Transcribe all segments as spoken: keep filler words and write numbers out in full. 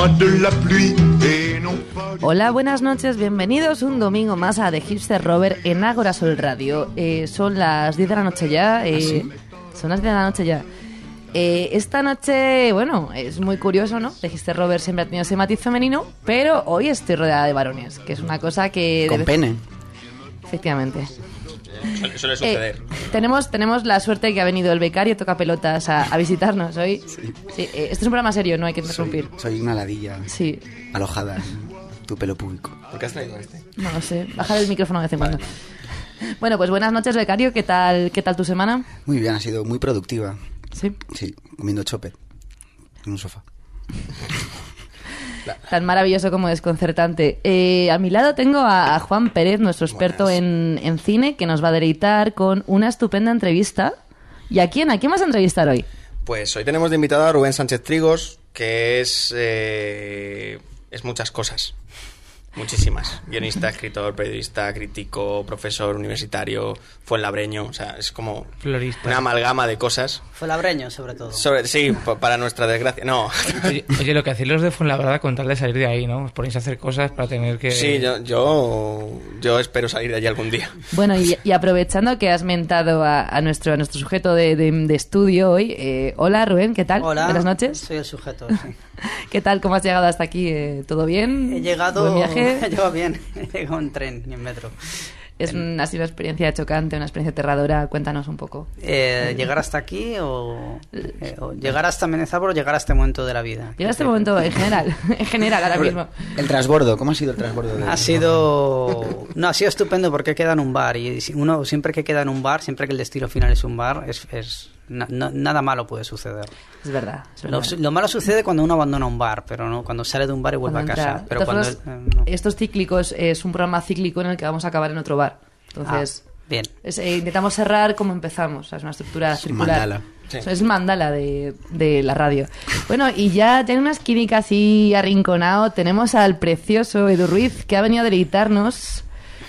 pas de la pluie et non pas... Hola, buenas noches, bienvenidos un domingo más a The Hipster Rover en Ágora Sol Radio. Eh, son las diez de la noche ya. Eh, ¿Ah, sí? Son las diez de la noche ya. Eh, esta noche, bueno, es muy curioso, ¿no? The Hipster Rover siempre ha tenido ese matiz femenino, pero hoy estoy rodeada de varones, que es una cosa que... Con debe... pene. Efectivamente. Suele, suele suceder. Eh, tenemos, tenemos la suerte de que ha venido el becario toca pelotas a, a visitarnos hoy. Sí. Sí, eh, este es un programa serio, no hay que interrumpir. Soy, soy una ladilla Sí. alojada en tu pelo público. ¿Por qué has traído este? No lo sé, bajar el micrófono de vez en Vale. cuando. Bueno, pues buenas noches, becario. ¿Qué tal, qué tal tu semana? Muy bien, ha sido muy productiva. Sí. Sí, comiendo chope en un sofá. Tan maravilloso como desconcertante. Eh, a mi lado tengo a, a Juan Pérez, nuestro experto en, en cine, que nos va a deleitar con una estupenda entrevista. ¿Y a quién? ¿A quién vas a entrevistar hoy? Pues hoy tenemos de invitado a Rubén Sánchez Trigos, que es... Eh, es muchas cosas. Muchísimas. Guionista, escritor, periodista, crítico, profesor universitario, fuenlabreño. O sea, es como Florista. una amalgama de cosas. Fuenlabreño, sobre todo. Sobre, sí, p- para nuestra desgracia. No. Oye, oye, lo que hacéis los de Fuenlabrada con tal de salir de ahí, ¿no? Os ponéis a hacer cosas para tener que... Sí, yo, yo, yo espero salir de allí algún día. Bueno, y, y aprovechando que has mentado a, a, nuestro, a nuestro sujeto de, de, de estudio hoy, eh, hola Rubén, ¿qué tal? Hola. Buenas noches. Soy el sujeto, sí. ¿Qué tal? ¿Cómo has llegado hasta aquí? Eh, ¿Todo bien? He llegado... ¿Buen viaje? He llegado bien. He llegado en tren ni en metro. Es un, ha sido una experiencia chocante, una experiencia aterradora. Cuéntanos un poco. Eh, ¿Llegar hasta aquí o, eh, o llegar hasta Menezabro o llegar a este momento de la vida? Llega este momento en general, en general ahora mismo. El transbordo, ¿cómo ha sido el transbordo? De... Ha sido... No, ha sido estupendo porque queda en un bar y si uno siempre que queda en un bar, siempre que el destino final es un bar, es... es na- na- nada malo puede suceder. Es verdad. Es Lo, verdad. lo malo sucede cuando uno abandona un bar, pero no cuando sale de un bar y vuelve Cuando a casa. entra. Pero De cuando todas él- formas, eh, no. Estos cíclicos es un programa cíclico en el que vamos a acabar en otro bar. Entonces, Ah, bien. es- eh, intentamos cerrar como empezamos. O sea, es una estructura circular. mandala. Sí. Eso es mandala de, de la radio. Bueno, y ya tiene una esquinica así arrinconado. Tenemos al precioso Edu Ruiz, que ha venido a deleitarnos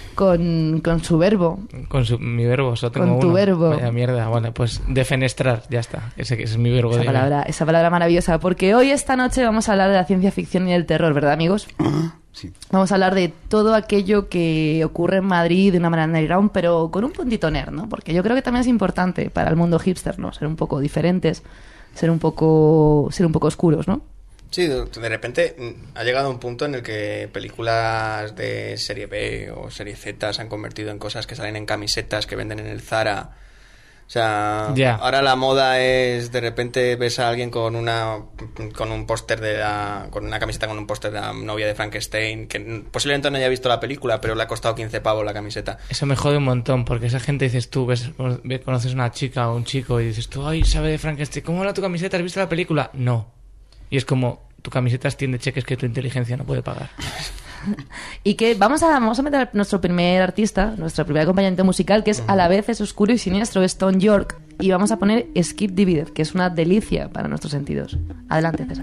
con, con su verbo. Con su, mi verbo, solo tengo Con tu uno. verbo. Vaya mierda. Bueno, pues defenestrar, ya está. Ese, ese es mi verbo. Esa de palabra, esa palabra maravillosa. Porque hoy, esta noche, vamos a hablar de la ciencia ficción y del terror, ¿verdad, amigos? Ah, sí. Vamos a hablar de todo aquello que ocurre en Madrid de una manera underground, pero con un puntito nerd, ¿no? Porque yo creo que también es importante para el mundo hipster, ¿no? Ser un poco diferentes, ser un poco, ser un poco oscuros, ¿no? Sí, de de repente mm, ha llegado un punto en el que películas de serie B o serie Z se han convertido en cosas que salen en camisetas que venden en el Zara. O sea, Ya. ahora la moda es de repente ves a alguien con una con un póster de la con una camiseta con un póster de la novia de Frankenstein que mm, posiblemente no haya visto la película, pero le ha costado quince pavos la camiseta. Eso me jode un montón, porque esa gente dices tú, ves, ves- conoces a una chica o un chico y dices tú, ay, sabe de Frankenstein, ¿cómo era tu camiseta? ¿Has visto la película? No. Y es como, tu camiseta extiende cheques que tu inteligencia no puede pagar. Y que vamos a, vamos a meter a nuestro primer artista, nuestro primer acompañante musical, que es a la vez es oscuro y siniestro, es Tom York. Y vamos a poner Skip Divided, que es una delicia para nuestros sentidos. Adelante, César.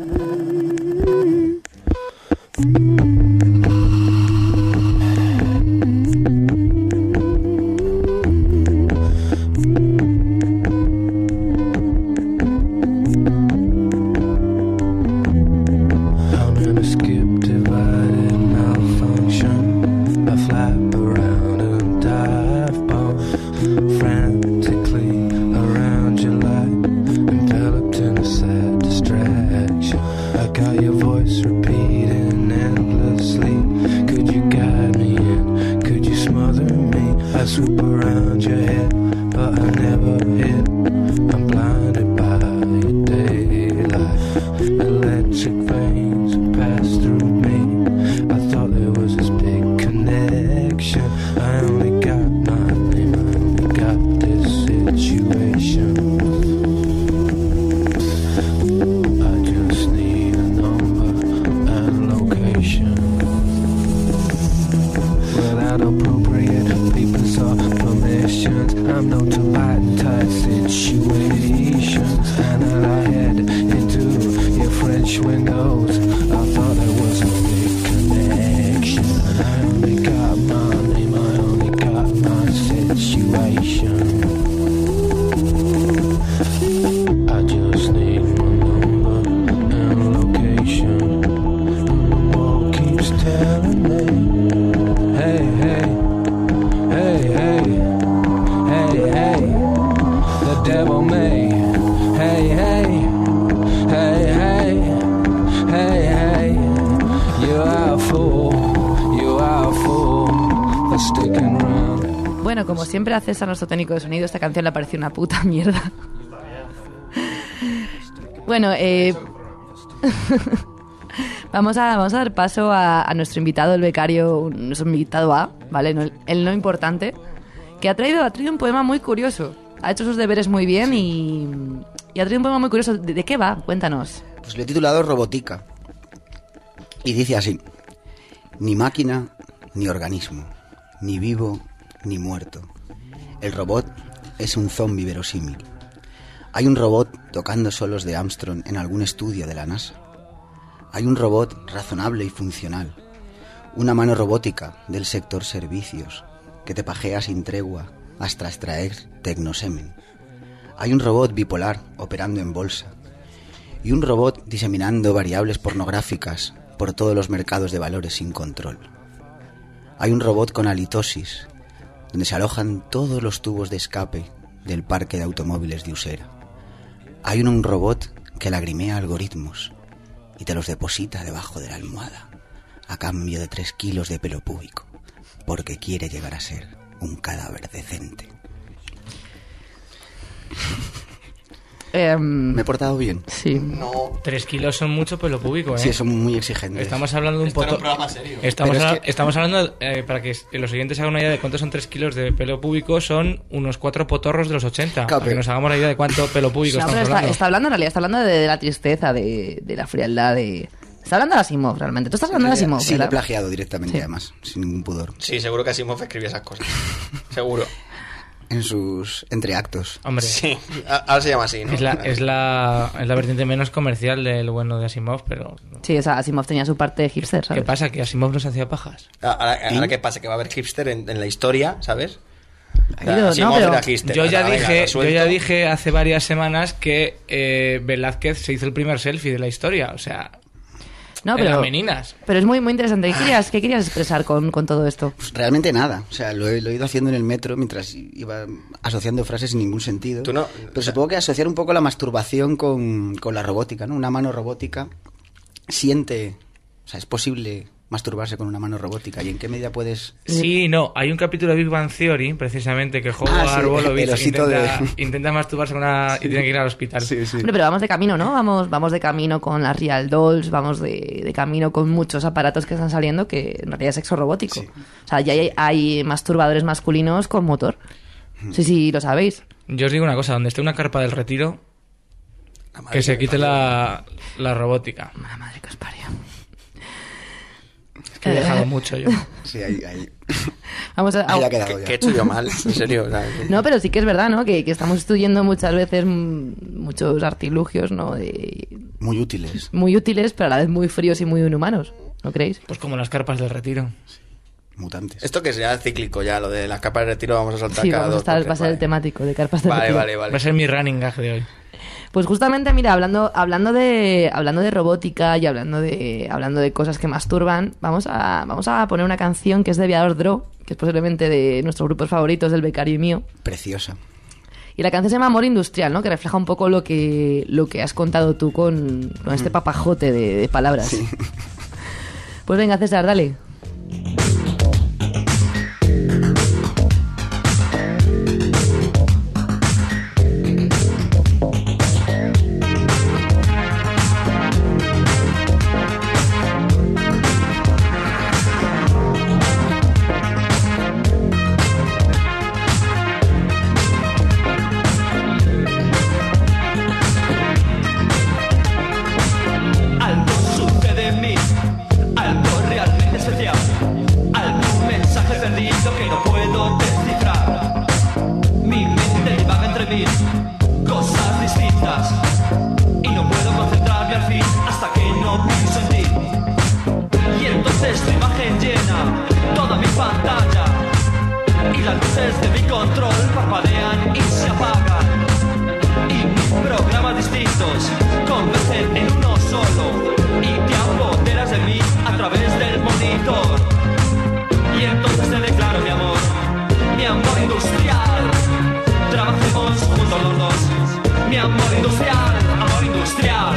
I'm in a skip divided malfunction. I flap around and dive bomb frantically around your light, enveloped in a sad distraction. I got your voice repeating endlessly. Could you guide me in? Could you smother me? I swoop around your head, but I never hit. I'm blinded by your daylight. Electric veins pass through me. I thought there was this big connection. I only got my name, I only got this situation. I just need a number and location. Without appropriate papers or permissions, I'm known to bite and tight situations. And then I head into your French windows. I thought there was a big connection. I only got my name, I only got my situation. I just need my number and location. como siempre a César, nuestro técnico de sonido, esta canción le pareció una puta mierda. Bueno, eh... vamos, a, vamos a dar paso a, a nuestro invitado, el becario, nuestro invitado A, ¿vale? No, el, el no importante, que ha traído, ha traído un poema muy curioso. Ha hecho sus deberes muy bien y, y ha traído un poema muy curioso. ¿De, de qué va? Cuéntanos. Pues lo he titulado Robótica. Y dice así: ni máquina, ni organismo, ni vivo, ni muerto. El robot es un zombi verosímil. Hay un robot tocando solos de Armstrong en algún estudio de la NASA. Hay un robot razonable y funcional. Una mano robótica del sector servicios que te pajea sin tregua hasta extraer tecnosemen. Hay un robot bipolar operando en bolsa. Y un robot diseminando variables pornográficas por todos los mercados de valores sin control. Hay un robot con halitosis, donde se alojan todos los tubos de escape del parque de automóviles de Usera. Hay un, un robot que lagrimea algoritmos y te los deposita debajo de la almohada a cambio de tres kilos de pelo púbico, porque quiere llegar a ser un cadáver decente. Eh, ¿Me he portado bien? sí. No. Tres kilos son mucho pelo público, ¿eh? Sí, son muy exigentes. Estamos hablando de un Esto era un poto... programa serio. Estamos, Pero es habla- que- estamos hablando, eh, para que los oyentes hagan una idea de cuántos son tres kilos de pelo público, son unos cuatro potorros de los ochenta. Claro, Para que pero- nos hagamos la idea de cuánto pelo público No, pero estamos está, hablando. está hablando en realidad, está hablando de, de la tristeza, de, de la frialdad, de... Está hablando de Asimov, realmente. Tú estás hablando de Asimov, Sí, lo he ¿verdad? plagiado directamente, Sí. además, sin ningún pudor. Sí, seguro que Asimov escribía esas cosas. Seguro. En sus entreactos. Hombre, Sí. A- Ahora se llama así, ¿no? es, la, es, la, es la vertiente menos comercial del bueno de Asimov, pero... Sí, o sea, Asimov tenía su parte de hipster, ¿sabes? ¿Qué pasa? ¿Que Asimov nos hacía pajas? Ahora, ahora ¿qué pasa? Que va a haber hipster en, en la historia, ¿sabes? O sea, Ido, no, Asimov pero- era hipster. Yo ya, Ahora, venga, dije, yo resuelto. ya dije hace varias semanas que eh, Velázquez se hizo el primer selfie de la historia. O sea, No, en pero, las meninas. pero es muy, muy interesante. ¿Qué querías, qué querías expresar con, con todo esto? Pues realmente nada. O sea, lo he, lo he ido haciendo en el metro mientras iba asociando frases sin ningún sentido. Tú no- Pero supongo que asociar un poco la masturbación con, con la robótica, ¿no? Una mano robótica siente... O sea, es posible masturbarse con una mano robótica. ¿Y en qué medida puedes...? Sí, no, hay un capítulo de Big Bang Theory, precisamente, que Howard Ah, sí, Wolowitz el osito intenta, de- intenta masturbarse con una... y tiene que ir al hospital. sí. Hombre, pero vamos de camino, ¿no? Vamos, vamos de camino con las Real Dolls, vamos de, de camino con muchos aparatos que están saliendo que en realidad es sexo robótico. O sea, ya hay, hay masturbadores masculinos con motor. Sí, sí, lo sabéis. Yo os digo una cosa, donde esté una carpa del retiro, La madre que se me quite parió. la, la robótica. La madre que os parió. Que he dejado mucho yo. Sí, ahí... ahí. Vamos a... Ahí ha quedado ¿Qué, ya. qué he hecho yo mal? En serio. O sea, No, pero sí que es verdad, ¿no? Que, que estamos estudiando muchas veces mm, muchos artilugios, ¿no? De- Muy útiles. muy útiles, pero a la vez muy fríos y muy inhumanos. ¿No creéis? Pues como las carpas del retiro. Mutantes. Esto que sea cíclico ya, lo de las capas de retiro vamos a saltar Sí, cada vamos a dos estar, toques, va a ser vale. el temático de carpas de Vale, retiro. vale, Va a vale. ser mi running gag de hoy. Pues justamente, mira, hablando, hablando de, hablando de robótica y hablando de, hablando de cosas que masturban, vamos a, vamos a poner una canción que es de Viador Dro, que es posiblemente de nuestros grupos favoritos, del becario y mío. Preciosa. Y la canción se llama Amor Industrial, ¿no? Que refleja un poco lo que, lo que has contado tú con, con este papajote de, de palabras. Pues venga, César, dale. Algo sucede en mí, algo realmente especial, algún mensaje perdido que no puedo descifrar. Mi mente divaga entre mil cosas distintas y no puedo concentrarme al fin hasta que no pienso en ti. Y entonces tu imagen llena toda mi pantalla y las luces de mi control parpadean y se apagan. Y mis programas distintos convergen en uno solo y te apoderas de mí a través del monitor. Y entonces te declaro mi amor, mi amor industrial. Trabajemos juntos los dos, mi amor industrial, amor industrial.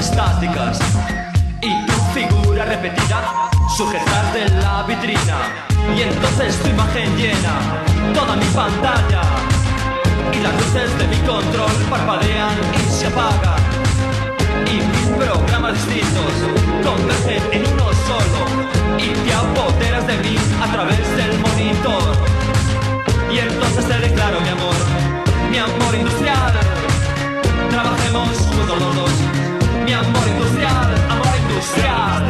estáticas. Y tu figura repetida sujetas de la vitrina. Y entonces tu imagen llena toda mi pantalla. Y las luces de mi control parpadean y se apagan. Y mis programas distintos convergen en uno solo. Y te apoderas de mí a través del monitor. Y entonces te declaro mi amor, mi amor industrial. Trabajemos juntos los dos. Mi amor industrial, amor industrial.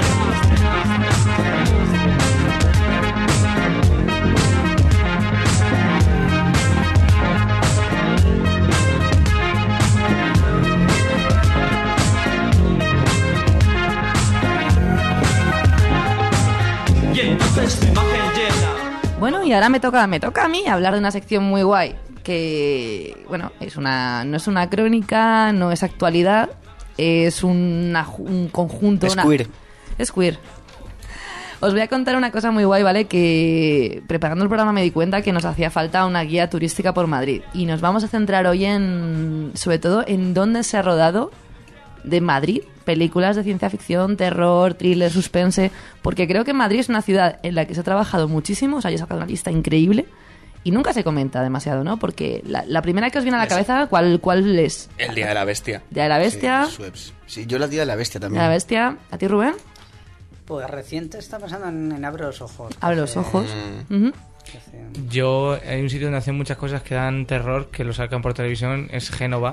Y entonces tu imagen llena. Bueno, y ahora me toca, me toca a mí hablar de una sección muy guay. Que, bueno, es una, no es una crónica, no es actualidad. Es una, un conjunto... Es una- queer. Es queer. Os voy a contar una cosa muy guay, ¿vale? Que preparando el programa me di cuenta que nos hacía falta una guía turística por Madrid. Y nos vamos a centrar hoy en, sobre todo, en dónde se ha rodado de Madrid películas de ciencia ficción, terror, thriller, suspense. Porque creo que Madrid es una ciudad en la que se ha trabajado muchísimo. O sea, yo he sacado una lista increíble. Y nunca se comenta demasiado, ¿no? Porque la, la primera que os viene a la cabeza, ¿cuál, cuál es? El Día de la Bestia. Día de la Bestia. Sí, Sueps. Sí, yo la Día de la Bestia Día también. de la Bestia. ¿A ti, Rubén? Pues reciente está pasando en, en Abre los Ojos. Abre los Hace- ojos. Mm. Ujú. hace- Yo, hay un sitio donde hacen muchas cosas que dan terror, que lo sacan por televisión, es Génova.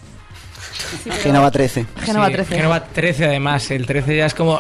Génova trece. Génova Sí, trece. Génova trece, además. El trece ya es como...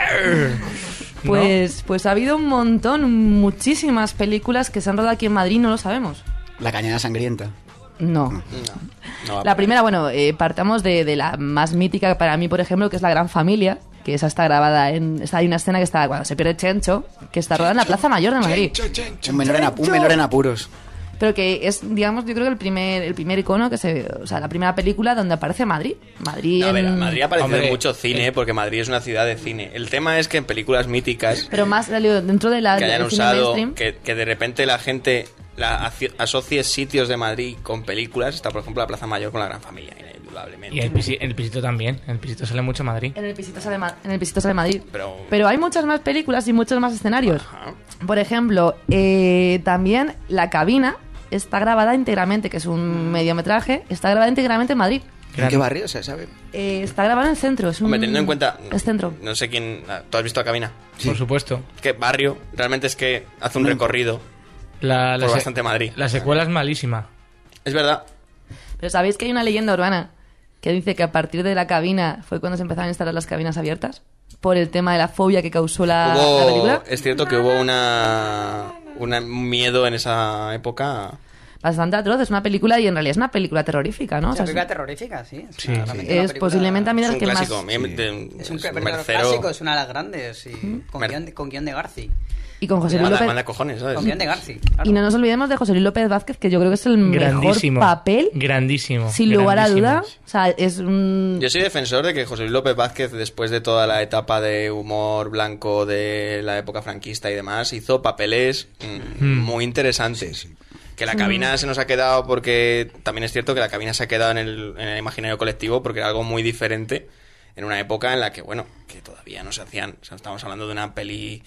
¿no? Pues, pues ha habido un montón, muchísimas películas que se han rodado aquí en Madrid, no lo sabemos. La Cañada Sangrienta. No. No, no va La por primera, bueno, eh, partamos de, de la más mítica para mí, por ejemplo, que es La Gran Familia, que esa está grabada en... Está, hay una escena que está cuando se pierde Chencho, que está rodada en la Plaza Mayor de Madrid. Un menor en, apu- un menor en apuros. Pero que es, digamos, yo creo que el primer, el primer icono que se... O sea, la primera película donde aparece Madrid. Madrid No, a ver, en- Madrid ha aparecido Hombre, en mucho cine eh. porque Madrid es una ciudad de cine. El tema es que en películas míticas Pero más salió dentro de la que hayan del cine usado, mainstream. que, que de repente la gente la aci- asocie sitios de Madrid con películas, está por ejemplo la Plaza Mayor con La Gran Familia, indudablemente. Y el, pisi- el pisito también. En el pisito sale mucho Madrid. En el pisito sale, Ma- en el pisito sale Madrid. Pero- hay muchas más películas y muchos más escenarios. Ajá. Por ejemplo, eh, también La Cabina está grabada íntegramente, que es un mediometraje, está grabada íntegramente en Madrid. ¿En qué barrio se sabe? Eh, está grabada en el centro. Es un, Hombre, teniendo en cuenta, Es centro. no sé quién, ¿tú has visto La Cabina? Sí. Por supuesto. Es que barrio realmente es que hace un Mm. recorrido La, la por se- bastante Madrid. La secuela es malísima. Es verdad. Pero sabéis que hay una leyenda urbana que dice que a partir de La Cabina fue cuando se empezaron a instalar las cabinas abiertas por el tema de la fobia que causó la, la Hubo, película. es cierto que hubo una, una un miedo en esa época. Bastante atroz, es una película y en realidad es una película terrorífica, ¿no? O Es sea, una es- película terrorífica, sí. Es, Sí, una- sí. realmente una es película- posiblemente a mí de Es las un que más... clásico. Sí. de- Es un es verdadero Mercero. clásico, es una de las grandes. Y con, Claro. guión, con guión de Garci. Y con José Luis Manda, López... manda cojones, ¿sabes? Con guión de Garci. claro. Y no nos olvidemos de José Luis López Vázquez, que yo creo que es el mejor Grandísimo. papel, Grandísimo. sin lugar a grandísimo. duda. O sea, es un... Yo soy defensor de que José Luis López Vázquez, después de toda la etapa de humor blanco de la época franquista y demás, hizo papeles mm, Mm. muy interesantes. Que La Cabina se nos ha quedado porque... También es cierto que La Cabina se ha quedado en el, en el imaginario colectivo porque era algo muy diferente en una época en la que, bueno, que todavía no se hacían... O sea, estamos hablando de una peli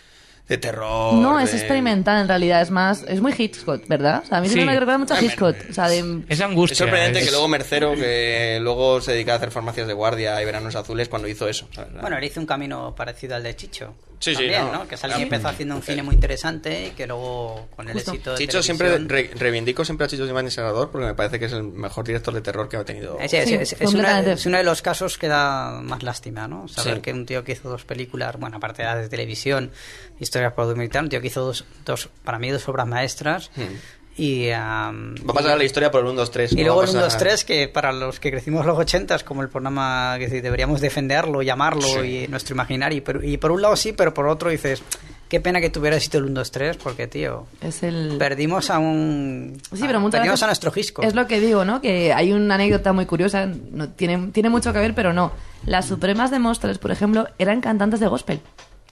de terror... No, es de- experimental en realidad, es más... Es muy Hitchcock, ¿verdad? O sea, a mí Sí. siempre me recuerda mucho a Bueno, Hitchcock. O sea, de... Es angustia. Es sorprendente es- que luego Mercero, que luego se dedicaba a hacer farmacias de guardia y veranos azules, cuando hizo eso. ¿sabes? Bueno, él hizo un camino parecido al de Chicho. Sí, sí, También, no. ¿no? Que es alguien Sí. que empezó haciendo un cine muy interesante y que luego, con el Justo. éxito de Chicho televisión- siempre re- reivindico siempre a Chicho Jiménez Serrador porque me parece que es el mejor director de terror que ha tenido. Es, es- Sí, es- es una- completamente. es uno de los casos que da más lástima, ¿no? Saber Sí. que un tío que hizo dos películas, bueno, aparte de las de televisión, historias por documentar, un tío que hizo dos, dos, para mí, dos obras maestras. Hmm. Y, am, Va a pasar a la historia por el uno, dos, tres. y no luego va a el uno, pasar- dos, tres, que para los que crecimos los ochentas, como el programa que sí, deberíamos defenderlo, llamarlo Sí. y nuestro imaginario. Y por, y por un lado sí, pero por otro dices, qué pena que tuviera éxito el uno, dos, tres, porque, tío, Es el... perdimos a un... Sí, pero muchas perdimos veces a nuestro Gisco. Es lo que digo, ¿no? Que hay una anécdota muy curiosa, no, tiene, tiene mucho que ver, pero no. Las Supremas de Móstoles, por ejemplo, eran cantantes de gospel.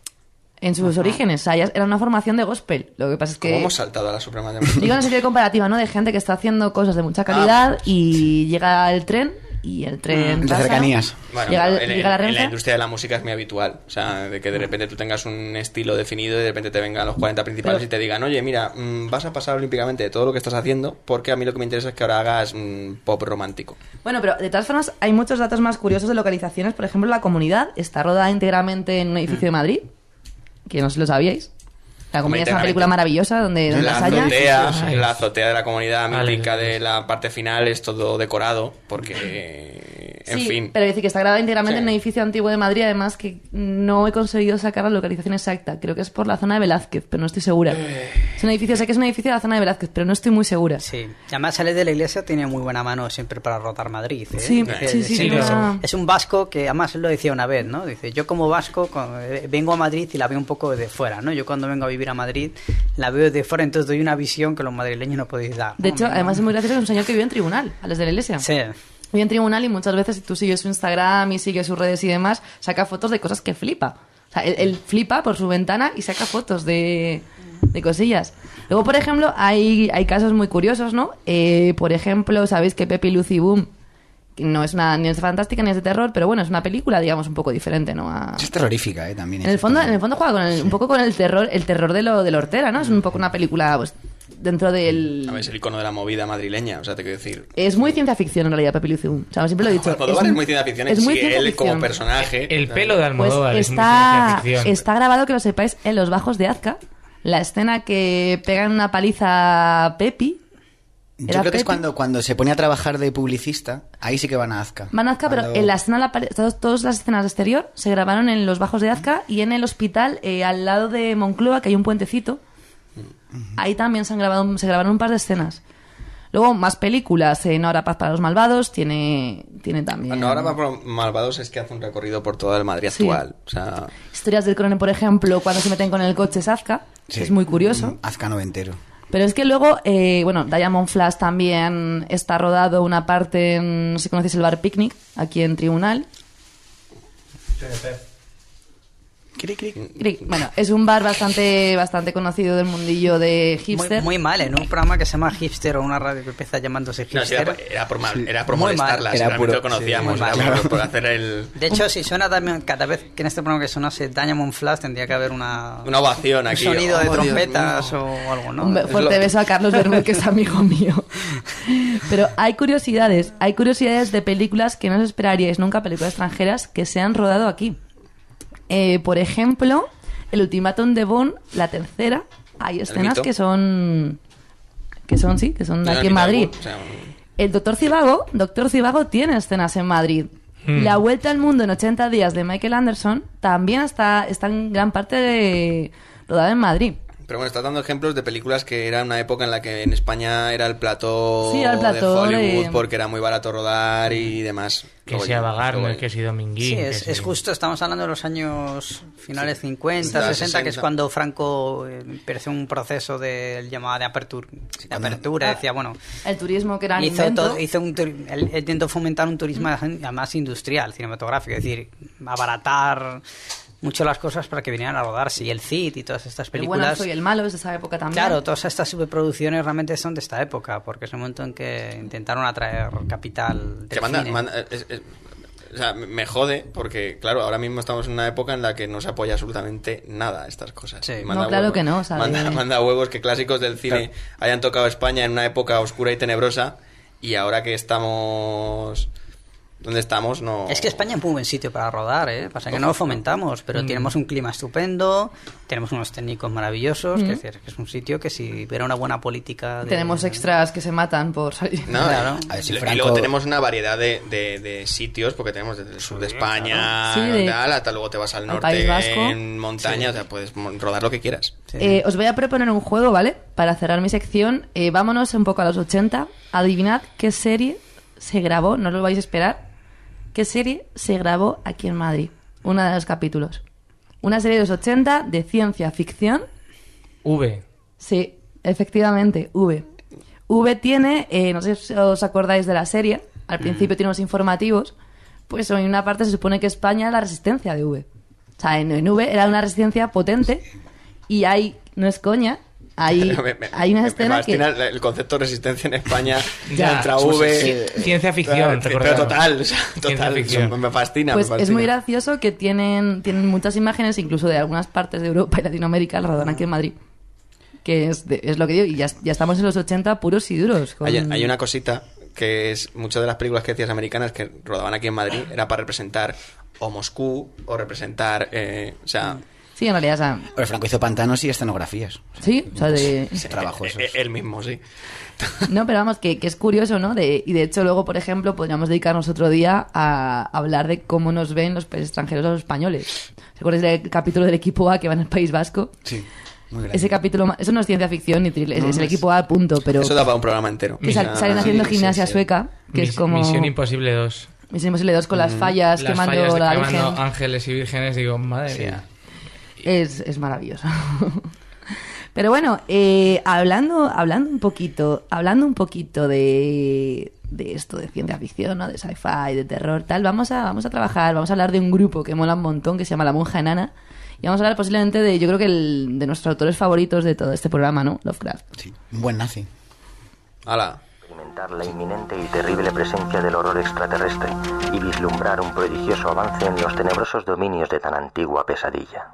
En sus orígenes, o sea, ellas- era una formación de gospel. Lo que pasa es que... ¿Cómo hemos saltado a la Suprema de Digo en el sentido de comparativa, ¿no? De gente que está haciendo cosas de mucha calidad Ah, y llega el tren y el tren De pasa. cercanías. Bueno, Llega, pero el- en, llega la en- en Renfe. la industria de la música es muy habitual. O sea, de que de repente tú tengas un estilo definido y de repente te vengan los cuarenta principales Pero- y te digan, oye, mira, mm, vas a pasar olímpicamente de todo lo que estás haciendo porque a mí lo que me interesa es que ahora hagas mm, pop romántico. Bueno, pero de todas formas hay muchos datos más curiosos de localizaciones. Por ejemplo, La Comunidad está rodada íntegramente en un edificio de Madrid, que no sé si lo sabíais. La Comunidad es una película maravillosa donde, donde La las haya. azotea, Sí, sí. la azotea de la comunidad Vale. mítica de la parte final es todo decorado porque, en Sí, fin... pero decir que está grabada íntegramente Sí. en un edificio antiguo de Madrid, además que no he conseguido sacar la localización exacta. Creo que es por la zona de Velázquez, pero no estoy segura. Es un edificio, sé que es un edificio de la zona de Velázquez, pero no estoy muy segura. Sí, y además sale de la iglesia, tiene muy buena mano siempre para rotar Madrid. ¿eh? Sí, Dice, sí, sí, es, sí, es- no. es un vasco que además él lo decía una vez, ¿no? Dice, yo como vasco con- eh, vengo a Madrid y la veo un poco de fuera, ¿no? Yo cuando vengo a vivir a Madrid la veo de fuera, entonces doy una visión que los madrileños no podéis dar. De ¿no? hecho, además es muy gracioso, es un señor que vive en tribunal, a los de la iglesia. Sí. Vive en tribunal y muchas veces si tú sigues su Instagram y sigues sus redes y demás, saca fotos de cosas que flipa. O sea, él, él flipa por su ventana y saca fotos de, de cosillas. Luego, por ejemplo, hay, hay casos muy curiosos, ¿no? Eh, por ejemplo, sabéis que Pepe y Lucy Boom que no es una ni es fantástica ni es de terror, pero bueno, es una película, digamos, un poco diferente, ¿no? A- Es terrorífica, ¿eh? También. En el fondo, en el fondo juega con el- un poco con el terror, el terror de lo de la hortera, ¿no? Es un poco una película, pues, dentro del... A ver, es el icono de la movida madrileña, o sea, te quiero decir... Es muy ciencia ficción en realidad, Pepe Lucy Boom. O sea, siempre lo he dicho. Almodóvar es, un- muy ciencia ficción, es es muy sí, ciencia él ficción. como personaje... El pelo de Pues Almodóvar es muy está, ciencia ficción. está grabado, que lo sepáis, en Los Bajos de Azca. La escena que pegan una paliza a Pepi. Yo ¿Era creo que es Pepe? cuando, cuando se pone a trabajar de publicista, ahí sí que van a Azca. Van a Azca, pero Cuando- en la escena, la pali- todos- todas las escenas de exterior se grabaron en Los Bajos de Azca y en el hospital, eh, al lado de Moncloa, que hay un puentecito. Ahí también se, han grabado, se grabaron un par de escenas. Luego, más películas. En Ahora Paz para los Malvados tiene, tiene también... Bueno, ahora va por Malvados es que hace un recorrido por todo el Madrid Sí. actual. O sea, Historias del Crone, por ejemplo, cuando se meten con el coche es Azca. Sí. Es muy curioso. Mm, Azca noventero. Pero es que luego, eh, bueno, Diamond Flash también está rodado una parte en, no sé si conocéis el bar Picnic, aquí en Tribunal. Cri, cri. Cri- Bueno, es un bar bastante bastante conocido del mundillo de Muy, hipster. muy mal, en un programa que se llama Hipster o una radio que empieza llamándose no, sí, Hipster. era, era por, mal, era por Muy mal. molestarlas, Era realmente puro- lo conocíamos, sí, muy era mal. por, por hacer el, De hecho, si suena también, cada vez que en este programa que sonase Diamond Flash tendría que haber una, una ovación un aquí. sonido de Oh, Dios trompetas mío. o algo, ¿no? Un be- Es fuerte lo- beso a Carlos Bermúdez, que es amigo mío. Pero hay curiosidades, hay curiosidades de películas que no os esperaríais nunca, películas extranjeras que se han rodado aquí. Eh, por ejemplo, El Ultimátum de Bond, la tercera, hay escenas mito. que son... Que son, sí, que son No, aquí en ni Madrid. tal, o sea, El Doctor Zivago, Doctor Zivago tiene escenas en Madrid. Hmm. La Vuelta al Mundo en ochenta días de Michael Anderson también está, está en gran parte de, rodada en Madrid. Pero bueno, estás dando ejemplos de películas que era una época en la que en España era el plató, Sí, era el plató de Hollywood de- porque era muy barato rodar y demás. Que Luego sea ya- Wagner, luego- que sea Dominguín. Sí, que es, sea- es justo, estamos hablando de los años finales Sí. cincuenta, Ya, sesenta, que es sesenta. cuando Franco eh, empezó un proceso de llamada de apertura, de cuando- apertura, Ah, decía, bueno, El turismo que era un hizo, invento. todo- hizo un turi- él, él intentó fomentar un turismo más industrial, cinematográfico, es decir, abaratar mucho las cosas para que vinieran a rodarse, y el Cid y todas estas El películas. Buenazo y el Malo es de esa época también. Claro, todas estas superproducciones realmente son de esta época, porque es el momento en que intentaron atraer capital del Que manda- cine. manda- es- es- o sea, me jode porque, claro, ahora mismo estamos en una época en la que no se apoya absolutamente nada a estas cosas. Sí. Y No, claro que no, o sea, manda, de- manda huevos que clásicos del cine hayan tocado España en una época oscura y tenebrosa y ahora que estamos... ¿Dónde estamos? No... Es que España es muy buen sitio para rodar, ¿eh? Pasa que no lo fomentamos, pero tenemos un clima estupendo, tenemos unos técnicos maravillosos, que es decir, que es un sitio que si hubiera una buena política... de- Tenemos extras que se matan por salir. No, Claro. y- A ver si y, Franco- luego tenemos una variedad de, de- de sitios, porque tenemos desde el sur de España, Sí, de- tal, hasta luego te vas al al norte País Vasco. en montaña, o sea, puedes mo- rodar lo que quieras. Sí. Eh, os voy a proponer un juego, ¿vale? Para cerrar mi sección. Eh, vámonos un poco a los ochenta. Adivinad qué serie se grabó, no lo vais a esperar. ¿Qué serie se grabó aquí en Madrid? Uno de los capítulos. Una serie de los ochenta de ciencia ficción. V. Sí, efectivamente, V. V tiene, eh, no sé si os acordáis de la serie, al principio tiene unos informativos, pues en una parte se supone que España es la resistencia de V. O sea, en, en V era una resistencia potente y hay, no es coña, Hay, Me- me- hay una me escena que... fascina el concepto de resistencia en España, Ya, contra pues, V. sí, ciencia ficción, Claro, recordemos. pero total, o sea, Ciencia total. ficción. Me, me fascina. Pues me fascina. es muy gracioso que tienen, tienen muchas imágenes, incluso de algunas partes de Europa y Latinoamérica, las rodan aquí en Madrid. Que es, de- es lo que digo, y ya, ya estamos en los ochenta puros y duros. con- Hay, hay una cosita que es muchas de las películas que decías americanas que rodaban aquí en Madrid era para representar o Moscú o representar, eh, o sea, Sí, en realidad, o sea, Pero Franco hizo pantanos y escenografías. sí, o sea, de... Ese trabajo, eh, eso. eh, él mismo, sí. No, pero vamos, que, que es curioso, ¿no? De, y de hecho luego, por ejemplo, podríamos dedicarnos otro día a hablar de cómo nos ven los países extranjeros a los españoles. ¿Se acuerdan del capítulo del equipo A que va en el País Vasco? Sí, muy grande. Ese capítulo, ma- eso no es ciencia ficción ni thriller, es, No, es el no es- equipo A, punto, pero Eso da para un programa entero. que sal- O sea, salen haciendo sí, gimnasia sí, sí. sueca, que es Mis- como... Misión Imposible dos. Misión Imposible dos con las fallas, Las quemando fallas de la quemando Virgen. ángeles y vírgenes, digo, madre mía. Es, es maravilloso. Pero bueno, eh, hablando, hablando un poquito, hablando un poquito de, de esto de ciencia ficción, ¿no? De sci-fi, de terror, tal, vamos a, vamos a trabajar, vamos a hablar de un grupo que mola un montón, que se llama La Monja Enana. Y vamos a hablar posiblemente de, yo creo que el, de nuestros autores favoritos de todo este programa, ¿no? Lovecraft. Sí, un buen nazi. Hala. Experimentar la inminente y terrible presencia del horror extraterrestre y vislumbrar un prodigioso avance en los tenebrosos dominios de tan antigua pesadilla.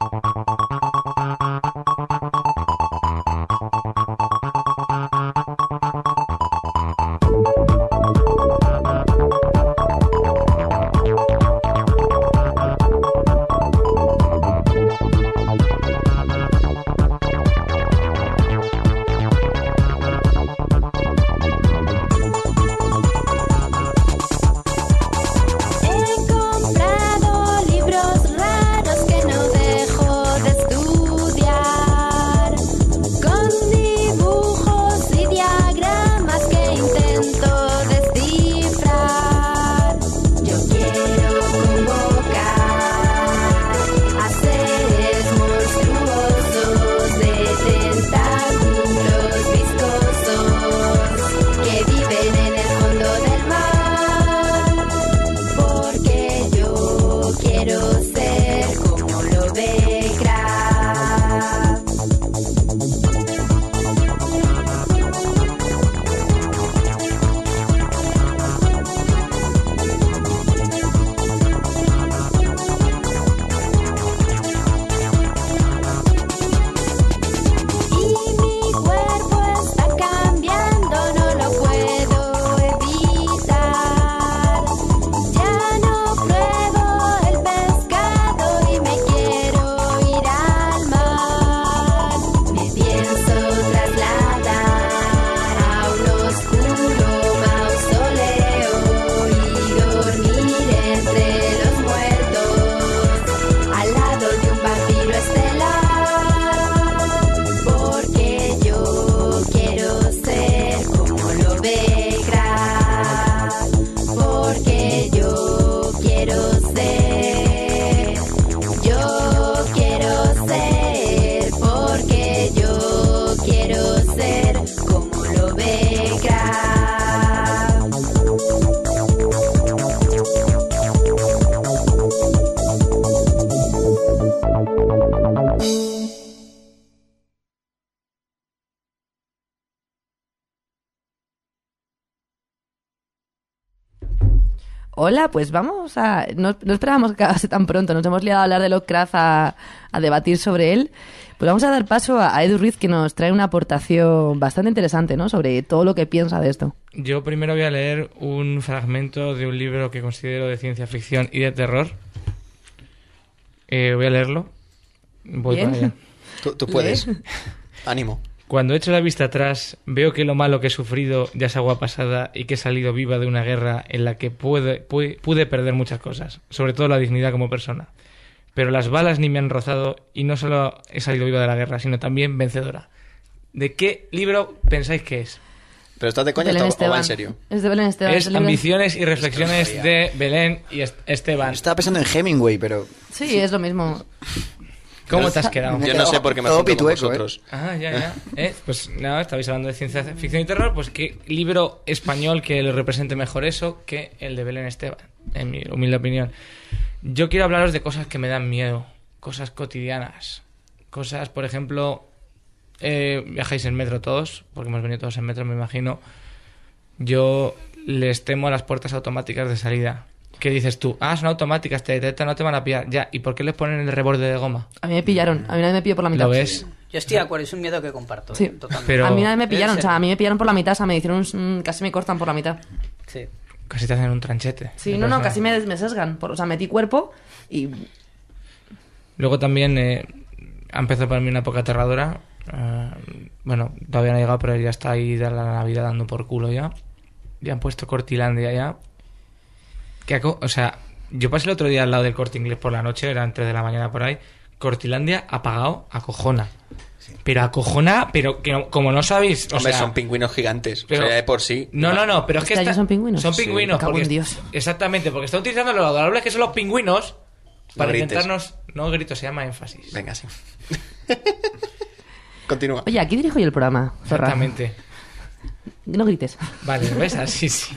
He comprado libros raros que no dejo de estudiar, con dibujos y diagramas que intento descifrar. Yo quiero convocar a seres monstruosos de tentáculos viscosos que viven en el fondo del mar. Porque yo quiero ser como Lovecraft. Y mi cuerpo está cambiando, no lo puedo evitar. Ya no pruebo el pescado y me quiero ir al mar. Me pienso trasladar a un oscuro mausoleo y dormir entre los muertos al lado de un vampiro estelar. Porque yo quiero ser como Lovecraft. Porque yo quiero ser. Yo quiero ser. Porque yo quiero ser como Lovecraft. Hola, pues vamos a... No, no esperábamos que acabase tan pronto, nos hemos liado a hablar de Lovecraft, a, a debatir sobre él. Pues vamos a dar paso a, a Edu Ruiz, que nos trae una aportación bastante interesante, ¿no? Sobre todo lo que piensa de esto. Yo primero voy a leer un fragmento de un libro que considero de ciencia ficción y de terror. Eh, voy a leerlo. Voy Bien. para allá. Tú, tú puedes. Ánimo. Cuando echo la vista atrás, veo que lo malo que he sufrido ya es agua pasada y que he salido viva de una guerra en la que pude, pude, pude perder muchas cosas, sobre todo la dignidad como persona. Pero las balas ni me han rozado y no solo he salido viva de la guerra, sino también vencedora. ¿De qué libro pensáis que es? ¿Pero estás de coña Belén o va Esteban. en serio? Es de Belén Esteban. Es el libro- Ambiciones y reflexiones de Belén y Est- Esteban. Estaba pensando en Hemingway, pero... Sí, es lo mismo. ¿Cómo te has quedado? Yo no sé por qué me Todo junto con pitueco, vosotros. Ah, ya, ya. ¿Eh? Pues nada, estabais hablando de ciencia ficción y terror, pues qué libro español que le represente mejor eso que el de Belén Esteban, en mi humilde opinión. Yo quiero hablaros de cosas que me dan miedo, cosas cotidianas, cosas, por ejemplo, eh, viajáis en metro todos, porque hemos venido todos en metro, me imagino. Yo les temo a las puertas automáticas de salida. ¿Qué dices tú? Ah, son automáticas, te detectan, no te van a pillar. Ya, ¿y por qué les ponen el reborde de goma? A mí me pillaron, a mí nadie me pilló por la mitad. ¿Lo ves? Yo estoy de acuerdo, es un miedo que comparto. Sí, ¿eh? Totalmente. Pero- a mí nadie me pillaron, Debe o sea, ser. a mí me pillaron por la mitad, o sea, me hicieron un- casi me cortan por la mitad. Sí. Casi te hacen un tranchete. Sí, Me no, no, parece. casi me, me sesgan, por- o sea, metí cuerpo y... Luego también eh, ha empezado para mí una época aterradora. Eh, bueno, todavía no ha llegado, pero ya está ahí de la Navidad dando por culo ya. Ya han puesto Cortilandia ya. Que, aco- o sea, yo pasé el otro día al lado del Corte Inglés por la noche, eran tres de la mañana por ahí. Cortilandia apagado, acojona. Pero acojona, pero que no- como no sabéis. O Hombre, sea, son pingüinos gigantes. pero- o sea, de por sí. No, no, no, pero es que Hostia, está- ¿ya son pingüinos? Son Sí. pingüinos. Me cago porque- en Dios. Exactamente, porque está utilizando lo adorable que son los pingüinos para grites. intentarnos. No grito, se llama énfasis. Venga, sí. Continúa. Oye, aquí dirijo yo el programa, zorra. Exactamente. No grites. Vale, ¿ves? Así sí.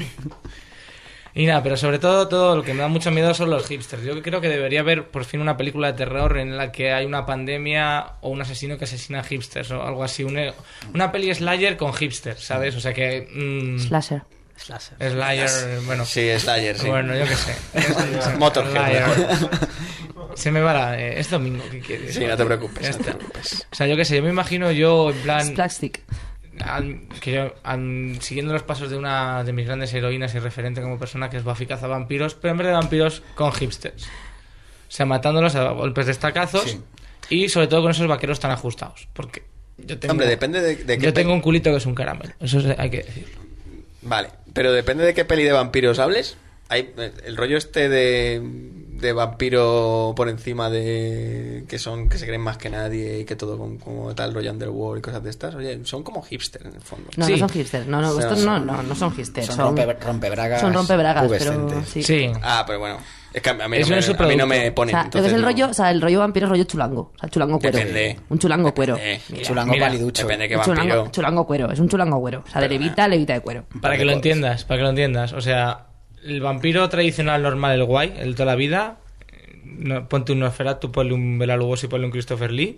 Y nada, pero sobre todo, todo lo que me da mucho miedo son los hipsters. Yo creo que debería haber por fin una película de terror en la que hay una pandemia o un asesino que asesina a hipsters o algo así. Una, una peli Slayer con hipsters, ¿sabes? O sea que... mm, Slasher. Slasher. Slayer, bueno... Sí, Slayer, sí. Bueno, yo qué sé. Motorhead, Slayer. mejor. Se me va la... eh, es domingo, ¿qué quieres? Sí, no te preocupes, Ya no te está. preocupes. O sea, yo qué sé, yo me imagino yo en plan... Plastic. Al- que yo, al- siguiendo los pasos de una de mis grandes heroínas y referente como persona, que es Buffy cazavampiros, pero en vez de vampiros con hipsters. O sea, matándolos a golpes de estacazos Sí. y sobre todo con esos vaqueros tan ajustados. Porque yo tengo, Hombre, depende de, de qué yo tengo pe- un culito que es un caramelo. Eso es- hay que decirlo. Vale, pero depende de qué peli de vampiros hables. Hay eh, el rollo este de, de vampiro por encima de que son que se creen más que nadie y que todo con- como tal rollo underworld y cosas de estas. Oye, son como hipster en el fondo. No, Sí. no son hipsters. No, no, O sea, estos no, son- no, no son hipsters. Son Son, rompe- rompebragas. son rompebragas, pero pubescentes. sí. Sí. Ah, pero bueno, es que a mí, no Eso me, es su a mí no me producto. O ponen. sea, lo que entonces es el no- rollo, o sea, el rollo vampiro es rollo chulango. O sea, chulango cuero. Depende. Un chulango cuero. Depende. Chulango Mira, paliducho. Depende de qué Un chulango, vampiro. chulango cuero. Es un chulango cuero. O sea, de levita, levita de cuero. Para que lo Vale, entiendas, para que lo entiendas. O sea, el vampiro tradicional normal, el guay, el de toda la vida, no, ponte un Nosferatu, ponle un Bela Lugosi, ponle un Christopher Lee.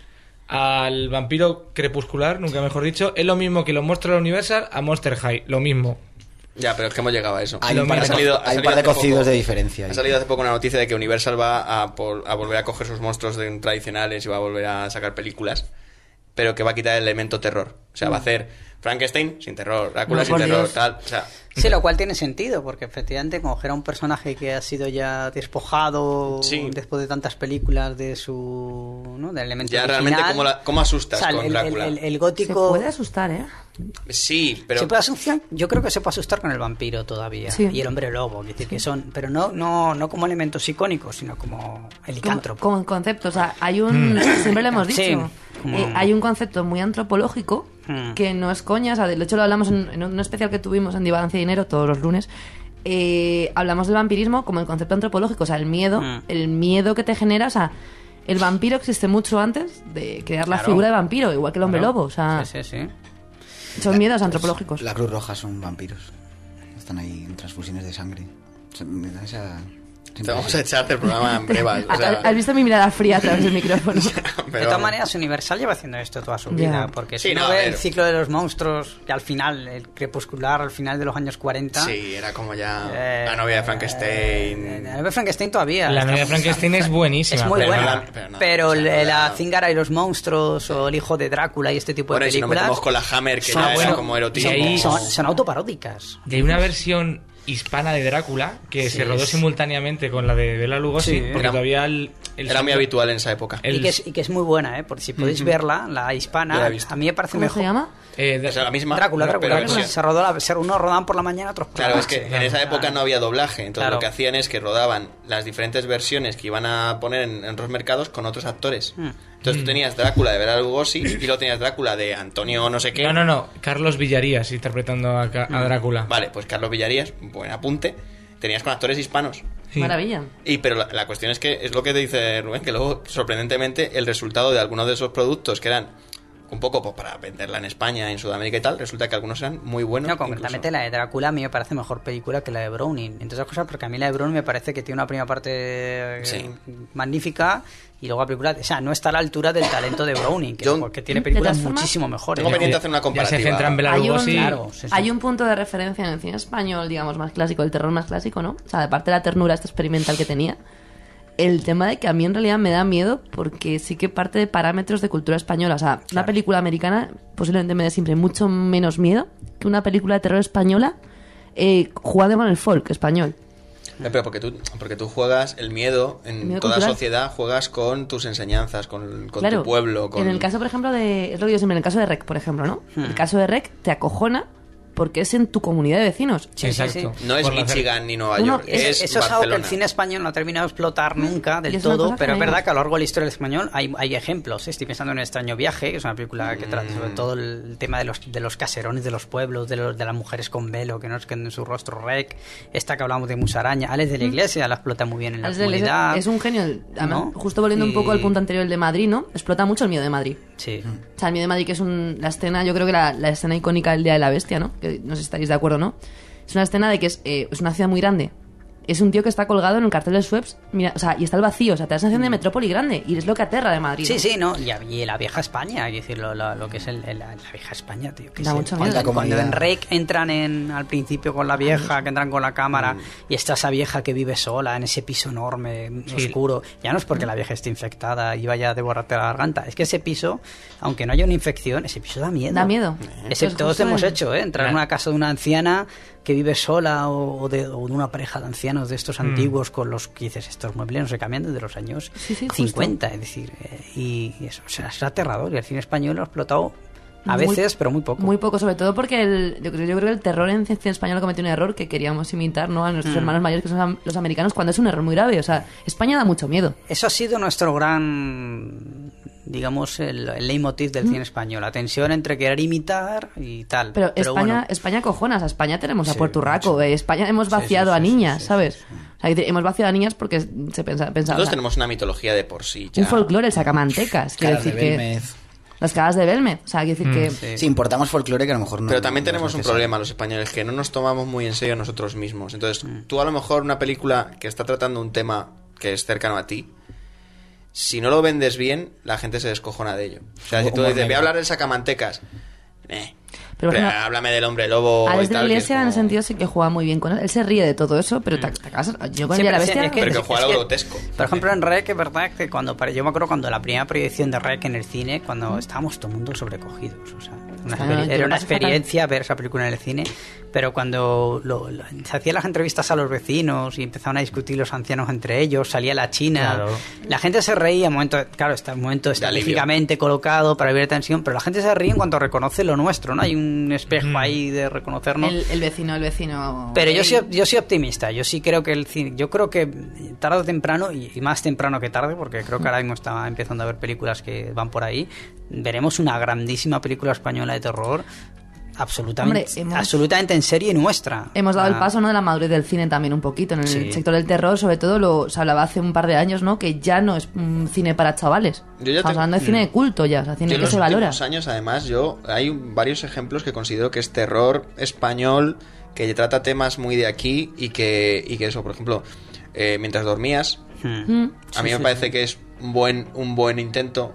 Al vampiro crepuscular, nunca mejor dicho, es lo mismo que los monstruos de la Universal a Monster High, lo mismo. Ya, pero es que hemos llegado a eso. Hay Lo un par de, mismo. Ha salido- ha hay un salido par de hace poco- cocidos de diferencia. Ha ahí. salido hace poco una noticia de que Universal va a, por- a volver a coger sus monstruos de- tradicionales y va a volver a sacar películas, pero que va a quitar el elemento terror. O sea, va a hacer Frankenstein sin terror, Drácula No, sin por terror, Dios. tal. O sea, Sí, lo cual tiene sentido, porque efectivamente coger a un personaje que ha sido ya despojado Sí. después de tantas películas de su... ¿no? del elemento ya original. realmente, ¿cómo, la- cómo asustas O sea, con el, Drácula? el- el- el Se gótico... puede asustar, ¿eh? Sí, pero... Se puede asustar, yo creo que se puede asustar con el vampiro todavía Sí. y el hombre lobo, es decir, que son, pero no, no, no como elementos icónicos, sino como el Como, licántropo. como concepto, o sea, hay un... Siempre lo hemos dicho. Sí, como- eh, hay un concepto muy antropológico Hmm. que no es coña, o sea, de hecho lo hablamos en, en un especial que tuvimos en Divagancia y Dinero todos los lunes. Eh, hablamos del vampirismo como el concepto antropológico, o sea, el miedo, Hmm. el miedo que te genera, o sea, el vampiro existe mucho antes de crear la Claro. figura de vampiro, igual que el hombre Claro. lobo, o sea, Sí, sí, sí. son miedos antropológicos. La Cruz Roja son vampiros. Están ahí en transfusiones de sangre. O sea, me da esa... Te vamos a echar del programa en brevas. O sea, ¿Has visto mi mirada fría a través del micrófono? pero De todas maneras, Universal lleva haciendo esto toda su Ya. vida, porque Sí, si no, no a ve ver. el ciclo de los monstruos, que al final, el crepuscular, al final de los años cuarenta... Sí, era como ya eh, la novia de eh, Frankenstein. la novia de Frankenstein todavía. La novia de Estamos- Frankenstein es buenísima. Es muy pero- Pero buena. no- pero no, pero o sea, la, la- la Zingara y los monstruos, o el hijo de Drácula y este tipo Bueno, de y si nos películas... metemos con la Hammer, que son- ya era bueno, como y erotismo. ahí- son, son autoparódicas. Y hay una versión hispana de Drácula que Sí, se rodó es- simultáneamente con la de Bela Lugosi, Sí. porque Era- todavía el, el Era muy sonido- habitual en esa época. el- Y que, es, y que es muy buena, ¿eh? Porque si podéis verla, la Yo la hispana, he visto. a mí me parece ¿Cómo mejor. se llama? eh, de- O sea, la misma. Drácula, no, Drácula. pero versión- Se rodó la, se, unos rodaban por la mañana, otros por Claro, la es que noche. en esa época no había doblaje, entonces Claro. lo que hacían es que rodaban las diferentes versiones que iban a poner en, en otros mercados con otros actores. Hmm. Entonces tú tenías Drácula de Bela Lugosi y luego tenías Drácula de Antonio no sé qué. no, no, no. Carlos Villarías interpretando a, Ca- a Drácula. Vale, pues Carlos Villarías, buen apunte, tenías con actores hispanos. Sí. Maravilla. Y pero la, la cuestión es que es lo que te dice Rubén, que luego sorprendentemente el resultado de algunos de esos productos que eran un poco pues, para venderla en España, en Sudamérica y tal, resulta que algunos eran muy buenos. No, concretamente incluso. la de Drácula a mí me parece mejor película que la de Browning. Entre otras cosas, porque a mí la de Browning me parece que tiene una primera parte eh, Sí. magnífica y luego la película, o sea, no está a la altura del talento de Browning, que, Yo- porque tiene de películas todas formas, muchísimo mejores. Tengo pendiente hacer una Ya comparativa. se centra en Bela Hay un, Lugosi. Claro, sí, sí. hay un punto de referencia en el cine español, digamos, más clásico, el terror más clásico, ¿no? O sea, aparte de la ternura esta experimental que tenía, el tema de que a mí en realidad me da miedo porque sí que parte de parámetros de cultura española. O sea, una película americana posiblemente me dé siempre mucho menos miedo que una película de terror española eh, jugada con el folk español. Eh, Pero porque tú, porque tú juegas el miedo en El miedo toda cultural. sociedad, juegas con tus enseñanzas, con, con Claro, tu pueblo. Con... En el caso, por ejemplo, de... Es lo que digo siempre, en el caso de Rec, por ejemplo, ¿no? Hmm. El caso de Rec te acojona porque es en tu comunidad de vecinos. Sí, sí, sí. No es Por la Michigan ni Nueva No, no, York, es- es, Eso es algo que Barcelona. el cine español no ha terminado de explotar nunca Y del es una todo, cosa que pero es me- verdad que a lo largo de la historia del español hay, hay ejemplos. ¿eh? Estoy pensando en Extraño Viaje, que es una película que trata sobre todo el tema de los, de los caserones de los pueblos, de, los, de las mujeres con velo, que no esconden su rostro. Rec, esta que hablamos de Musaraña, Alex de la Iglesia la explota muy bien en la Alex de la Iglesia comunidad. es un genio. Además, ¿no? justo volviendo un Y- poco al punto anterior, el de Madrid, ¿no? Explota mucho el miedo de Madrid. Sí. O sea, el miedo de Madrid, que es un, la escena, yo creo que la, la escena icónica del Día de la Bestia, ¿no? Que no sé si estaréis de acuerdo, ¿no? Es una escena de que es, eh, es una ciudad muy grande. Es un tío que está colgado en el cartel de Suez, mira, o sea, y está el vacío, o sea, te da la sensación de metrópoli grande, y es lo que aterra de Madrid. Sí, ¿no? sí, ¿no? Y, a- y la vieja España, hay que decir, lo, lo- lo que es el, el- la vieja España, tío. Que Da sí. mucho cuando, miedo. La cuando comunidad. en Rec entran en, al principio con la vieja, que entran con la cámara, y está esa vieja que vive sola en ese piso enorme, Sí. oscuro. Ya no es porque la vieja esté infectada y vaya a devorarte la garganta, es que ese piso, aunque no haya una infección, ese piso da miedo. Da miedo. Ese, Pues todos justo hemos el- hecho, ¿eh? Entrar en una casa de una anciana que vive sola o, o de, o de una pareja de ancianos de estos antiguos con los que dices, estos muebles no se cambian desde los años Sí, sí, justo. cincuenta, es decir, eh, y, y eso, o sea, es aterrador. Y el cine español lo ha explotado a Muy- veces, pero muy poco. Muy poco, sobre todo porque el, yo, creo, yo creo que el terror en cine español cometió un error que queríamos imitar, ¿no? A nuestros Mm. hermanos mayores, que son am- los americanos, cuando es un error muy grave. O sea, España da mucho miedo. Eso ha sido nuestro gran, digamos, el, el leitmotiv del cine español, la tensión entre querer imitar y tal. Pero, España, bueno, España cojonas, a España tenemos a Sí, Puerto Urraco, eh, España hemos Sí, vaciado sí, a sí, niñas, sí, sí, ¿sabes? sí, sí. O sea, que hemos vaciado a niñas porque se pensa, pensaba... Nosotros tenemos una mitología de por sí. un Ya. folclore, el sacamantecas, quiere Caras de decir que... Belmez. Las caras de Belmez, o sea, quiere decir que... sí. Sí, importamos folclore que a lo mejor no. Pero también no es tenemos un necesario. problema los españoles, que no nos tomamos muy en serio nosotros mismos. Entonces, tú a lo mejor una película que está tratando un tema que es cercano a ti, si no lo vendes bien, la gente se descojona de ello. O sea, si tú Humor dices, voy negro. a hablar del sacamantecas, eh, Pero, por pero ejemplo, háblame del hombre lobo Alex y de la tal, que es Iglesia en como- ese sentido sí que juega muy bien con él. Él se ríe de todo eso, pero te, te acabas- yo con Sí, el Día de la pero sí, Bestia... es que- Pero que es juega a lo que- grotesco. Por ejemplo, en Rec, es verdad que cuando pare- yo me acuerdo cuando la primera proyección de Rec en el cine, cuando estábamos todo el mundo sobrecogidos, o sea, una Ah, experi- yo era lo una pasé fatal. experiencia ver esa película en el cine, pero cuando lo- lo- se hacían las entrevistas a los vecinos y empezaban a discutir los ancianos entre ellos, salía la China, Claro. la gente se reía, momento, claro, está un momento De alivio. estratégicamente colocado para evitar tensión, pero la gente se ríe en cuanto reconoce lo nuestro, ¿no? Hay un espejo Mm. ahí de reconocernos. El, el vecino, el vecino... Pero yo gay. soy, yo soy optimista, yo sí creo que el cine, yo creo que tarde o temprano, y, y más temprano que tarde, porque creo que ahora mismo está empezando a haber películas que van por ahí, veremos una grandísima película española de terror, absolutamente, Hombre, hemos- absolutamente en serie nuestra. Hemos dado el Ah, paso, ¿no?, de la madurez del cine también un poquito. En el Sí. sector del terror, sobre todo, lo, se hablaba hace un par de años, ¿no?, que ya no es un cine para chavales. Yo ya Estamos tengo- hablando de cine de culto ya, o sea, cine Yo en que los se valora. últimos años, además, yo hay varios ejemplos que considero que es terror español, que trata temas muy de aquí y que, y que eso, por ejemplo, eh, Mientras dormías, hmm. Mm. a mí me parece que es un buen, un buen intento.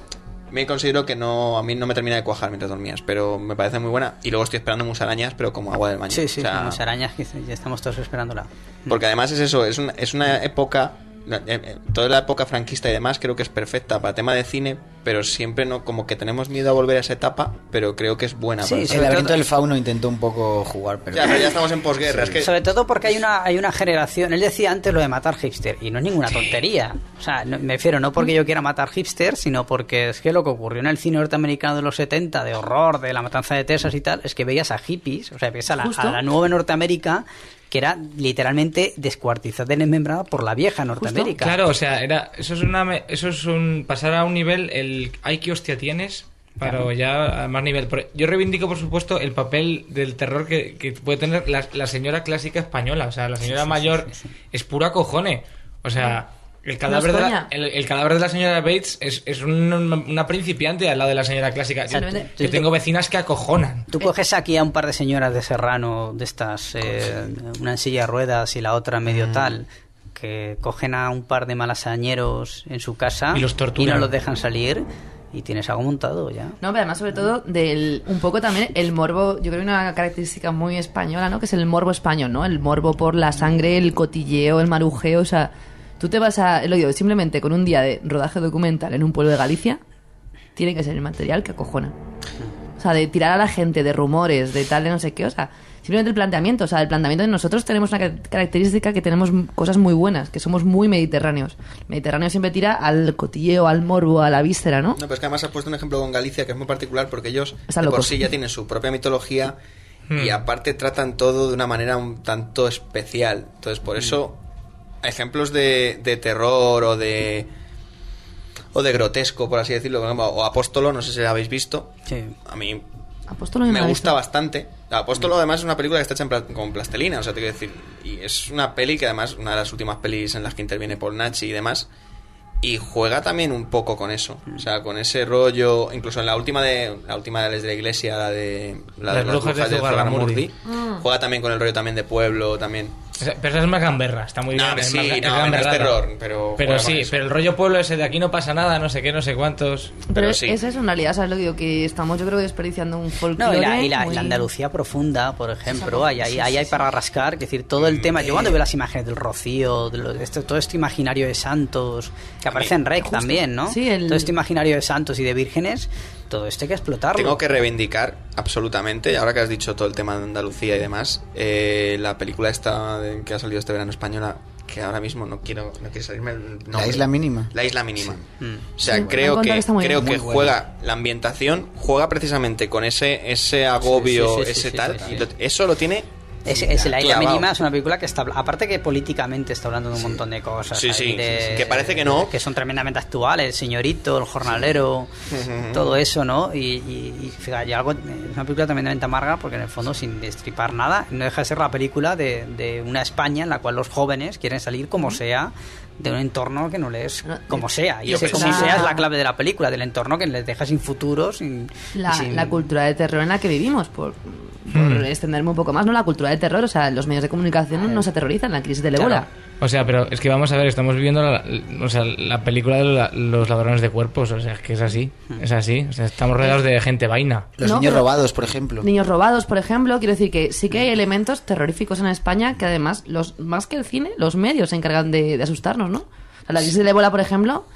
Me considero que no, a mí no me termina de cuajar Mientras dormías, pero me parece muy buena. Y luego estoy esperando Musarañas, pero como agua del baño. Sí, sí, O sea, como arañas que ya estamos todos esperándola. porque además es eso, es una, es una época, eh, eh, toda la época franquista y demás creo que es perfecta para tema de cine, pero siempre no, como que tenemos miedo a volver a esa etapa, pero creo que es buena. Sí, para- sí. El Sobre laberinto todo- del fauno intentó un poco jugar, pero. Ya, pero ya estamos en posguerra, es que... Sobre todo porque hay una hay una generación. Él decía antes lo de matar hipster y no es ninguna tontería. O sea, no- me refiero no porque yo quiera matar hipster, sino porque es que lo que ocurrió en el cine norteamericano de los setenta, de horror, de la matanza de Texas y tal, es que veías a hippies, o sea, veías a la, Justo. a la nueva Norteamérica que era literalmente descuartizada y desmembrada por la vieja Norteamérica. Claro, o sea, era eso es una me- eso es un pasar a un nivel el ay que hostia tienes para Claro. ya a más nivel. Por- Yo reivindico, por supuesto, el papel del terror que, que puede tener la, la señora clásica española, o sea, la señora sí, mayor sí, sí. es pura cojone. O sea, El cadáver, No de es la, coña. el, el cadáver de la señora Bates es, es un- una principiante al lado de la señora clásica. Yo, Exactamente. yo tengo vecinas que acojonan. Tú coges aquí a un par de señoras de Serrano, de estas, eh, una en silla de ruedas y la otra medio tal, que cogen a un par de malasañeros en su casa Y los torturan. no los dejan salir y tienes algo montado ya. No, pero además, sobre todo, del un poco también el morbo. Yo creo que una característica muy española, ¿no? Que es el morbo español, ¿no? El morbo por la sangre, el cotilleo, el marujeo. O sea, tú te vas a. Lo digo, simplemente con un día de rodaje documental en un pueblo de Galicia, tiene que ser el material que acojona. O sea, de tirar a la gente de rumores, de tal, de no sé qué. O sea, simplemente el planteamiento. O sea, el planteamiento de nosotros tenemos una ca- característica que tenemos m- cosas muy buenas, que somos muy mediterráneos. El Mediterráneo siempre tira al cotilleo, al morbo, a la víscera, ¿no? No, pero es que además has puesto un ejemplo con Galicia que es muy particular porque ellos Están de por locos. sí ya tienen su propia mitología y aparte tratan todo de una manera un tanto especial. Entonces, por eso, ejemplos de, de terror o de o de grotesco, por así decirlo, por ejemplo, o Apóstolo, no sé si la habéis visto. Sí. A mí Apóstolo no me la he gusta visto. bastante. Apóstolo además es una película que está hecha en pla- con plastelina, o sea, te quiero decir, y es una peli que además una de las últimas pelis en las que interviene Paul Nachi y demás, y juega también un poco con eso, o sea, con ese rollo, incluso en la última de la última de las de la iglesia, la de la Las de brujas de Zugarramurdi. Ah. juega también con el rollo también de pueblo, también. O sea, pero esa es más gamberra, está muy No, bien. es sí, más- no, es no es gamberrada. terror, pero Pero juega con sí, eso. pero el rollo pueblo ese de aquí no pasa nada, no sé qué, no sé cuántos. Pero, pero es- sí. es eso en realidad, ¿sabes lo que digo? Que estamos, yo creo, desperdiciando un folclore. No, y la, y la- y muy- la Andalucía profunda, por ejemplo, Esa- ahí, ahí, sí, ahí sí, hay sí. para rascar, es decir, todo el tema, yo cuando veo las imágenes del Rocío, de lo- de este- todo este imaginario de santos, que aparece en Rec también, ¿no? Sí, el- Todo este imaginario de santos y de vírgenes, todo esto hay que explotarlo. Tengo que reivindicar absolutamente, ahora que has dicho todo el tema de Andalucía y demás, eh, la película esta de- que ha salido este verano española, que ahora mismo no quiero no quiere salirme el nombre. La isla mínima. La isla mínima. Mm. O sea, Sí, me han creo contado que que está muy creo bien. que Muy juega la ambientación, juega precisamente con ese ese agobio, Sí, sí, sí, ese sí, tal, sí, sí. y lo- eso lo tiene. Es, es la isla clavado. mínima, es una película que está, aparte que políticamente está hablando de un montón de cosas. Sí, ahí sí, de- sí, sí. Que parece que no. Que son tremendamente actuales, el señorito, el jornalero, todo eso, ¿no? Y, y, y fíjate, y algo, es una película tremendamente amarga porque en el fondo, sin destripar nada, no deja de ser la película de, de una España en la cual los jóvenes quieren salir como sea de un entorno que no les... No, como sea. Y yo ese pensé- como sea es La- la clave de la película, del entorno que les deja sin futuro, sin... La, y sin- la cultura de terror en la que vivimos, por, por extenderme un poco más, ¿no? La cultura de terror, o sea, los medios de comunicación no se aterrorizan, la crisis del ébola. O sea, pero es que vamos a ver, estamos viviendo la, o sea, la película de la- los ladrones de cuerpos, o sea, es que es así, es así, o sea, estamos rodeados de gente vaina. Los No, niños pero- robados, por ejemplo. Niños robados, por ejemplo, quiero decir que sí que hay elementos terroríficos en España que además, los más que el cine, los medios se encargan de, de asustarnos, ¿no? O sea, la crisis del ébola, por ejemplo,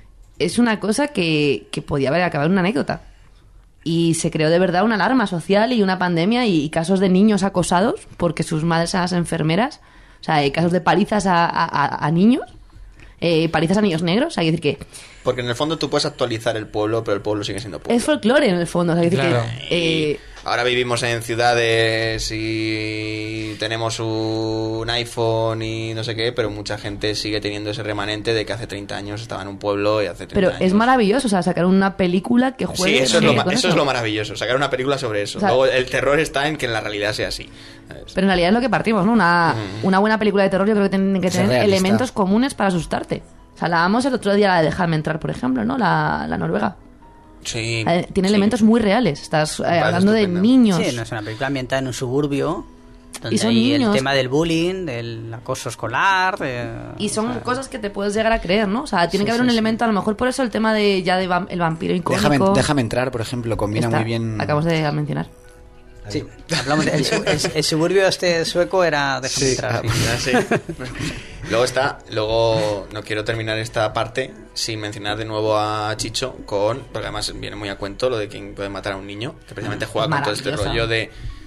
es una cosa que, que podía haber acabado en una anécdota. Y se creó de verdad una alarma social y una pandemia y, y casos de niños acosados porque sus madres eran las enfermeras. O sea, hay casos de palizas a, a- a- a niños, eh, palizas a niños negros. Hay que decir que Porque en el fondo tú puedes actualizar el pueblo, pero el pueblo sigue siendo pueblo. es folclore en el fondo. O sea, hay que decir Claro. que, eh, Ahora vivimos en ciudades y tenemos un iPhone y no sé qué, pero mucha gente sigue teniendo ese remanente de que hace treinta años estaba en un pueblo y hace treinta pero años. es maravilloso, o sea, sacar una película que Sí, juegue eso es, lo, con ma- eso eso. es lo maravilloso, sacar una película sobre eso. O sea, Luego el terror está en que la realidad sea así. ¿sabes? Pero en realidad es lo que partimos, ¿no? Una, una buena película de terror yo creo que tiene que Ser tener realista. elementos comunes para asustarte. O sea, la damos el otro día, la de Déjame entrar, por ejemplo, ¿no? La, la Noruega. Sí. Eh, tiene sí. elementos muy reales. Estás eh, parece hablando de estupendo. niños. Sí, no es una película ambientada en un suburbio donde Y son hay el niños. tema del bullying, del acoso escolar. de- Y son o sea, cosas que te puedes llegar a creer, ¿no? O sea, tiene Sí, que haber sí, un sí. elemento, a lo mejor por eso el tema de ya de vam- el vampiro icónico. Déjame, déjame entrar, por ejemplo, combina está, muy bien. Acabamos de mencionar. Sí, hablamos de- el, su- el- el suburbio este sueco era de Sí, entrar, sí. Ya sé. Luego está, luego no quiero terminar esta parte sin mencionar de nuevo a Chicho con, porque además viene muy a cuento lo de quien puede matar a un niño, que precisamente juega con todo este Maravillosa. rollo de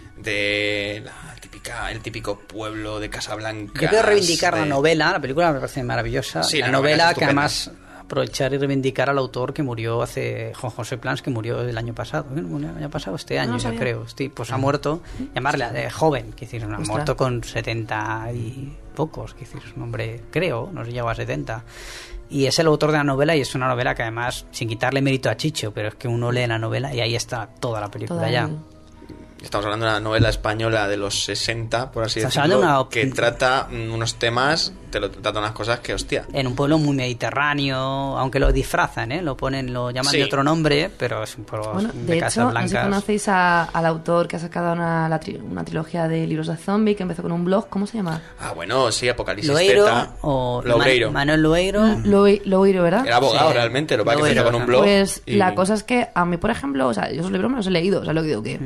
de la típica, el típico pueblo de Casablanca. Yo quiero reivindicar de- la novela, la película me parece maravillosa. Sí, la, la novela novela es que estupenda. además aprovechar y reivindicar al autor que murió hace Juan José Plans, que murió el año pasado. ¿Eh? ¿Murió el año pasado? Este año, no yo sabía. creo. Sí, pues ha muerto, llamarle de joven, que decir, no, ha Ostras. muerto con setenta y pocos, que decir, es un hombre, creo, no se llegó a setenta. Y es el autor de la novela y es una novela que además, sin quitarle mérito a Chicho, pero es que uno lee la novela y ahí está toda la película Toda ya. el- Estamos hablando de una novela española de los sesenta, por así Estás decirlo, hablando de una- que trata mm, unos temas, te lo trata unas cosas que, hostia. En un pueblo muy mediterráneo, aunque lo disfrazan, ¿eh? Lo ponen, lo llaman Sí. de otro nombre, pero es un pueblo Bueno, de, de casas hecho, no sé blancas. si conocéis a- al autor que ha sacado una, la tri- una trilogía de libros de zombie que empezó con un blog. ¿Cómo se llama? Ah, bueno, sí, Apocalipsis Loeiro Z. o Loureiro. Man- Manuel Loeiro. Lo, Loiro, ¿verdad? Era abogado Sí. realmente, lo que pasa es que Loeiro, empezó con un blog. Pues y- la cosa es que a mí, por ejemplo, o sea, yo esos libros me los he leído, o sea, lo que digo que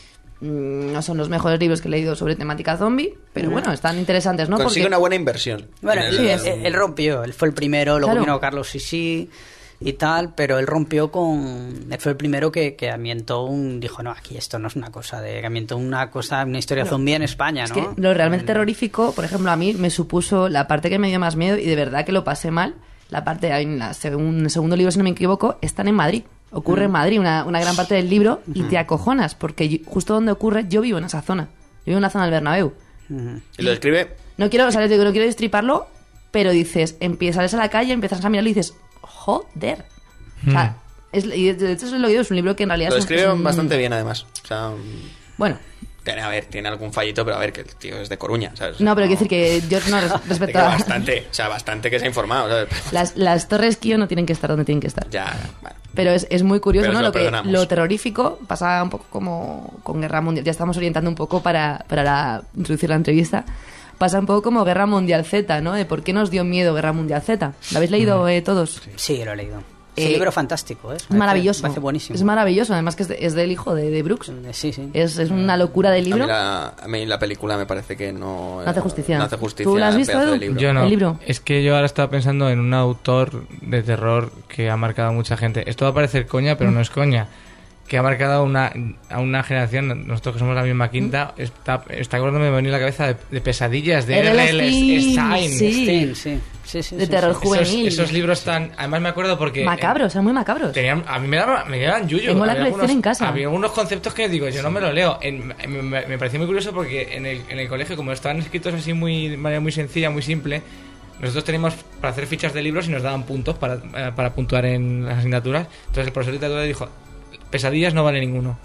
mm, no son los mejores libros que he leído sobre temática zombie, pero bueno, están interesantes, ¿no? Consigue Porque una buena inversión. Bueno, En él, el- él- él rompió, él fue el primero, luego Claro. vino Carlos Sisi y tal, pero él rompió con... Él fue el primero que, que ambientó un... Dijo, no, aquí esto no es una cosa de... Que ambientó una cosa, una historia zombie en España, es ¿no? que lo realmente El- terrorífico, por ejemplo, a mí me supuso la parte que me dio más miedo y de verdad que lo pasé mal. La parte, en la segun- el segundo libro, si no me equivoco, están en Madrid. Ocurre en Madrid una, una gran parte del libro y te acojonas porque yo- justo donde ocurre yo vivo en esa zona. Yo vivo en la zona del Bernabéu. Ujú. Y lo describe. No quiero, o sea, les digo, no quiero destriparlo, pero dices, empiezas, sales a la calle, empiezas a mirarlo y dices, joder. O sea, es, y de hecho eso es lo que digo, es un libro que en realidad Lo es un- describe es un- bastante bien, además. O sea, Bueno, tiene, a ver, tiene algún fallito, pero a ver, que el tío es de Coruña, ¿sabes? no, pero quiero decir que yo no res- De respecto que a... bastante, o sea, bastante que se ha informado, ¿sabes? Las, las torres Kio no tienen que estar donde tienen que estar. Ya, bueno. Pero es, es muy curioso, Pero ¿no? se lo Lo, que, perdonamos. lo terrorífico pasa un poco como con Guerra Mundial. Ya estamos orientando un poco para, para la, introducir la entrevista. Pasa un poco como Guerra Mundial Z, ¿no? De por qué nos dio miedo Guerra Mundial Z. ¿Lo habéis leído eh, todos? Sí, lo he leído. Es Eh, un libro fantástico, ¿eh? Es maravilloso. Me parece buenísimo. Es maravilloso, además que es, de- es del hijo de, de Brooks. Sí, sí. Es, es una locura de A mí, libro. la, a mí la película me parece que no... No hace justicia. No hace justicia. ¿Tú la has al visto, pedazo de Edu? libro. Yo no. El libro. Es que yo ahora estaba pensando en un autor de terror que ha marcado a mucha gente. Esto va a parecer coña, pero no es coña. Que ha marcado una, a una generación, nosotros que somos la misma quinta, está, está acordándome de venir a la cabeza de, de pesadillas de R L. R L. Stein. Sí. Sí, sí, sí, sí, De sí, terror sí. juvenil. Esos, esos libros tan... Además me acuerdo porque... Macabros, son muy macabros. Tenían, a mí me daban, me daban yuyu. Tengo la Había colección algunos- en casa. Había algunos conceptos que digo, yo no me lo leo. En- me, me- me pareció muy curioso porque en el, en el colegio, como estaban escritos así muy, de manera muy sencilla, muy simple, nosotros teníamos para hacer fichas de libros y nos daban puntos para, eh, para puntuar en las asignaturas. Entonces el profesor de literatura dijo, pesadillas no vale ninguno.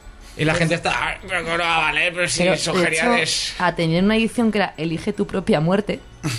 Y la gente está, "Ay, pero ¿cómo no va a valer? Pero si Pero, son de hecho, geniales". a tener una edición que era Elige tu propia muerte.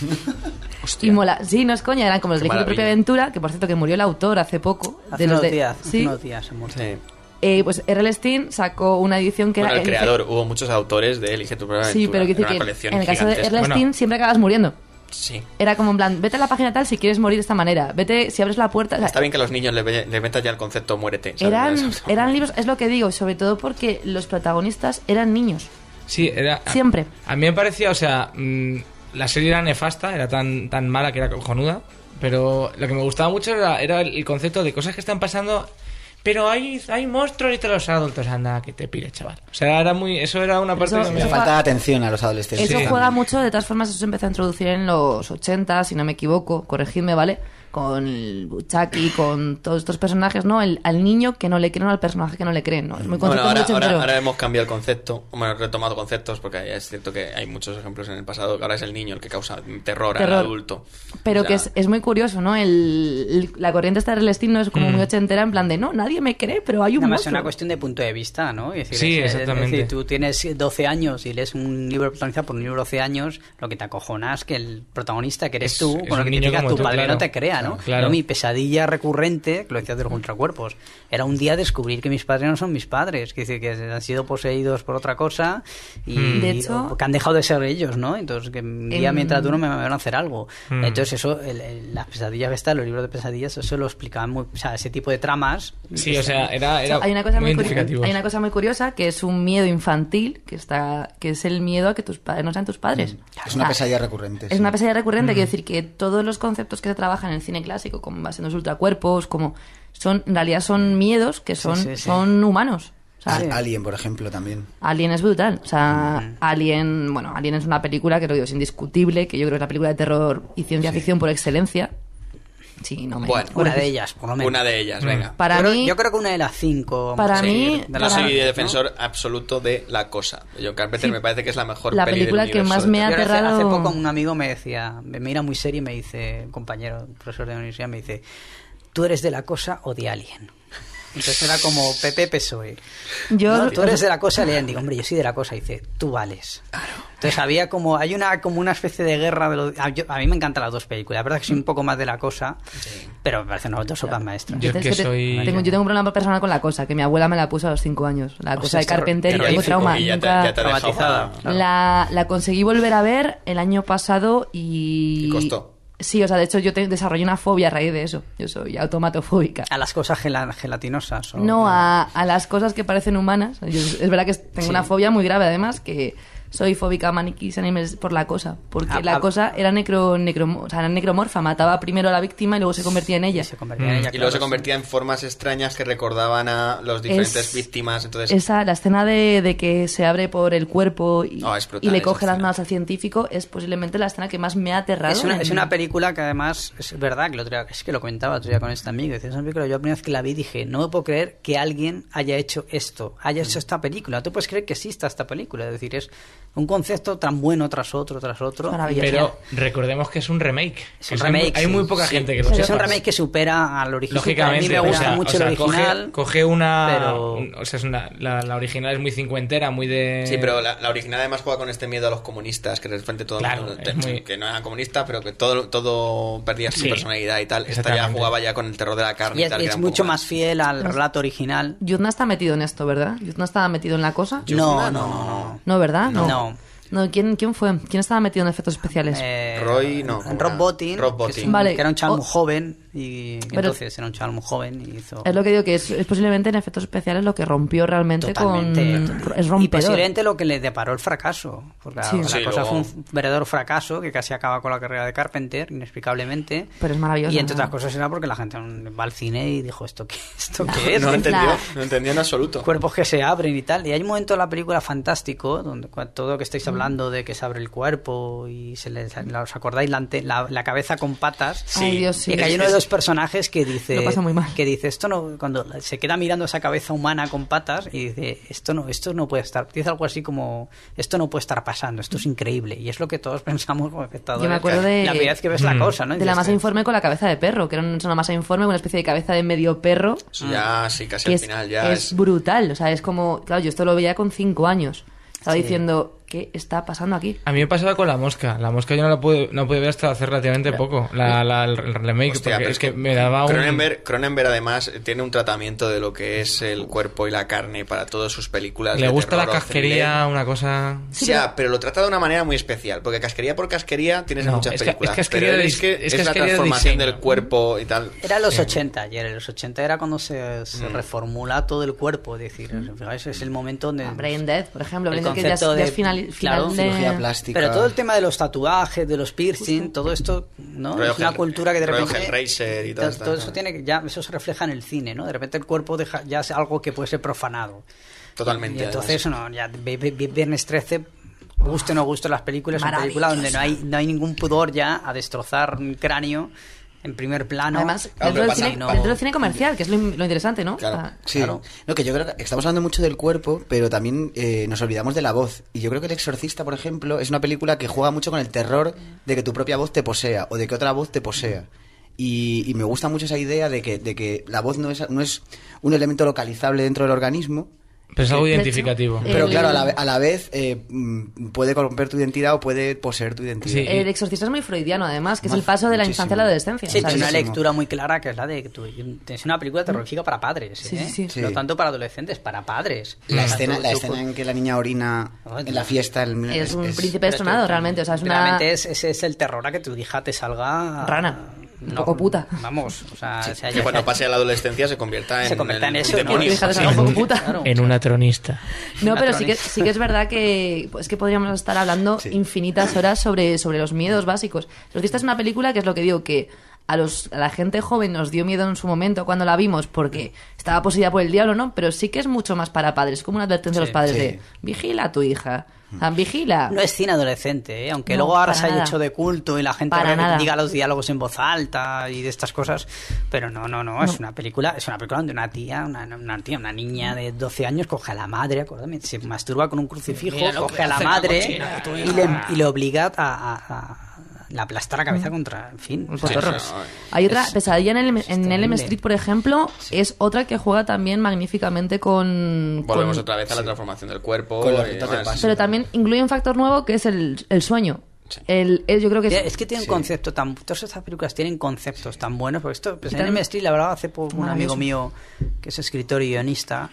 Y mola. Sí, no es coña, eran como los Qué Elige tu propia maravilla. aventura, que por cierto que murió el autor hace poco. Hace de los unos de- días, hace sí. unos días se murió. Sí. Eh, pues R L. Stein sacó una edición que Bueno, era... el Elige- creador, hubo muchos autores de Elige tu propia Sí, aventura. pero quiero Era una decir que colección en el caso de R L. gigantesca. Stein siempre acabas muriendo. Sí. Era como en plan, vete a la página tal si quieres morir de esta manera. Vete, si abres la puerta... o sea, Está bien que a los niños les, ve- les metas ya el concepto muérete. ¿sabes? eran, Eso. eran libros, es lo que digo, sobre todo porque los protagonistas eran niños. Sí, era... Siempre. A mí me parecía, o sea, mm, la serie era nefasta, era tan, tan mala que era cojonuda, pero lo que me gustaba mucho era, era el concepto de cosas que están pasando, pero hay, hay monstruos y te los adultos, anda, que te pide, chaval. O sea, era muy, eso era una parte Eso- que Le eso me... falta atención a los adolescentes. Eso Sí. juega mucho, de todas formas, eso se empezó a introducir en los ochenta, si no me equivoco, corregidme, ¿vale? Con el Buchaki, con todos estos personajes, ¿no? El, al niño que no le creen o al personaje que no le creen, ¿no? Es muy Bueno, concepto ahora, muy ochentero. ahora, ahora hemos cambiado el concepto, hemos retomado conceptos, porque es cierto que hay muchos ejemplos en el pasado, que ahora es el niño el que causa terror, Terror. al adulto. Pero O sea, que es, es muy curioso, ¿no? El, el- la corriente esta del Steam no es como Mm. muy ochentera, en plan de, no, nadie me cree, pero hay un Además es monstruo. una cuestión de punto de vista, ¿no? Es decir, Sí, es- es- exactamente. Es decir, tú tienes doce años y lees un libro protagonizado por un libro de doce años, lo que te acojona es que el protagonista que eres Es- tú, es con lo un que te niño diga como tu tú, padre claro. no te crea, ¿no? Claro. Yo, mi pesadilla recurrente, que lo decía de los contracuerpos, era un día descubrir que mis padres no son mis padres, que decir que han sido poseídos por otra cosa y, Mm. De hecho- o que han dejado de ser ellos, ¿no? Entonces que un día En- mientras duermo me van a hacer algo. Mm. Entonces eso, el- el- las pesadillas que están, los libros de pesadillas, eso lo explicaban muy, o sea, ese tipo de tramas. Sí, o sea, era, era hay una cosa muy muy, curi- identificativo. hay una cosa muy curiosa que es un miedo infantil que está que es el miedo a que tus padres no sean tus padres. Es una O sea, pesadilla recurrente. Es sí. una pesadilla recurrente, quiero decir que todos los conceptos que se trabajan en el cine clásico, como base en los ultracuerpos, como son en realidad son miedos que son sí, sí. son humanos. O sea, Sí. Alien, por ejemplo, también. Alien es brutal. O sea, Alien, bueno, Alien es una película que lo digo, es indiscutible, que yo creo que es la película de terror y ciencia ficción por excelencia. Sí, no me Bueno, Una de ellas, por lo menos. Una de ellas, venga. Para yo, creo, mí, yo creo que una de las cinco. Para sí, mí- de Yo las- soy ¿no? defensor absoluto de La Cosa. John Carpenter Sí. me parece que es la mejor La peli del película que universo más de me ha Yo hace- aterrado- Hace poco un amigo me decía, me mira muy serio y me dice, un compañero, un profesor de la universidad, me dice, ¿tú eres de La Cosa o de Alien? Entonces era como P P P S O E. Yo, No, tú eres de la cosa, leían, digo, hombre, yo soy de la cosa, y dice, tú vales. Entonces había como, hay una como una especie de guerra de los, a, yo- a mí me encantan las dos películas, la verdad es que soy un poco más de la cosa, pero me parecen las dos obras maestras. Yo es que es que te- soy- tengo, yo tengo un problema personal con la cosa, que mi abuela me la puso a los cinco años. La O cosa sea, de es terror- Carpenter y tengo terrorífico, trauma. y ya te, Nunca- ya te ha dejado traumatizada. para- Claro. La, la conseguí volver a ver el año pasado y... Y costó. Sí, o sea, de hecho yo te- desarrollé una fobia a raíz de eso. Yo soy automatofóbica. A las cosas gela- gelatinosas. O... No, a, a las cosas que parecen humanas. Yo- es verdad que tengo Sí. una fobia muy grave, además, que soy fóbica a maniquís animes por la cosa. Porque Ah, la ah. cosa era, necro, necro, o sea, era necromorfa. Mataba primero a la víctima y luego se convertía en ella. Se convertía en ella, Y luego se claro, convertía en formas extrañas que recordaban a los diferentes Es- víctimas. Entonces, Esa, la escena de, de que se abre por el cuerpo y, Oh, es brutal y le esa coge las escena. manos al científico es posiblemente la escena que más me ha aterrado. Es una, en- es una película que además, es verdad, que el otro día, es que lo comentaba el otro día con este amigo, decía, es una película, yo la primera vez que la vi dije, no me puedo creer que alguien haya hecho esto, haya hecho esta película, tú puedes creer que exista esta película, es decir, es un concepto tan bueno tras otro, tras otro. Es maravilloso. Pero recordemos que es un remake. Es un O sea, hay mu- remake, hay muy sí, poca sí. gente que lo Es sepa. un remake que supera al original. Lógicamente, a mí me gusta o sea, mucho o sea, el original. Coge, coge una. pero- un- o sea, es una, la, la original es muy cincuentera, muy de. sí, pero la, la original además juega con este miedo a los comunistas, que de repente todo el Claro, mundo- es muy- que no eran comunistas, pero que todo, todo perdía su Sí, personalidad y tal. Esta ya exactamente. jugaba ya con el terror de la carne Y y, es, tal. que es era un mucho poco más fiel al relato original. Yuzna está metido en esto, ¿verdad? Yuzna estaba metido en la cosa. No, no, no. No, ¿verdad? No. No. No, ¿quién, ¿quién fue? ¿Quién estaba metido en efectos especiales? Eh, Roy, no, ¿cómo Rob era? Bottin, Rob que, es Bottin. un- Vale. que era un chaval O- muy joven y Pero- entonces era un chaval muy joven y hizo Es lo que digo, que es, es posiblemente en efectos especiales lo que rompió realmente totalmente. con... Es Y rompedor. posiblemente lo que le deparó el fracaso, porque la, Sí. la Sí, cosa luego- fue un verdadero fracaso que casi acaba con la carrera de Carpenter inexplicablemente. Pero es maravilloso. Y entre ¿no? otras cosas era porque la gente va al cine y dijo, ¿esto qué, esto qué es? No lo Es entendió, la- no entendió en absoluto. Cuerpos que se abren y tal. Y hay un momento en la película fantástico, donde cua- todo lo que estáis hablando de que se abre el cuerpo y se les, ¿os acordáis? La, ante- la, la cabeza con patas. Ay, Dios, sí. Y que hay uno de los personajes que dice, Lo pasa muy mal. que dice, esto no, cuando se queda mirando esa cabeza humana con patas y dice, esto no, esto no puede estar, dice algo así como, esto no puede estar pasando, esto es increíble. Y es lo que todos pensamos como espectadores. Yo me acuerdo de- La primera vez que ves la Mm. cosa, ¿no? Y De la dices, masa informe con la cabeza de perro, que era una masa informe con una especie de cabeza de medio perro. Eso ya, sí, casi Que al es, final ya es es... brutal. O sea, es como... Claro, yo esto lo veía con cinco años. Estaba Sí. diciendo, ¿qué está pasando aquí? A mí me pasaba con La Mosca. La Mosca yo no la pude, no pude ver hasta hace relativamente poco. La, la- el remake, Hostia, porque pero es que me daba un... Cronenberg, Cronenberg además tiene un tratamiento de lo que es el cuerpo y la carne para todas sus películas. Le de gusta la terror o casquería, una cosa... thriller. Ya, pero lo trata de una manera muy especial, porque casquería por casquería tienes en No, muchas es que- películas. es casquería pero de es que dis- es, es la casquería de transformación diseño. del cuerpo y tal. Era los Sí. ochenta ayer, en los ochenta era cuando se, se Mm. reformula todo el cuerpo, es decir, fijáis, es el momento donde... Brain Dead, por ejemplo. El Brain Dead, que ya, es- concepto ya de- es final, final claro, de... Cirugía plástica. Pero todo el tema de los tatuajes, de los piercing, todo esto, ¿no? Rollo Es una Hell- cultura que de rollo repente... Hellraiser y todo todo, esto, todo ¿no? eso tiene que- ya eso se refleja en el cine, ¿no? De repente el cuerpo deja, ya es algo que puede ser profanado. Totalmente. Y entonces, no, ya vi- vi- vi- Viernes trece, guste o no guste las películas, es una película donde no hay, no hay ningún pudor ya a destrozar un cráneo en primer plano. Además, Claro, dentro, del pero cine, pasa- no- dentro del cine comercial, que es lo, lo interesante, ¿no? Claro. O sea, Sí, Claro. no, que yo creo que estamos hablando mucho del cuerpo, pero también eh, nos olvidamos de la voz. Y yo creo que El Exorcista, por ejemplo, es una película que juega mucho con el terror de que tu propia voz te posea o de que otra voz te posea. Y, y me gusta mucho esa idea de que, de que la voz no es, no es un elemento localizable dentro del organismo. Pero es algo De hecho, identificativo. eh, Pero El- claro, a la, a la vez eh, mm, puede corromper tu identidad o puede poseer tu identidad. Sí. El exorcista es muy freudiano, además, que es Más- el paso de la muchísimo. infancia a la adolescencia. Sí, O sea, tiene una es- muchísimo. lectura muy clara que es la de que tú, es una película terrorífica para padres, Sí, ¿eh? sí, sí. No Sí. tanto para adolescentes, para padres. La O sea, escena, tú- la tú- escena en que la niña orina Ay, en la fiesta el- es un es- príncipe pero destronado, esto- realmente. O sea, es una... realmente es, ese es el terror a que tu hija te salga... Rana. Un poco puta. Vamos, o sea... o sea, Que ya- cuando pase a la adolescencia se convierta en, Se convierta en un eso, ¿no? demonio. Tu hija te salga un poco puta. Claro. En una tronista. No, Una pero sí que, tronista. sí que es verdad que pues que podríamos estar hablando Sí. infinitas horas sobre, sobre los miedos básicos. Exorcista es una película que es lo que digo, que a, los, a la gente joven nos dio miedo en su momento cuando la vimos porque estaba poseída por el diablo, ¿no? Pero sí que es mucho más para padres, es como una advertencia a los Sí, padres sí. de vigila a tu hija, o sea, vigila. No es cine adolescente, ¿eh? Aunque No, luego ahora para se haya nada. hecho de culto y la gente Para ahora nada. diga los diálogos en voz alta y de estas cosas, pero no, no, no, es una película, es una película donde una tía, una, una tía, una niña de doce años coge a la madre, acuérdame, se masturba con un crucifijo, Mira lo que coge a la hace la madre cochina de tu y hija. le, y le obliga a, a- a- le aplasta la cabeza contra, en fin. Un o sea, cotorro. es- Hay otra, es- Pesadilla en, el, en terrible. Elm Street, por ejemplo, es otra que juega también magníficamente con... Volvemos con- otra vez a la transformación del cuerpo. Con los y ritos demás. de paso. Pero también incluye un factor nuevo que es el, el sueño. El, el- yo creo que es... Es que tiene un concepto tan... Todas estas películas tienen conceptos tan buenos. Porque esto... Pues Y en tan- Elm Street le hablaba hace poco un amigo Maravilloso. mío que es escritor y guionista.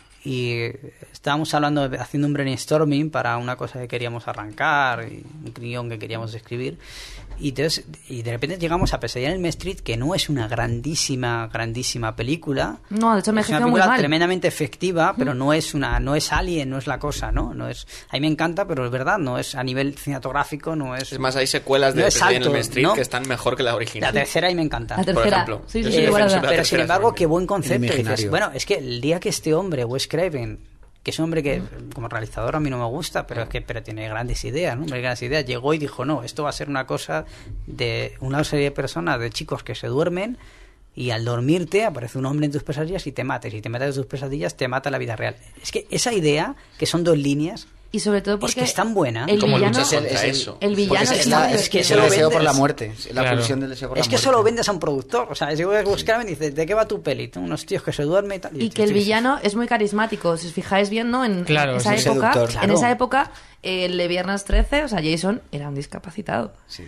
Y estábamos hablando, de- haciendo un brainstorming para una cosa que queríamos arrancar, y un guión que queríamos escribir. Y, entonces, y de repente llegamos a Pesadilla en Elm Street, que no es una grandísima, grandísima película. No, de hecho me Es una ejerció muy película mal. tremendamente efectiva, pero no es una, no es Alien, no es la cosa, ¿no? No es, a mí me encanta, pero es verdad, no es a nivel cinematográfico, no es. Es más, hay secuelas de no es Pesadilla en alto, Elm Street ¿no? que están mejor que la La original. tercera y me encanta. La Por tercera. ejemplo. Sí, Yo sí, soy sí, igual defensor es de la Pero tercera, sin embargo, es qué buen concepto. El Dices, imaginario. bueno, es que el día que este hombre, Wes Craven, que es un hombre que como realizador a mí no me gusta, pero es que pero tiene grandes ideas, ¿no? Muy grandes ideas. Llegó y dijo, no, esto va a ser una cosa de una serie de personas, de chicos que se duermen y al dormirte aparece un hombre en tus pesadillas y te mata. Y si te matas en tus pesadillas, te mata la vida real. Es que esa idea, que son dos líneas, Y sobre todo porque... es que es tan buena. El ¿Cómo villano, luchas contra es el- eso? el villano Porque es, es la- muy es que es se el lo deseo por vendes. la muerte. La Claro. pulsión del deseo por Es la que muerte. eso lo vendes a un productor. O sea, si Wes Craven dice, ¿de qué va tu peli? Tú, unos tíos que se duermen y tal. Y que el villano es muy carismático. Si os fijáis bien, ¿no? En, Claro, en esa es época, seductor. en Claro. esa época, el de Viernes trece, o sea, Jason era un discapacitado. Sí.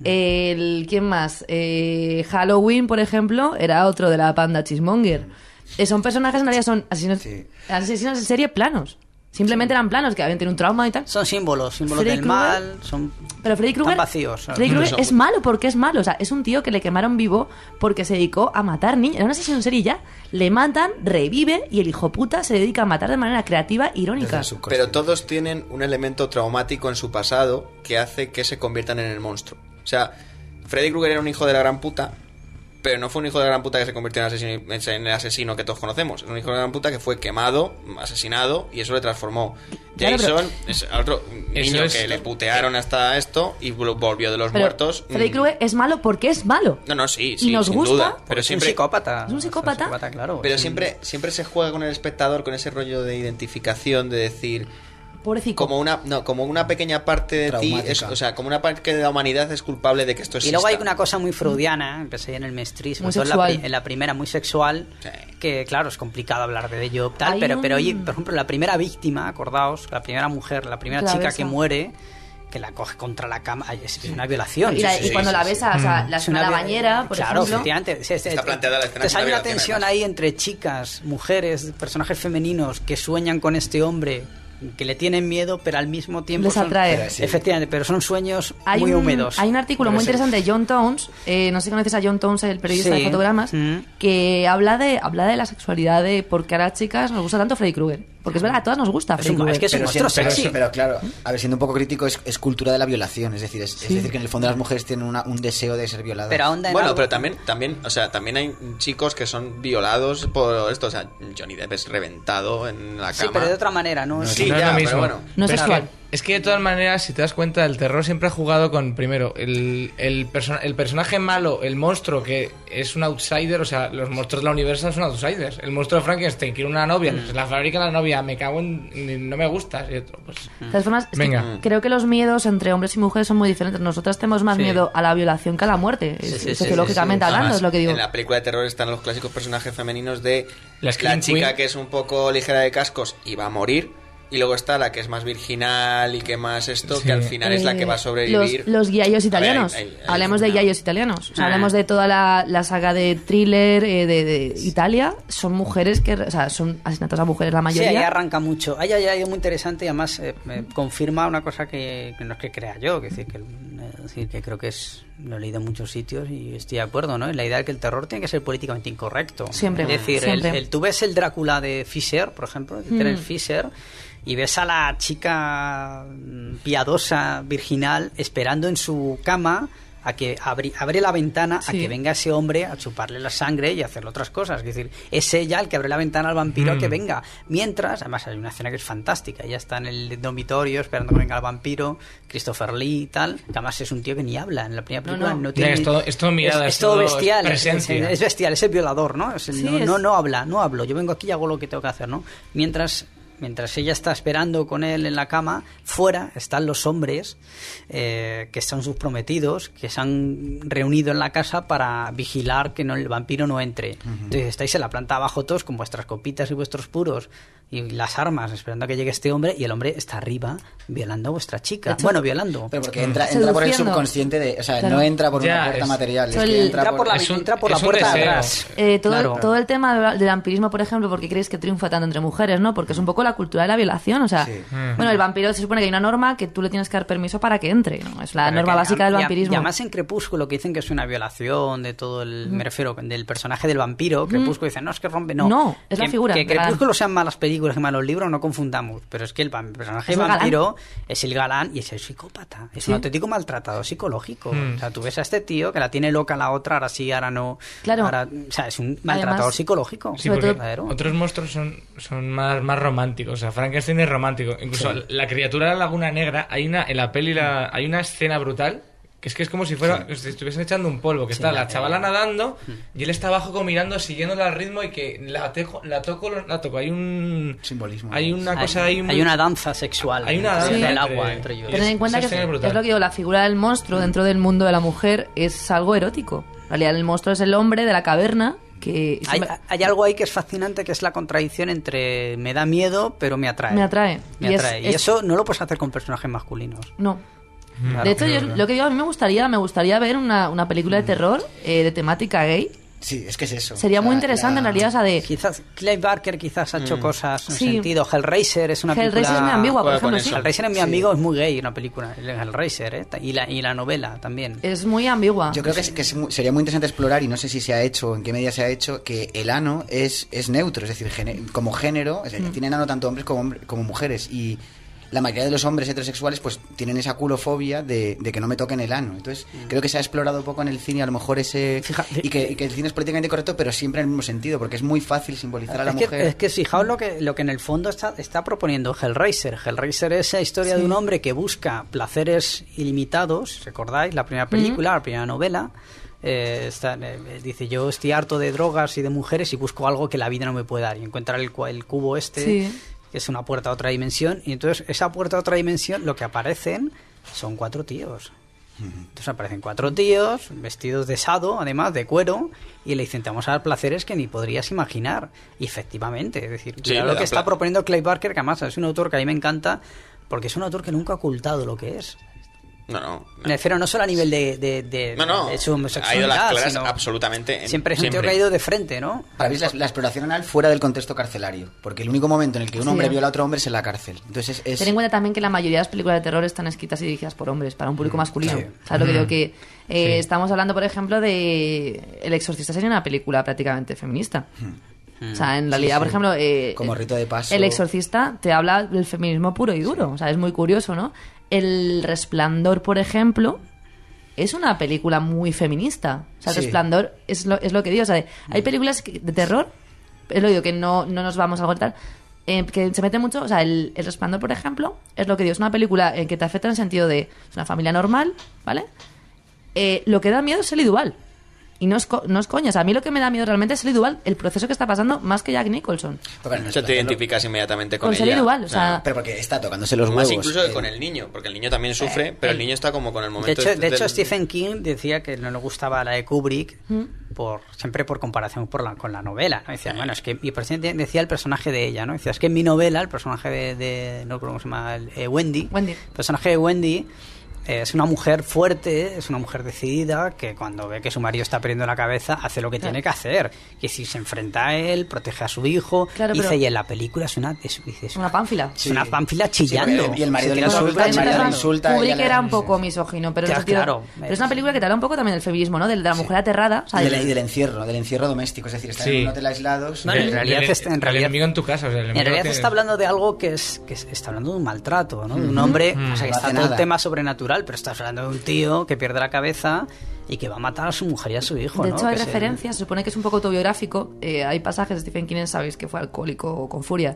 El, ¿quién más? Eh, Halloween, por ejemplo, era otro de la panda Chismonger. Eh, son personajes en realidad son asesinos, Sí. asesinos en serie planos. Simplemente eran planos, que habían tenido un trauma y tal. Son símbolos, símbolos Freddy del Krueger- mal, son Pero Freddy Krueger, tan vacíos. ¿sabes? Freddy Krueger Son- es malo porque es malo. O sea, es un tío que le quemaron vivo porque se dedicó a matar niños. Era una asesino en serie y ya. Le matan, revive y el hijo puta se dedica a matar de manera creativa e irónica. Desde el subconsciente. Pero todos tienen un elemento traumático en su pasado que hace que se conviertan en el monstruo. O sea, Freddy Krueger era un hijo de la gran puta, pero no fue un hijo de la gran puta que se convirtió en, asesino, en el asesino que todos conocemos. Era un hijo de la gran puta que fue quemado, asesinado, y eso le transformó. Claro, pero- Jason es otro Eso niño es- que le putearon hasta esto y volvió de los Pero muertos. Freddy Mm. Krueger es malo porque es malo. No, no, sí, y sí, nos sin gusta duda. porque Pero Es siempre, un psicópata. Es un psicópata. claro. pero es un- siempre, siempre se juega con el espectador, con ese rollo de identificación, de decir... Pobrecito. Como una, no, como una pequeña parte de ti, Traumática. es, o sea, como una parte de la humanidad es culpable de que esto Y exista. luego hay una cosa muy freudiana, empecé en el Mestri, sobre Muy todo en la, sexual. pri- en la primera, muy sexual, Sí. que claro, es complicado hablar de ello, tal, Hay pero, un- pero oye, por ejemplo, la primera víctima, acordaos, la primera mujer, la primera Que la chica besa. que muere, que la coge contra la cama, ay, es una violación. Y, la- Sí, y sí, cuando sí, la sí. besa, o sea, la, Es una la vi- bañera, por claro, ejemplo. efectivamente. Sí, sí, Está planteada la escena Entonces como hay una una violación, tensión además. ahí entre chicas, mujeres, personajes femeninos que sueñan con este hombre, que le tienen miedo, pero al mismo tiempo Les son- atrae. Pero sí. Efectivamente, pero son sueños Hay muy un, húmedos. hay un artículo muy Pero sí. interesante de John Tones, eh, no sé si conoces a John Tones, el periodista Sí. de fotogramas, Mm. que habla de habla de la sexualidad, de por qué a las chicas nos gusta tanto Freddy Krueger. Porque es verdad, a todas nos gusta Es Freddy un- es Krueger. que es un Pero, monstruo siendo- pero, sexy. pero claro, a ver, siendo un poco crítico, es, es cultura de la violación. Es decir, es, es decir, que en el fondo las mujeres tienen una- un deseo de ser violadas. Pero ahonda en Bueno, algo- pero también, también, o sea, también hay chicos que son violados por esto. O sea, Johnny Depp es reventado en la Sí, cama. pero de otra manera, ¿no? Sí, No es ya, lo pero mismo. bueno. No es Pero sexual. que- Es que de todas maneras, si te das cuenta, el terror siempre ha jugado con, primero, el, el, perso- el personaje malo, el monstruo que es un outsider, o sea, los monstruos de la Universal son outsiders. El monstruo de Frankenstein quiere una novia, Mm. se la fabrica la novia, me cago en... no me gusta. Y otro, pues, De todas formas, es que Venga. creo que los miedos entre hombres y mujeres son muy diferentes. Nosotras tenemos más Sí. miedo a la violación que a la muerte. Sí, sí, Es- sí, sociológicamente sí, sí. hablando, Además, es lo que digo. En la película de terror están los clásicos personajes femeninos de La la, Scream chica Queen. que es un poco ligera de cascos y va a morir. Y luego está la que es más virginal y que más esto, Sí. que al final es la que va a sobrevivir. Los, los guiallos A ver, italianos. hay- hay- hay Hablemos de una- guiallos italianos. O sea, Ah. hablemos de toda la, la saga de thriller eh, de, de Italia. Son mujeres que, o sea, son asesinatos a mujeres la Sí, ahí mayoría. arranca mucho. Ahí hay algo muy interesante y además eh, me confirma una cosa que, que no es que crea yo, que, decir, que, eh, decir, que creo que es lo he leído en muchos sitios y estoy de acuerdo, ¿no? En la idea de que el terror tiene que ser políticamente incorrecto. Siempre, Es decir, el, siempre. el- tú ves el Drácula de Fisher, por ejemplo, de Terence Mm. Fisher, y ves a la chica mm, piadosa, virginal, esperando en su cama a que abri- abre la ventana a Sí. que venga ese hombre a chuparle la sangre y hacerle otras cosas. Es decir, es ella el que abre la ventana al vampiro a que Mm. venga. Mientras, además hay una escena que es fantástica. Ella está en el dormitorio esperando que venga el vampiro, Christopher Lee y tal. Que además es un tío que ni habla. En la primera No, película no, no. tiene... Es todo- es todo mirada, es, es todo todo bestial. Es, presencia. es bestial, es el violador, ¿no? Es el- Sí, no, es- no, no habla, no hablo. Yo vengo aquí y hago lo que tengo que hacer, ¿no? Mientras... mientras ella está esperando con él en la cama, fuera están los hombres eh, que son sus prometidos, que se han reunido en la casa para vigilar que no, el vampiro no entre. Uh-huh. Entonces estáis en la planta abajo todos con vuestras copitas y vuestros puros y las armas esperando a que llegue este hombre, y el hombre está arriba violando a vuestra chica. hecho, bueno, violando. Pero porque entra, entra por el subconsciente de... O sea, claro. no entra por Ya, una puerta es- material. Es el- que entra, Entra por la, es un- entra por la es un puerta de deseo. atrás. Eh, todo, Claro. todo el tema del vampirismo, por ejemplo, ¿por qué creéis que triunfa tanto entre mujeres, no? Porque es un poco la cultura de la violación, o sea, Sí. bueno, el vampiro se supone que hay una norma que tú le tienes que dar permiso para que entre, ¿no? Es la Pero norma que- básica del y a- vampirismo. Y además en Crepúsculo, que dicen que es una violación de todo el... Me refiero, del personaje del vampiro. Crepúsculo dicen, no, es que rompe... No, No, es la que, figura Que del galán. Crepúsculo sean malas películas, que malos libros, no confundamos. Pero es que el vam- personaje Es el galán. vampiro es el galán y es el psicópata. Es Sí. un auténtico maltratador psicológico. Mm. O sea, tú ves a este tío que la tiene loca la otra, ahora sí, ahora no. Claro. Ahora- o sea, es un maltratador Además- psicológico. Sí, Sobre porque todo- Claro. otros monstruos son, son más, más románticos. O sea, Frankenstein es romántico. Incluso la criatura de la Laguna Negra, hay una en la peli la, hay una escena brutal que es que es como si fuera si estuviesen echando un polvo, que Sí, está la la de- chavala nadando y él está abajo como mirando, siguiéndola al ritmo, y que la, tejo, la toco, la toco. Hay un Simbolismo. hay una Hay, cosa ahí muy- hay una danza sexual. Hay una entre danza el entre- agua entre ellos. Tened en cuenta Esa que escena es, es brutal. es lo que digo, la figura del monstruo dentro del mundo de la mujer es algo erótico. En realidad el monstruo es el hombre de la caverna que Hay, siempre- hay algo ahí que es fascinante, que es la contradicción entre me da miedo, pero me atrae. me atrae. Me Y es- atrae. Y es- eso no lo puedes hacer con personajes masculinos. No. Claro. De hecho, yo, lo que digo, a mí me gustaría, me gustaría ver una, una película de terror eh, de temática gay. Sí, es que es eso. Sería O sea, muy interesante, la- en realidad, o sea, de... Quizás Clive Barker quizás ha hecho cosas en Sí. sentido. Hellraiser es una Hellraiser película... es muy ambigua, por Juega ejemplo, con sí. eso. Hellraiser es mi Sí. amigo, es muy gay una película. El Hellraiser, ¿eh? Y la, y la novela también. Es muy ambigua. Yo creo que, es- que es mu- sería muy interesante explorar, y no sé si se ha hecho o en qué medida se ha hecho, que el ano es, es neutro, es decir, gene- como género, es decir, Mm. tienen ano tanto hombres como, hombre- como mujeres, y la mayoría de los hombres heterosexuales pues tienen esa culofobia de, de que no me toquen el ano. Entonces, creo que se ha explorado un poco en el cine, a lo mejor ese... Fija- y, que, y que el cine es políticamente correcto, pero siempre en el mismo sentido, porque es muy fácil simbolizar a la es, que, mujer. es que fijaos lo que, lo que en el fondo está, está proponiendo Hellraiser. Hellraiser es esa historia Sí. de un hombre que busca placeres ilimitados. ¿Recordáis? La primera película, la primera novela. Eh, está- eh, dice, yo estoy harto de drogas y de mujeres y busco algo que la vida no me puede dar. Y encuentra el, cua- el cubo este, Sí. que es una puerta a otra dimensión. Y entonces esa puerta a otra dimensión, lo que aparecen son cuatro tíos. Entonces aparecen cuatro tíos vestidos de sado, además de cuero, y le dicen, te vamos a dar placeres que ni podrías imaginar. Y efectivamente, es decir, Sí, claro, le lo que dan está pla- proponiendo Clive Barker, que además es un autor que a mí me encanta, porque es un autor que nunca ha ocultado lo que es. No, no. Me refiero no solo a nivel de, de, de, No, no. de su Ha ido a homosexualidad, las claras sino absolutamente. en- siempre es un tío siempre. que ha ido de frente, ¿no? Para mí es la, la exploración anal fuera del contexto carcelario, porque el único momento en el que un Sí. hombre viola a otro hombre es en la cárcel. Entonces es... Ten en cuenta también que la mayoría de las películas de terror están escritas y dirigidas por hombres, para un público masculino. sí. ¿Sabes lo que digo? Que eh, Sí. estamos hablando, por ejemplo, de El Exorcista, sería una película prácticamente feminista. O sea, en realidad, por ejemplo... eh, Como rito de paso. El Exorcista te habla del feminismo puro y duro. O sea, es muy curioso, ¿no? El Resplandor, por ejemplo, es una película muy feminista. O sea, El Sí. Resplandor es lo, es lo que digo. O sea, hay películas que- de terror, es lo que digo, que no, no nos vamos a cortar, eh, que se mete mucho. O sea, el, el Resplandor, por ejemplo, es lo que digo, es una película en que te afecta en el sentido de es una familia normal, ¿vale? Eh, lo que da miedo es el Idual. Y no es, co- no es coña. O sea, a mí lo que me da miedo realmente es el Idual, el proceso que está pasando, más que Jack Nicholson. Pero, bueno, O sea, te identificas inmediatamente con, Con ella. Shelley Duvall, o sea, pero porque está tocándose los más huevos. incluso que eh, con el niño, porque el niño también sufre, pero el niño está como con el De momento. hecho, este de hecho del- Stephen King decía que no le gustaba la de Kubrick por siempre por comparación por la, con la novela, ¿no? Decía, bueno, es que y por ejemplo, decía el personaje de ella, ¿no? Decía, es que en mi novela el personaje de, de no recuerdo cómo se llama, el- eh, Wendy, Wendy. el personaje de Wendy eh, es una mujer fuerte, es una mujer decidida que cuando ve que su marido está perdiendo la cabeza hace lo que Claro. tiene que hacer, que si se enfrenta a él, protege a su hijo, Claro, dice, pero- y en la película es una es, dice, es Una pánfila. es una pánfila Sí, chillando. porque- y el marido Se le tira toda la insulta, película el marido le chillando. insulta. ella Kubrick le- era un sí, poco sí. misógino, pero, en Claro, el sentido- claro. pero es una película que te habla un poco también del feminismo, ¿no? De, de la mujer aterrada. O sea, Y del, de- y del encierro, del encierro doméstico, es decir, estar Sí. en un hotel aislados. No, eh, en realidad el, está- en el realidad- enemigo en tu casa. O sea, el En enemigo realidad tiene- está hablando de algo que es que es- está hablando de un maltrato, ¿no? De un hombre, o sea, que No está hace todo el nada. tema sobrenatural, pero estás hablando de un tío que pierde la cabeza y que va a matar a su mujer y a su hijo, de ¿no? hecho, hay Que se- referencias, se supone que es un poco autobiográfico. eh, hay pasajes de Stephen King, sabéis que fue alcohólico con furia.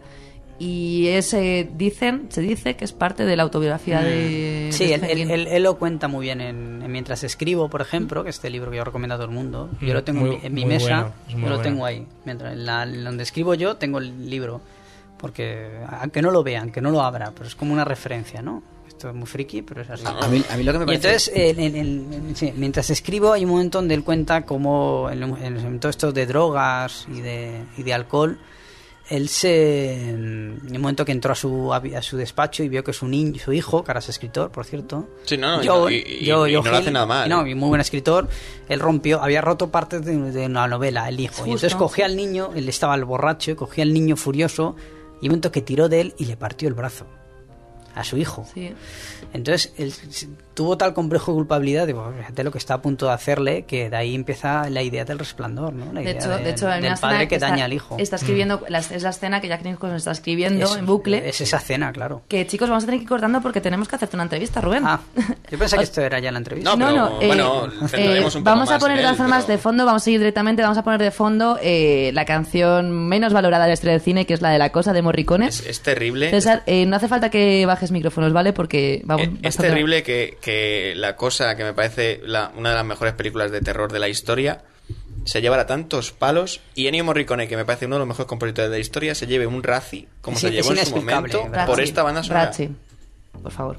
Y ese dicen, se dice que es parte de la autobiografía de. Sí, de él, Stephen él- King. él- él lo cuenta muy bien en, en Mientras escribo, por ejemplo, que es este libro que yo recomiendo a todo el mundo. Yo lo tengo Muy- en mi, en mi muy mesa, bueno, es muy yo lo bueno. tengo ahí. Mientras, en la- en donde escribo yo tengo el libro. porque aunque no lo vean, que no lo abra, pero es como una referencia, ¿no? Esto es muy friki, pero es así. A mí, a mí lo que me Y parece... entonces, en- en- en- sí, mientras escribo, hay un momento donde él cuenta cómo en, en todo esto de drogas y de, y de alcohol, él se... En un momento que entró a su, a su despacho y vio que su niño, su hijo, que ahora es escritor, por cierto... Sí, no, no, yo, y, y- yo, y yo, no lo Gil, hace nada mal. y no, ¿eh? y muy buen escritor, él rompió, había roto partes de, de una novela, el hijo. Justo. Y entonces cogía al niño, él estaba el borracho, y cogía al niño furioso, y un momento que tiró de él y le partió el brazo a su hijo. Sí. Entonces él s- tuvo tal complejo de culpabilidad de, bueno, fíjate lo que está a punto de hacerle, que de ahí empieza la idea del resplandor, ¿no? La De idea hecho, de- de hecho hay del una padre escena que está, daña al hijo. Está escribiendo, la, es la escena que Jack Nicholson está escribiendo Es- en bucle. Es esa cena, claro. Que chicos, vamos a tener que ir cortando porque tenemos que hacerte una entrevista, Rubén. Ah, yo pensé que esto era ya la entrevista. No, No, pero, no, eh, bueno, eh, centraremos un poco vamos a más poner en de él, todas formas pero- de fondo, vamos a ir directamente, vamos a poner de fondo eh, la canción menos valorada de la historia del cine, que es la de La Cosa de Morricone. Es, es terrible. César, eh, no hace falta que bajes micrófonos, ¿vale? Porque vamos Eh, Es bastante- terrible que, que La Cosa, que me parece la- una de las mejores películas de terror de la historia, se llevara tantos palos, y Ennio Morricone, que me parece uno de los mejores compositores de la historia, se lleve un Razzie, como Sí, se llevó es en su inexplicable, momento, Razzie. por esta banda sonora. Razzie, por favor.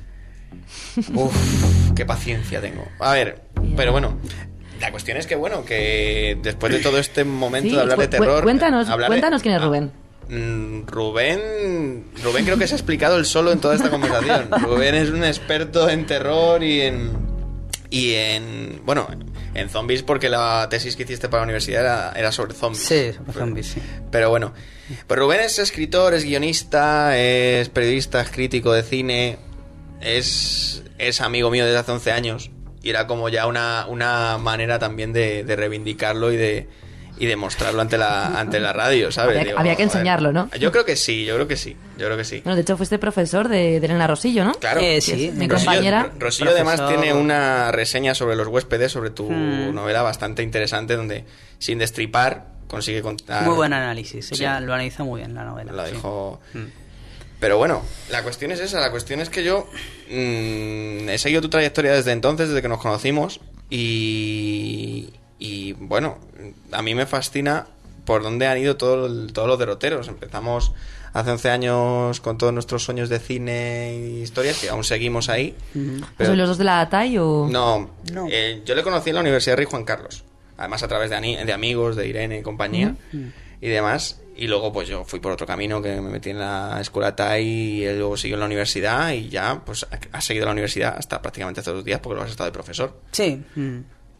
Uf, qué paciencia tengo. A ver, pero bueno, la cuestión es que, bueno, que después de todo este momento Sí, de hablar de cu- cu- terror... Cuéntanos, hablar de- cuéntanos quién es Ah, Rubén. Mm, Rubén, Rubén creo que se ha explicado él solo en toda esta conversación. Rubén es un experto en terror y en y en bueno, en zombies, porque la tesis que hiciste para la universidad era, era sobre zombies. Sí, zombies, sí. Pero bueno, pues Rubén es escritor, es guionista, es periodista, es crítico de cine, es, es amigo mío desde hace once años, y era como ya una, una manera también de, de reivindicarlo y de y demostrarlo ante la ante la radio, ¿sabes? Había- había que a ver, enseñarlo, ¿no? Yo creo que sí, yo creo que sí, yo creo que sí. Bueno, de hecho fuiste profesor de, de Elena Rosillo, ¿no? Claro. Eh, Que sí, es mi Rosillo- compañera. Ro- Rosillo además Profesor. tiene una reseña sobre los huéspedes, sobre tu Hmm. novela bastante interesante, donde sin destripar consigue contar... Muy buen análisis. Sí. Ella lo analiza muy bien la novela. La sí. dijo... Mm. Pero bueno, la cuestión es esa, la cuestión es que yo mm, he seguido tu trayectoria desde entonces, desde que nos conocimos, y, y bueno, a mí me fascina por dónde han ido todo el- todos los derroteros. Empezamos hace once años con todos nuestros sueños de cine y historias, que aún seguimos ahí. pero- ¿Sois los dos de la A T A I o...? No, No. eh, yo le conocí en la Universidad Rey Juan Carlos, además a través de, ani- de amigos, de Irene y compañía y demás, y luego pues yo fui por otro camino, que me metí en la escuela T A I, y él luego siguió en la universidad, y ya pues ha, ha seguido en la universidad hasta prácticamente hace dos días, porque lo has estado de profesor. Sí. mm.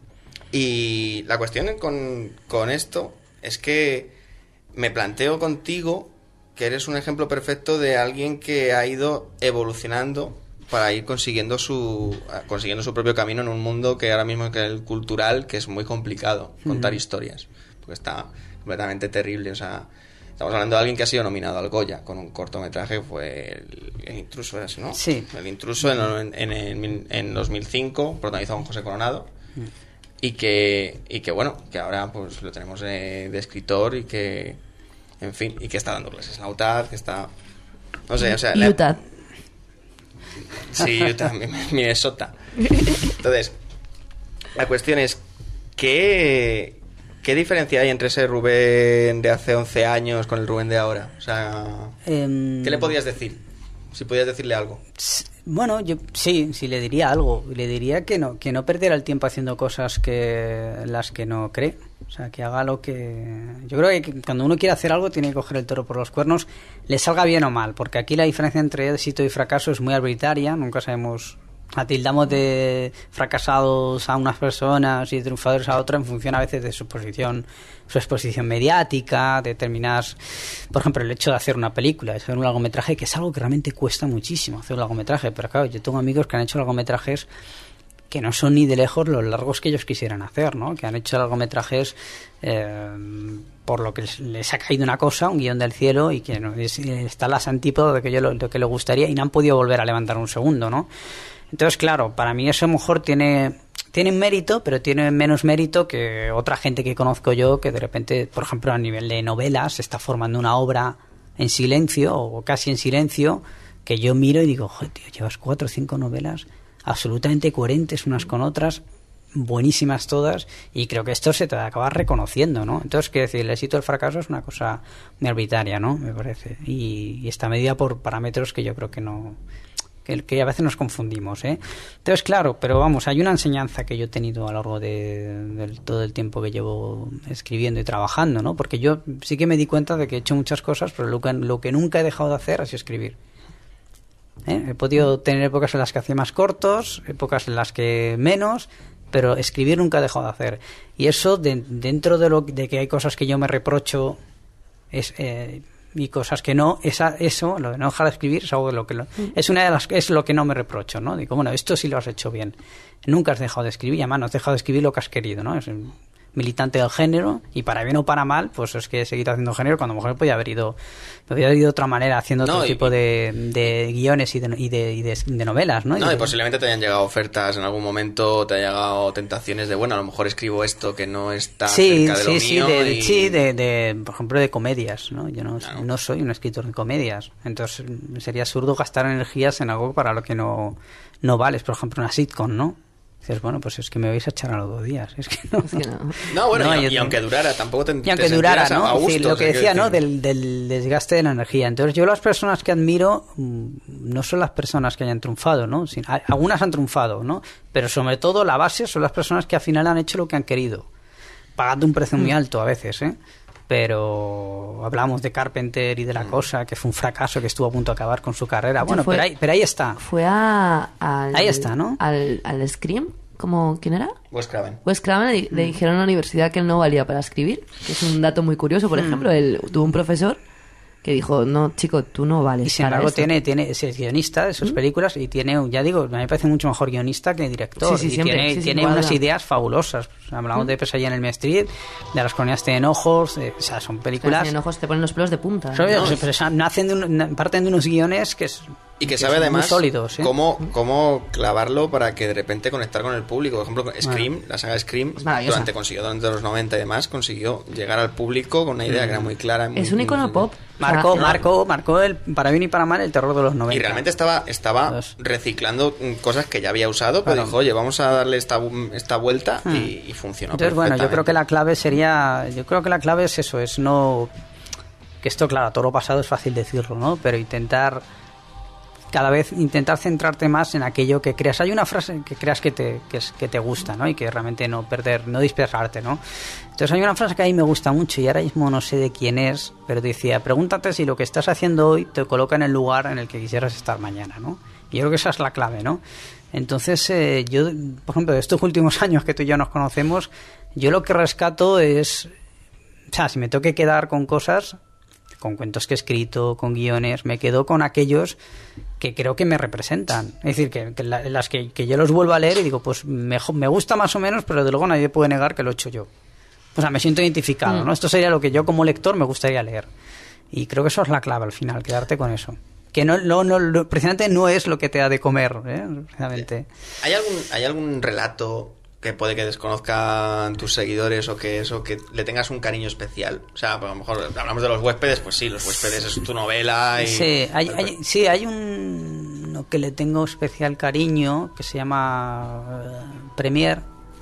Y la cuestión con, con esto es que me planteo contigo que eres un ejemplo perfecto de alguien que ha ido evolucionando para ir consiguiendo su consiguiendo su propio camino en un mundo que ahora mismo, que es el cultural, que es muy complicado contar Ujú. historias, porque está completamente terrible. O sea, estamos hablando de alguien que ha sido nominado al Goya con un cortometraje, fue el, el intruso, ¿es, ¿no? Sí. El intruso en, en, en, en dos mil cinco, protagonizado con José Coronado. Y que, y que bueno, que ahora pues lo tenemos de, de escritor, y que, en fin, y que está dando clases en la U T A D, que está, no sé, o sea... la- Utah. Sí, Utah, mi- Minnesota. Entonces, la cuestión es, ¿qué, ¿qué diferencia hay entre ese Rubén de hace once años con el Rubén de ahora? O sea, Em, ¿qué le podías decir? Si podías decirle algo. Bueno, yo sí, sí le diría algo. Le diría que no, que no perdiera el tiempo haciendo cosas que las que no cree. O sea, que haga lo que... Yo creo que cuando uno quiere hacer algo tiene que coger el toro por los cuernos, le salga bien o mal, porque aquí la diferencia entre éxito y fracaso es muy arbitraria. Nunca sabemos... Atildamos de fracasados a unas personas y de triunfadores a otras en función a veces de su posición, su exposición mediática, determinadas, por ejemplo, el hecho de hacer una película, de hacer un largometraje, que es algo que realmente cuesta muchísimo hacer un largometraje. Pero claro, yo tengo amigos que han hecho largometrajes que no son ni de lejos los largos que ellos quisieran hacer, ¿no? Que han hecho largometrajes eh, por lo que les, les ha caído una cosa, un guión del cielo, y que no, es, está las antípodas de que yo lo, de que le gustaría, y no han podido volver a levantar un segundo, ¿no? Entonces, claro, para mí eso a lo mejor tiene, tiene mérito, pero tiene menos mérito que otra gente que conozco yo, que de repente, por ejemplo, a nivel de novelas, se está formando una obra en silencio, o casi en silencio, que yo miro y digo, joder, tío, llevas cuatro o cinco novelas absolutamente coherentes unas con otras, buenísimas todas, y creo que esto se te acaba reconociendo, ¿no? Entonces, quiero decir, el éxito o el fracaso es una cosa muy arbitraria, ¿no? Me parece. Y, y está medida por parámetros que yo creo que no... Que, que a veces nos confundimos, ¿eh? Entonces, claro, pero vamos, hay una enseñanza que yo he tenido a lo largo de, de todo el tiempo que llevo escribiendo y trabajando, ¿no? Porque yo sí que me di cuenta de que he hecho muchas cosas, pero lo que, lo que nunca he dejado de hacer ha sido escribir. ¿Eh? He podido tener épocas en las que hacía más cortos, épocas en las que menos, pero escribir nunca he dejado de hacer. Y eso, de, dentro de lo de que hay cosas que yo me reprocho es, eh, y cosas que no, esa, eso, lo de no dejar de escribir, es algo de lo que lo, es una de las es lo que no me reprocho, ¿no? Digo, bueno, esto sí lo has hecho bien. Nunca has dejado de escribir, y además no has dejado de escribir lo que has querido, ¿no? Es un militante del género, y para bien o para mal, pues es que he seguido haciendo género cuando a lo mejor podía haber ido, podía haber ido de otra manera, haciendo no, otro y, tipo de, de guiones y de, y de, y de, de novelas, ¿no? No, y, de, y posiblemente te hayan llegado ofertas en algún momento, te hayan llegado tentaciones de, bueno, a lo mejor escribo esto que no está sí, cerca de sí, lo sí, mío. de, y... sí, de, de, por ejemplo, de comedias, ¿no? Yo no, claro. no soy un escritor de comedias, entonces sería absurdo gastar energías en algo para lo que no, no vales, por ejemplo, una sitcom, ¿no? Dices, bueno, pues es que me vais a echar a los dos días. Es que no. Es que no. No, bueno, No, y, yo y te- aunque durara, tampoco te Y aunque te durara, sentías ¿no? a Es gusto, decir, lo o sea, que decía, quiero ¿no? decir- Del, del desgaste de la energía. Entonces, yo las personas que admiro mm, no son las personas que hayan triunfado, ¿no? Sin- a- algunas han triunfado, ¿no? Pero sobre todo la base son las personas que al final han hecho lo que han querido, pagando un precio muy alto a veces, ¿eh? Pero hablamos de Carpenter y de La Cosa, que fue un fracaso, que estuvo a punto de acabar con su carrera. De hecho, Bueno, fue- pero ahí, pero ahí está. Fue a, al, Ahí está, ¿no? Al, al Scream, como, ¿quién era? Wes Craven. Wes Craven le, le dijeron en la universidad que él no valía para escribir, que es un dato muy curioso. Por ejemplo, él tuvo un profesor que dijo, no, chico, tú no vales Y sin para embargo esto. tiene, tiene, es guionista de sus películas y tiene, ya digo, a mí me parece mucho mejor guionista que director. Sí, sí, y siempre, tiene, sí, sí, tiene sin unas duda. ideas fabulosas. O sea, hablamos de Pesadilla en el Main Street, de Las colonias tienen ojos, de- o sea, son películas... En ojos te ponen los pelos de punta. Son- ¿no? pero son- nacen de un- parten de unos guiones que es... Y que que sabe son muy además sólidos, ¿eh? cómo, cómo clavarlo para que de repente conectar con el público. Por ejemplo, Scream, la saga Scream, Es maravillosa. durante consiguió durante los noventa y demás, consiguió llegar al público con una idea que era muy clara. muy- Es un icono muy- pop. Marcó, O sea, marcó, marcó el, para bien y para mal, el terror de los noventa. Y realmente estaba, estaba Dos. reciclando mm, cosas que ya había usado, pero Claro. dijo, oye, vamos a darle esta, esta vuelta Hmm. y, y funcionó. Entonces, bueno, yo creo que perfectamente. la clave sería... Yo creo que la clave es eso, es no... Que esto, claro, todo lo pasado es fácil decirlo, ¿no? Pero intentar... Cada vez intentar centrarte más en aquello que creas. Hay una frase que creas que te, que, es- que te gusta, ¿no? Y que realmente no perder, no dispersarte, ¿no? Entonces hay una frase que a mí me gusta mucho y ahora mismo no sé de quién es, pero decía, pregúntate si lo que estás haciendo hoy te coloca en el lugar en el que quisieras estar mañana, ¿no? Y yo creo que esa es la clave, ¿no? Entonces, eh, yo, por ejemplo, de estos últimos años que tú y yo nos conocemos, yo lo que rescato es, o sea, si me tengo que quedar con cosas, con cuentos que he escrito, con guiones, me quedo con aquellos que creo que me representan. Es decir, que, que la- las que, que yo los vuelvo a leer y digo, pues me, jo- me gusta más o menos, pero de luego nadie puede negar que lo he hecho yo. O sea, me siento identificado, Mm. ¿no? Esto sería lo que yo como lector me gustaría leer. Y creo que eso es la clave al final, quedarte con eso. Que no, no, no, no- precisamente no es lo que te da de comer, ¿eh? Precisamente. ¿Hay algún, ¿Hay algún relato que puede que desconozcan tus seguidores o que eso, que le tengas un cariño especial? O sea, pues a lo mejor hablamos de Los huéspedes, pues sí, Los huéspedes es tu novela y... Sí, hay, hay- sí, hay un uno que le tengo especial cariño que se llama eh, Premier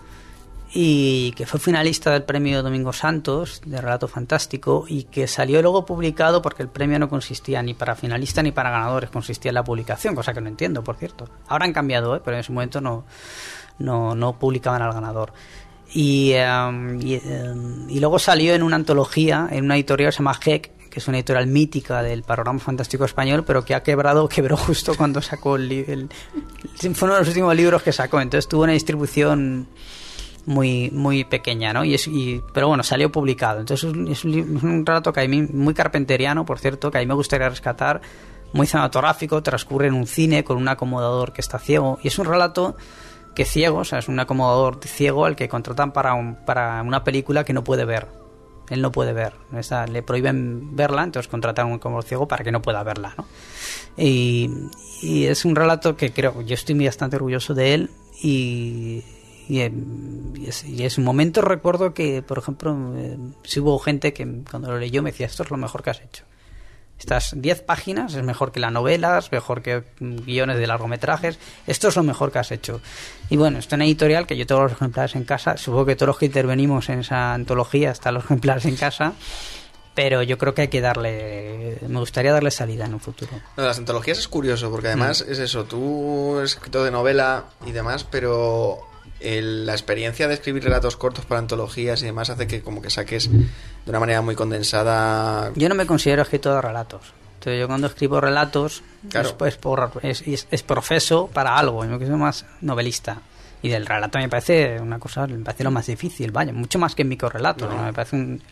y que fue finalista del premio Domingo Santos de Relato Fantástico y que salió luego publicado porque el premio no consistía ni para finalista ni para ganadores, consistía en la publicación, cosa que no entiendo, por cierto. Ahora han cambiado, ¿eh? Pero en ese momento no, no, no publicaban al ganador. Y, em, y, em, y luego salió en una antología, en una editorial que se llama G E C, que es una editorial mítica del panorama fantástico español, pero que ha quebrado, quebró justo cuando sacó el, li- el, el- fue uno de los últimos libros que sacó, entonces tuvo una distribución muy muy pequeña, ¿no? Y es, y, pero bueno, salió publicado, entonces es un, es un, li- es un relato que a mí, muy carpenteriano, por cierto, que a mí me gustaría rescatar, muy cinematográfico, transcurre en un cine con un acomodador que está ciego, y es un relato que ciego, o sea, es un acomodador ciego al que contratan para, un, para una película que no puede ver. Él no puede ver, esta, le prohíben verla, entonces contratan a un acomodador ciego para que no pueda verla, ¿no? Y, y es un relato que creo, yo estoy bastante orgulloso de él y, y, eh, y es, y es un momento, recuerdo que, por ejemplo, eh, sí hubo gente que cuando lo leyó me decía, esto es lo mejor que has hecho. Estas diez páginas es mejor que las novelas, mejor que guiones de largometrajes. Esto es lo mejor que has hecho. Y bueno, esto es una editorial que yo tengo los ejemplares en casa. Supongo que todos los que intervenimos en esa antología están los ejemplares en casa. Pero yo creo que hay que darle... Me gustaría darle salida en un futuro. Lo de las antologías es curioso, porque además mm. es eso. Tú eres escritor de novela y demás, pero el, la experiencia de escribir relatos cortos para antologías y demás hace que como que saques de una manera muy condensada... Yo no me considero escritor de relatos. Entonces yo cuando escribo relatos claro. es, pues, por, es, es, es profeso para algo. Yo que soy más novelista. Y del relato me parece una cosa... Me parece lo más difícil, vaya. Mucho más que en microrelatos. No. ¿no? Me parece un...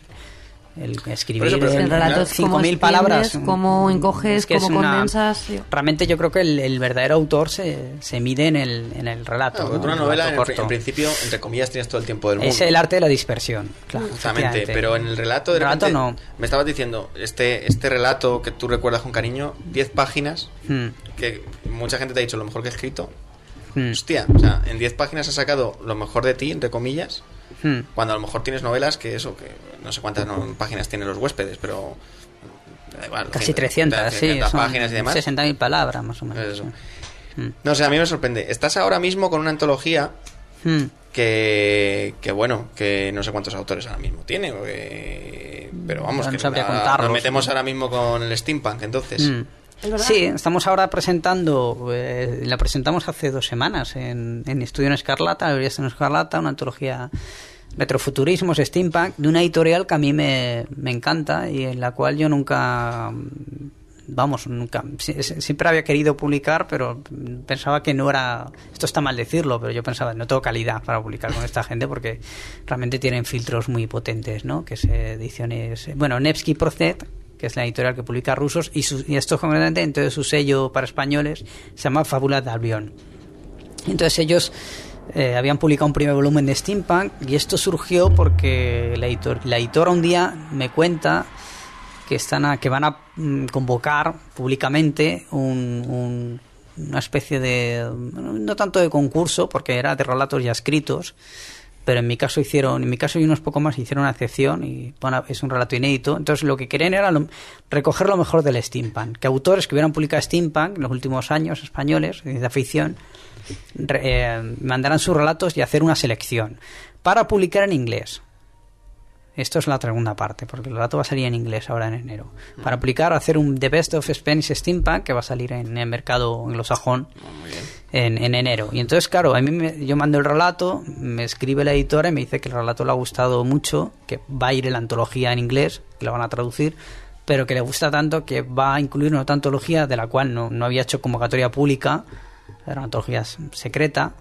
El escribir eso, el relato cinco mil palabras, cómo encoges, es cómo una, condensas. Realmente yo creo que el, el verdadero autor se, se mide en el, en el relato. No, ¿no? Una novela, en, en principio, entre comillas, tienes todo el tiempo del mundo. Es el arte de la dispersión, claro. Exactamente, pero en el relato, de el repente, relato no. Me estabas diciendo, este, este relato que tú recuerdas con cariño, diez páginas, hmm. que mucha gente te ha dicho lo mejor que he escrito. Hmm. Hostia, o sea, en diez páginas has sacado lo mejor de ti, entre comillas. Hmm. Cuando a lo mejor tienes novelas que eso, que no sé cuántas no, páginas tienen Los huéspedes, pero da igual, casi trescientas, sí, páginas y demás. sesenta mil palabras más o menos. Eso. Hmm. No sé, a mí me sorprende. Estás ahora mismo con una antología hmm. que, que bueno, que no sé cuántos autores ahora mismo tiene, porque, pero vamos, no que sabría la, contarlos, nos metemos ¿no? ahora mismo con el steampunk, entonces. Hmm. Sí, estamos ahora presentando, eh, la presentamos hace dos semanas en, en Estudio en Escarlata, la librería en Escarlata, una antología retrofuturismos, steampunk, de una editorial que a mí me, me encanta y en la cual yo nunca, vamos, nunca, siempre había querido publicar, pero pensaba que no era, esto está mal decirlo, pero yo pensaba, no tengo calidad para publicar con esta gente porque realmente tienen filtros muy potentes, ¿no? Que es ediciones, bueno, Nevsky Procet, que es la editorial que publica rusos, y, su, y esto concretamente, entonces su sello para españoles se llama Fábula de Albión. Entonces ellos eh, habían publicado un primer volumen de steampunk, y esto surgió porque la, editor, la editora un día me cuenta que están a, que van a mm, convocar públicamente un, un, una especie de, no tanto de concurso, porque era de relatos ya escritos, pero en mi caso hicieron, en mi caso y unos poco más hicieron una excepción y bueno, es un relato inédito. Entonces lo que querían era lo, recoger lo mejor del steampunk, que autores que hubieran publicado steampunk en los últimos años españoles de ficción eh, mandaran sus relatos y hacer una selección para publicar en inglés. Esto es la segunda parte, porque el relato va a salir en inglés ahora en enero. Para publicar, hacer un The Best of Spanish Steampunk, que va a salir en el mercado anglosajón en, en enero. Y entonces, claro, a mí me, yo mando el relato, me escribe la editora y me dice que el relato le ha gustado mucho, que va a ir en la antología en inglés, que la van a traducir, pero que le gusta tanto que va a incluir una antología de la cual no, no había hecho convocatoria pública, era una antología secreta,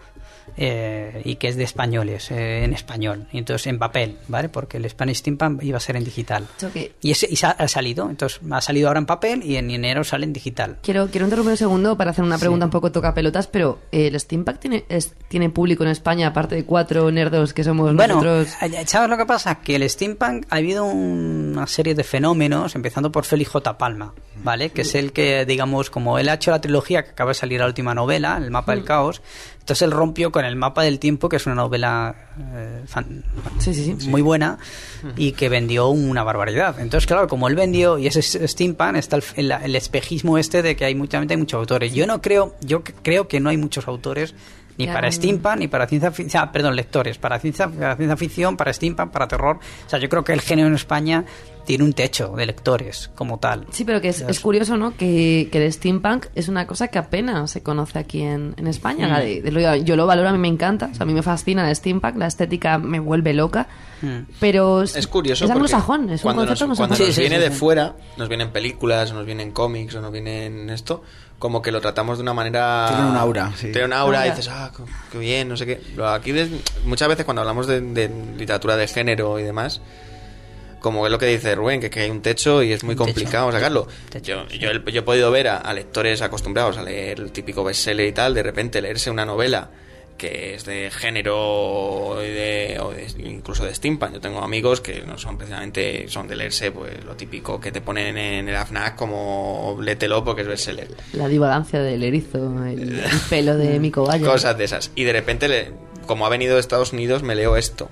Eh, y que es de españoles, eh, en español, y entonces en papel, ¿vale? Porque el Spanish Steampunk iba a ser en digital. Okay. Y, ese, y ha, ha salido, entonces ha salido ahora en papel y en enero sale en digital. Quiero, quiero interrumpir un segundo para hacer una pregunta sí. un poco toca pelotas, pero eh, ¿el Steampunk tiene, es, tiene público en España, aparte de cuatro nerdos que somos bueno, nosotros? Bueno, ¿sabes lo que pasa? Que el Steampunk ha habido un, una serie de fenómenos, empezando por Félix J. Palma, ¿vale? Que es el que, digamos, como él ha hecho la trilogía que acaba de salir la última novela, El mapa mm. del caos, entonces él rompió con El mapa del tiempo, que es una novela eh, fan, sí, sí, sí. muy buena y que vendió una barbaridad. Entonces, claro, como él vendió, y ese steampunk, está el, el, el espejismo este de que hay, mucha, hay muchos autores. Yo no creo, yo creo que no hay muchos autores ni claro. para steampunk, ni para ciencia ficción, ah, perdón, lectores, para ciencia, para ciencia ficción, para steampunk, para terror. O sea, yo creo que el género en España tiene un techo de lectores como tal. Sí, pero que es, es curioso, ¿no? Que, que el steampunk es una cosa que apenas se conoce aquí en, en España. Mm. De, de lo, yo lo valoro, a mí me encanta. O sea, a mí me fascina el steampunk, la estética me vuelve loca. Mm. Pero es, es curioso es anglosajón, es un concepto nos, cuando nos sí, viene sí, de sí. fuera, nos vienen películas, nos vienen cómics, o nos vienen esto, como que lo tratamos de una manera... Tiene un aura, sí. Tiene un aura y dices, ah, qué bien, no sé qué. Pero aquí muchas veces cuando hablamos de, de literatura de género y demás, como es lo que dice Rubén, que, que hay un techo y es muy complicado sacarlo. Yo, yo, yo he podido ver a, a lectores acostumbrados a leer el típico bestseller y tal, de repente leerse una novela que es de género y de, o de, incluso de steampunk. Yo tengo amigos que no son precisamente, son de leerse pues lo típico que te ponen en el FNAC como lételo porque es bestseller. La divagancia del erizo, el, el pelo de Mico Valle. Cosas de esas. Y de repente, le, como ha venido de Estados Unidos, me leo esto.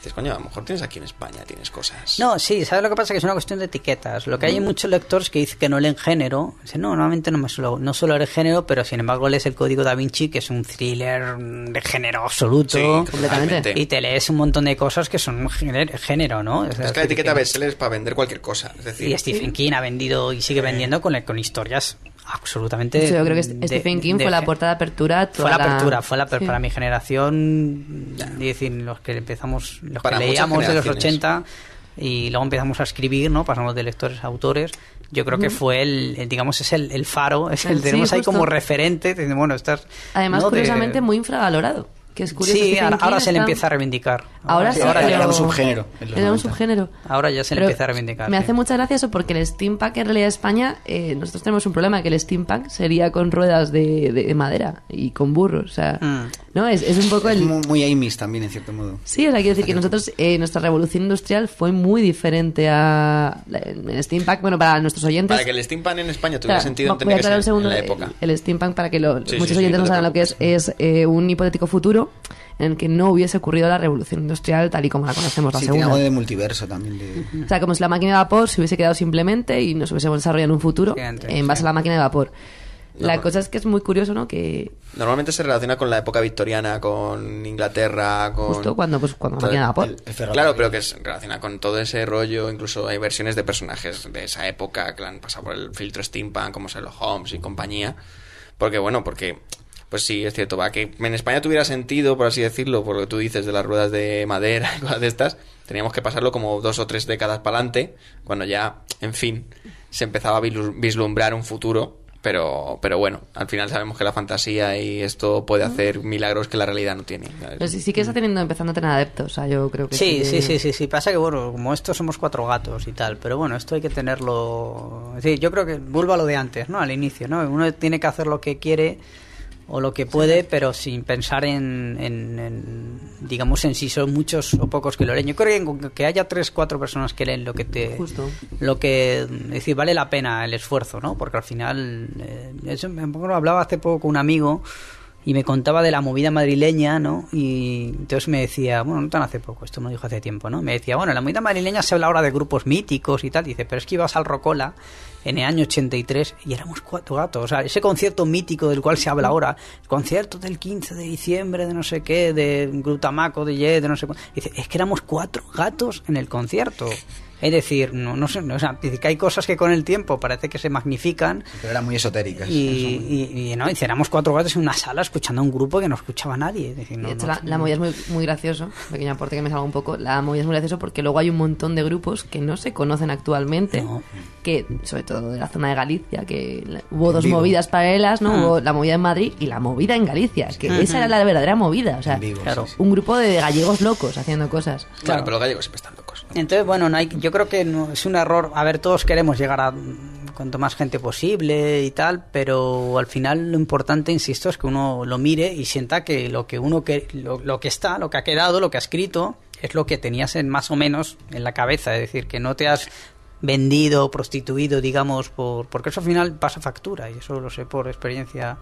Dices, coño, a lo mejor tienes aquí en España, tienes cosas... No, sí, ¿sabes lo que pasa? Que es una cuestión de etiquetas. Lo que hay muchos lectores que dicen que no leen género. Dicen, no, normalmente no me suelo, no suelo leer género, pero sin embargo lees El Código Da Vinci, que es un thriller de género absoluto. Sí, completamente. Y te lees un montón de cosas que son género, género ¿no? O sea, Es que la etiqueta bestseller es para vender cualquier cosa. Es decir, Y Stephen King ha vendido y sigue vendiendo con, con historias absolutamente... De hecho, yo creo que de- Stephen King de- fue la portada de apertura. a Fue toda la apertura, fue la aper- Sí. para mi generación, es decir, los que empezamos, los Para que muchas leíamos de los generaciones. ochenta y luego empezamos a escribir, ¿no? Pasamos de lectores a autores. Yo creo que fue el, el, digamos, es el, el faro, es el Sí, tenemos ahí justo. como referente. Dicen, bueno, estás. Además, ¿no? de- curiosamente, muy infravalorado. Que es curioso. Sí, Stephen ahora, ahora King se le está- empieza a reivindicar. Ahora sí, ahora ya pero- era un subgénero en los Era un noventa. subgénero. Ahora ya se le Pero empieza a reivindicar. Me sí. hace mucha gracia eso porque el steampunk en realidad España, eh, nosotros tenemos un problema, que el steampunk sería con ruedas de, de madera y con burros. O sea, Mm. ¿no? Es, es un poco Es el... muy, muy Amis también, en cierto modo. Sí, o sea, quiero decir que nosotros, eh, nuestra revolución industrial fue muy diferente a... la- El steampunk, bueno, para nuestros oyentes... para que el steampunk en España tuviera Claro, sentido, voy entendía a que aclarar un ser en segundo. la época. El, el steampunk, para que lo- Sí, muchos sí, sí, oyentes no no te saben lo que es, es eh, un hipotético futuro en el que no hubiese ocurrido la revolución industrial tal y como la conocemos, la Sí, tiene segunda. algo de multiverso también. De... O sea, como si la máquina de vapor se hubiese quedado simplemente y nos hubiésemos desarrollado en un futuro Sí, antes, en base sí. a la máquina de vapor. No, la no. cosa es que es muy curioso, ¿no? Que Normalmente se relaciona con la época victoriana, con Inglaterra, con... justo cuando, pues, cuando la todo máquina de vapor. el- el ferrocarril. Claro, pero que se relaciona con todo ese rollo. Incluso hay versiones de personajes de esa época que han pasado por el filtro steampunk, como Sherlock Holmes y compañía. Porque, bueno, porque... Pues sí, es cierto, va, que en España tuviera sentido, por así decirlo, por lo que tú dices de las ruedas de madera y cosas de estas, teníamos que pasarlo como dos o tres décadas para adelante, cuando ya, en fin, se empezaba a vislum- vislumbrar un futuro, pero, pero bueno, al final sabemos que la fantasía y esto puede hacer milagros que la realidad no tiene. Pero sí, sí que está teniendo, empezando a tener adeptos. O sea, yo creo que Sí, que- sí, sí, sí, sí. Pasa que, bueno, como estos somos cuatro gatos y tal, pero bueno, esto hay que tenerlo... Sí, yo creo que vuelvo a lo de antes, ¿no? Al inicio, ¿no? Uno tiene que hacer lo que quiere o lo que puede, pero sin pensar en, en- en, digamos, en si son muchos o pocos que lo leen. Yo creo que con que haya tres, cuatro personas que leen lo que te... Justo. Lo que... Es decir, vale la pena el esfuerzo, ¿no? Porque al final... Eh, eso me lo hablaba hace poco con un amigo y me contaba de la movida madrileña, ¿no? Y entonces me decía, bueno, no tan hace poco, esto me lo dijo hace tiempo, ¿no? Me decía, bueno, en la movida madrileña se habla ahora de grupos míticos y tal. Dice, pero es que ibas al Rocola en el año ochenta y tres y éramos cuatro gatos. O sea, ese concierto mítico del cual se habla ahora, el concierto del quince de diciembre de no sé qué, de Glutamaco, de Ye, de no sé cuánto. Dice, es que éramos cuatro gatos en el concierto. Es decir, no, no sé, no, o sea, dice que hay cosas que con el tiempo parece que se magnifican Pero eran muy esotéricas. y, y, y no, dice, éramos cuatro gatos en una sala escuchando a un grupo que no escuchaba a nadie. Es decir, no, De hecho, no- la, la movida es muy, muy gracioso. Pequeño aporte que me salga un poco. La movida es muy gracioso porque luego hay un montón de grupos que no se conocen actualmente. No. Que, sobre todo de la zona de Galicia, que la- hubo dos Vigo. movidas paralelas, ¿no? Ah. Hubo la movida en Madrid y la movida en Galicia. Que esa era la verdadera movida. O sea, En Vigo, claro. sí, sí. un grupo de gallegos locos haciendo cosas. Claro, Claro. pero los gallegos siempre están locos. Entonces, bueno, no hay, yo creo que no, es un error. A ver, todos queremos llegar a mm, cuanto más gente posible y tal, pero al final lo importante, insisto, es que uno lo mire y sienta que lo que uno que lo, lo que está, lo que ha quedado, lo que ha escrito, es lo que tenías en más o menos en la cabeza. Es decir, que no te has vendido, prostituido, digamos, por porque eso al final pasa factura y eso lo sé por experiencia.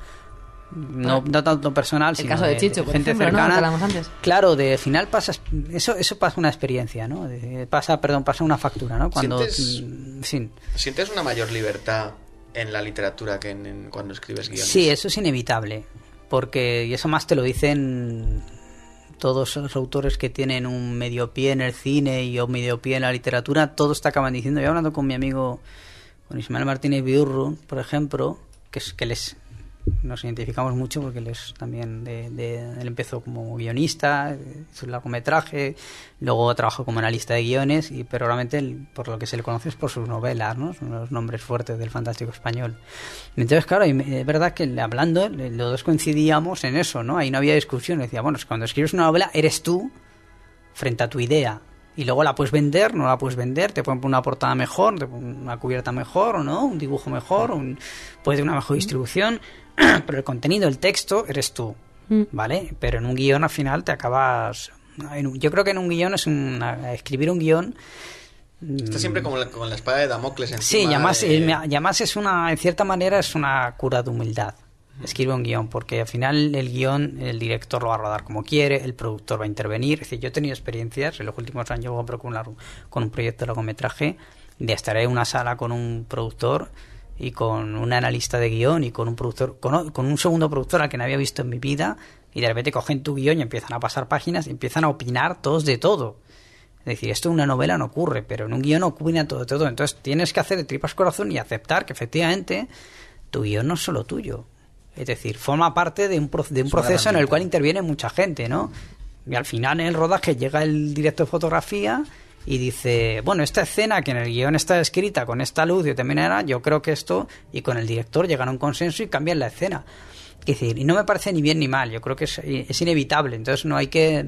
No, no tanto personal, El sino caso de Chicho, por ejemplo, ¿no? Que hablamos antes. Claro, de final pasa eso eso pasa una experiencia, ¿no? De- pasa, perdón, pasa una factura, ¿no? Cuando ¿Sientes- mm, sí. ¿Sientes una mayor libertad en la literatura que en, en cuando escribes guiones? Sí, eso es inevitable, porque y eso más te lo dicen todos los autores que tienen un medio pie en el cine y un medio pie en la literatura, todos te acaban diciendo. Yo hablando con mi amigo, con Ismael Martínez Biurru, por ejemplo, que es que les nos identificamos mucho porque él es también de, de- él empezó como guionista, hizo un largometraje, luego trabajó como analista de guiones, y pero realmente él, por lo que se le conoce es por sus novelas, ¿no? Son los nombres fuertes del fantástico español. Entonces, claro, y me- es verdad que hablando, los dos coincidíamos en eso, ¿no? Ahí no había discusión. Decía, bueno, es que cuando escribes una novela eres tú frente a tu idea. Y luego la puedes vender, no la puedes vender, te pueden poner una portada mejor, te ponen una cubierta mejor o no, un dibujo mejor, un, puedes tener una mejor distribución, pero el contenido, el texto, eres tú, Mm. ¿vale? Pero en un guión al final te acabas... en un- Yo creo que en un guión es una, escribir un guión... Está siempre como la- con la espada de Damocles encima. Sí, y además, de- y además es una, en cierta manera, es una cura de humildad. escribe un guión, porque al final el guión el director lo va a rodar como quiere, el productor va a intervenir. Es decir, yo he tenido experiencias en los últimos años, por ejemplo, con, una, con un proyecto de largometraje, de estar en una sala con un productor y con un analista de guión y con un productor, con, con un segundo productor al que no había visto en mi vida, y de repente cogen tu guión y empiezan a pasar páginas y empiezan a opinar todos de todo. Es decir, esto en una novela no ocurre, pero en un guión opina todo de todo. Entonces tienes que hacer de tripas corazón y aceptar que efectivamente tu guión no es solo tuyo. Es decir, forma parte de un, pro- de un proceso en el cual interviene mucha gente, ¿no? Y al final en el rodaje llega el director de fotografía y dice, bueno, esta escena que en el guión está escrita con esta luz y también era, yo creo que esto, y con el director llegan a un consenso y cambian la escena. Es decir, y no me parece ni bien ni mal, yo creo que es, es inevitable, entonces no hay que...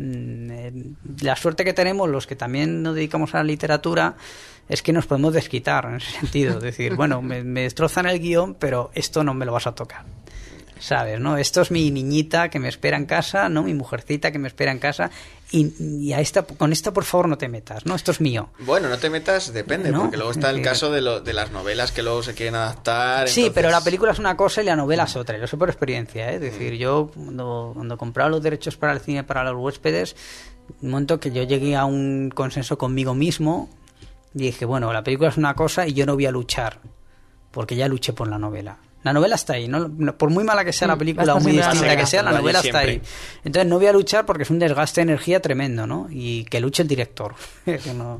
La suerte que tenemos los que también nos dedicamos a la literatura es que nos podemos desquitar en ese sentido, es decir, bueno, me, me destrozan el guión, pero esto no me lo vas a tocar. ¿Sabes, no? Esto es mi niñita que me espera en casa, ¿no? Mi mujercita que me espera en casa y, y a esta, con esta por favor no te metas, ¿no? Esto es mío. Bueno, no te metas, depende, ¿No? porque luego está el caso de, lo, de las novelas que luego se quieren adaptar. Sí, entonces... pero la película es una cosa y la novela es otra, y lo sé por experiencia, ¿eh? Es decir, yo cuando, cuando compraba los derechos para el cine para los huéspedes, un momento que yo llegué a un consenso conmigo mismo y dije, bueno, la película es una cosa y yo no voy a luchar, porque ya luché por la novela. La novela está ahí, ¿no? Por muy mala que sea la película o muy distinta que sea, la novela está ahí. Entonces no voy a luchar porque es un desgaste de energía tremendo, ¿no? Y que luche el director. no,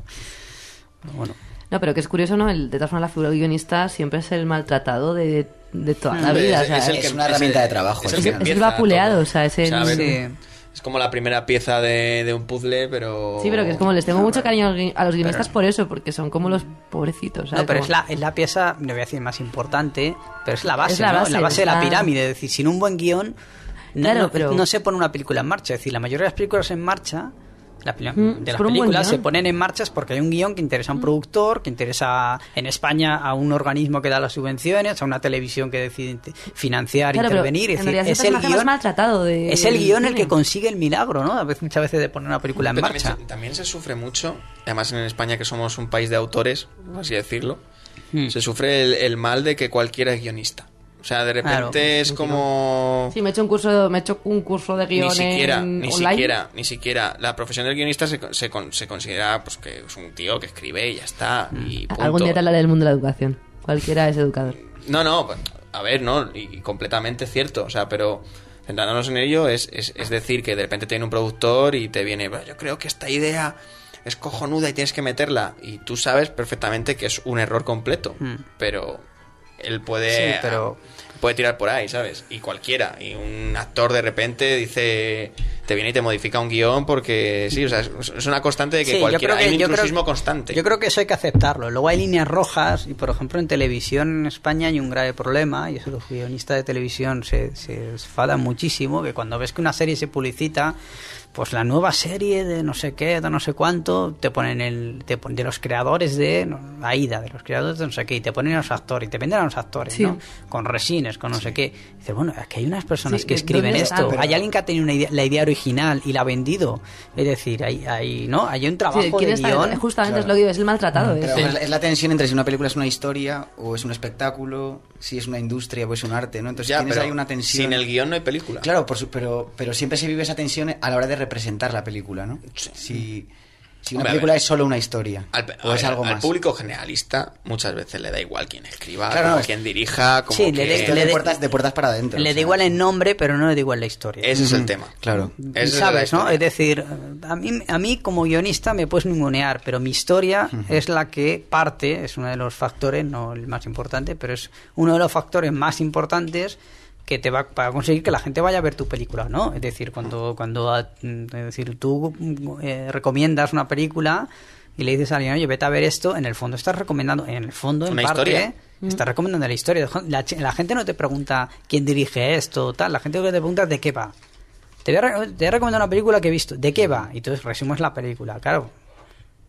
bueno. No, pero que es curioso, ¿no? El, de todas formas, la figura guionista siempre es el maltratado de, de toda la vida. Es, o sea, es, el que, es una herramienta de trabajo. Es, es, el, es el vapuleado, o sea, es el... O sea, sí. Es como la primera pieza de, de un puzzle, pero... Sí, pero que es como les tengo mucho cariño a los guionistas pero... por eso, porque son como los pobrecitos, ¿sabes? No, pero como... es, la, es la pieza, no voy a decir más importante, pero es la base, es la base, ¿no? La base de la la... pirámide. Es decir, sin un buen guión no, claro, no, pero... no se pone una película en marcha. Es decir, la mayoría de las películas en marcha... La, mm, de las películas se ponen en marcha porque hay un guión que interesa a un productor, que interesa en España a un organismo que da las subvenciones, a una televisión que decide financiar, claro, intervenir. Es, decir, es, el guión, maltratado de, es el guión el que consigue el milagro, ¿no? A veces, muchas veces de poner una película en pero marcha. También se, también se sufre mucho, además en España que somos un país de autores, por así decirlo, mm. se sufre el, el mal de que cualquiera es guionista. O sea, de repente claro, es como... Sí, me he hecho un curso, me he hecho un curso de guion ni siquiera, en ni online. siquiera, ni siquiera. La profesión del guionista se, se, se considera pues que es un tío que escribe y ya está. Y punto. Algún día te hablaré del mundo de la educación. Cualquiera es educador. No, no, a ver, no, y completamente cierto. O sea, pero centrándonos en ello es, es, es decir que de repente te viene un productor y te viene, yo creo que esta idea es cojonuda y tienes que meterla. Y tú sabes perfectamente que es un error completo, mm. pero él puede... Sí, pero... puede tirar por ahí, ¿sabes? Y cualquiera. Y un actor de repente dice... Te viene y te modifica un guión porque... Sí, o sea, es una constante de que sí, cualquiera... Que, hay un intrusismo creo, constante. Yo creo que eso hay que aceptarlo. Luego hay líneas rojas y, por ejemplo, en televisión en España hay un grave problema y eso los guionistas de televisión se, se enfadan muchísimo, que cuando ves que una serie se publicita... Pues la nueva serie de no sé qué, de no sé cuánto, te ponen el te ponen de los creadores de no, Aida, de los creadores de no sé qué, y te ponen a los actores, y te venden a los actores, sí. ¿no? Con resines, con no sé qué. Y dices, bueno, aquí hay unas personas sí, que escriben esto, pero... hay alguien que ha tenido una idea, la idea original y la ha vendido. Es decir, hay, hay ¿no? Hay un trabajo sí, de está, guión. Justamente claro. es lo que digo, es el maltratado. Pero sí. es la tensión entre si una película es una historia o es un espectáculo, si es una industria o es un arte, ¿no? Entonces ya, tienes ahí una tensión. Sin el guión no hay película. Claro, por su, pero, pero siempre se vive esa tensión a la hora de representar la película. ¿No? Sí. Si, si una Hombre, película ver, es solo una historia al, o es ver, algo al más. Al público generalista muchas veces le da igual quién escriba, claro, como no, quien dirija, como sí, que... le de, de, puertas, de puertas para adentro. Le o sea. da igual el nombre, pero no le da igual la historia. Ese uh-huh. es el tema. Claro. Ese ¿sabes, es no? Es decir, a mí, a mí como guionista me puedes ningunear, pero mi historia uh-huh. es la que parte, es uno de los factores, no el más importante, pero es uno de los factores más importantes que te va para conseguir que la gente vaya a ver tu película, ¿no? Es decir, cuando cuando es decir, tú eh, recomiendas una película y le dices a alguien, oye, vete a ver esto, en el fondo estás recomendando, en el fondo, en una parte, historia. estás recomendando la historia. La, la gente no te pregunta quién dirige esto, tal, la gente lo que te pregunta es de qué va. Te voy a, te voy a recomendar una película que he visto, ¿de qué va? Y entonces resumes la película, claro.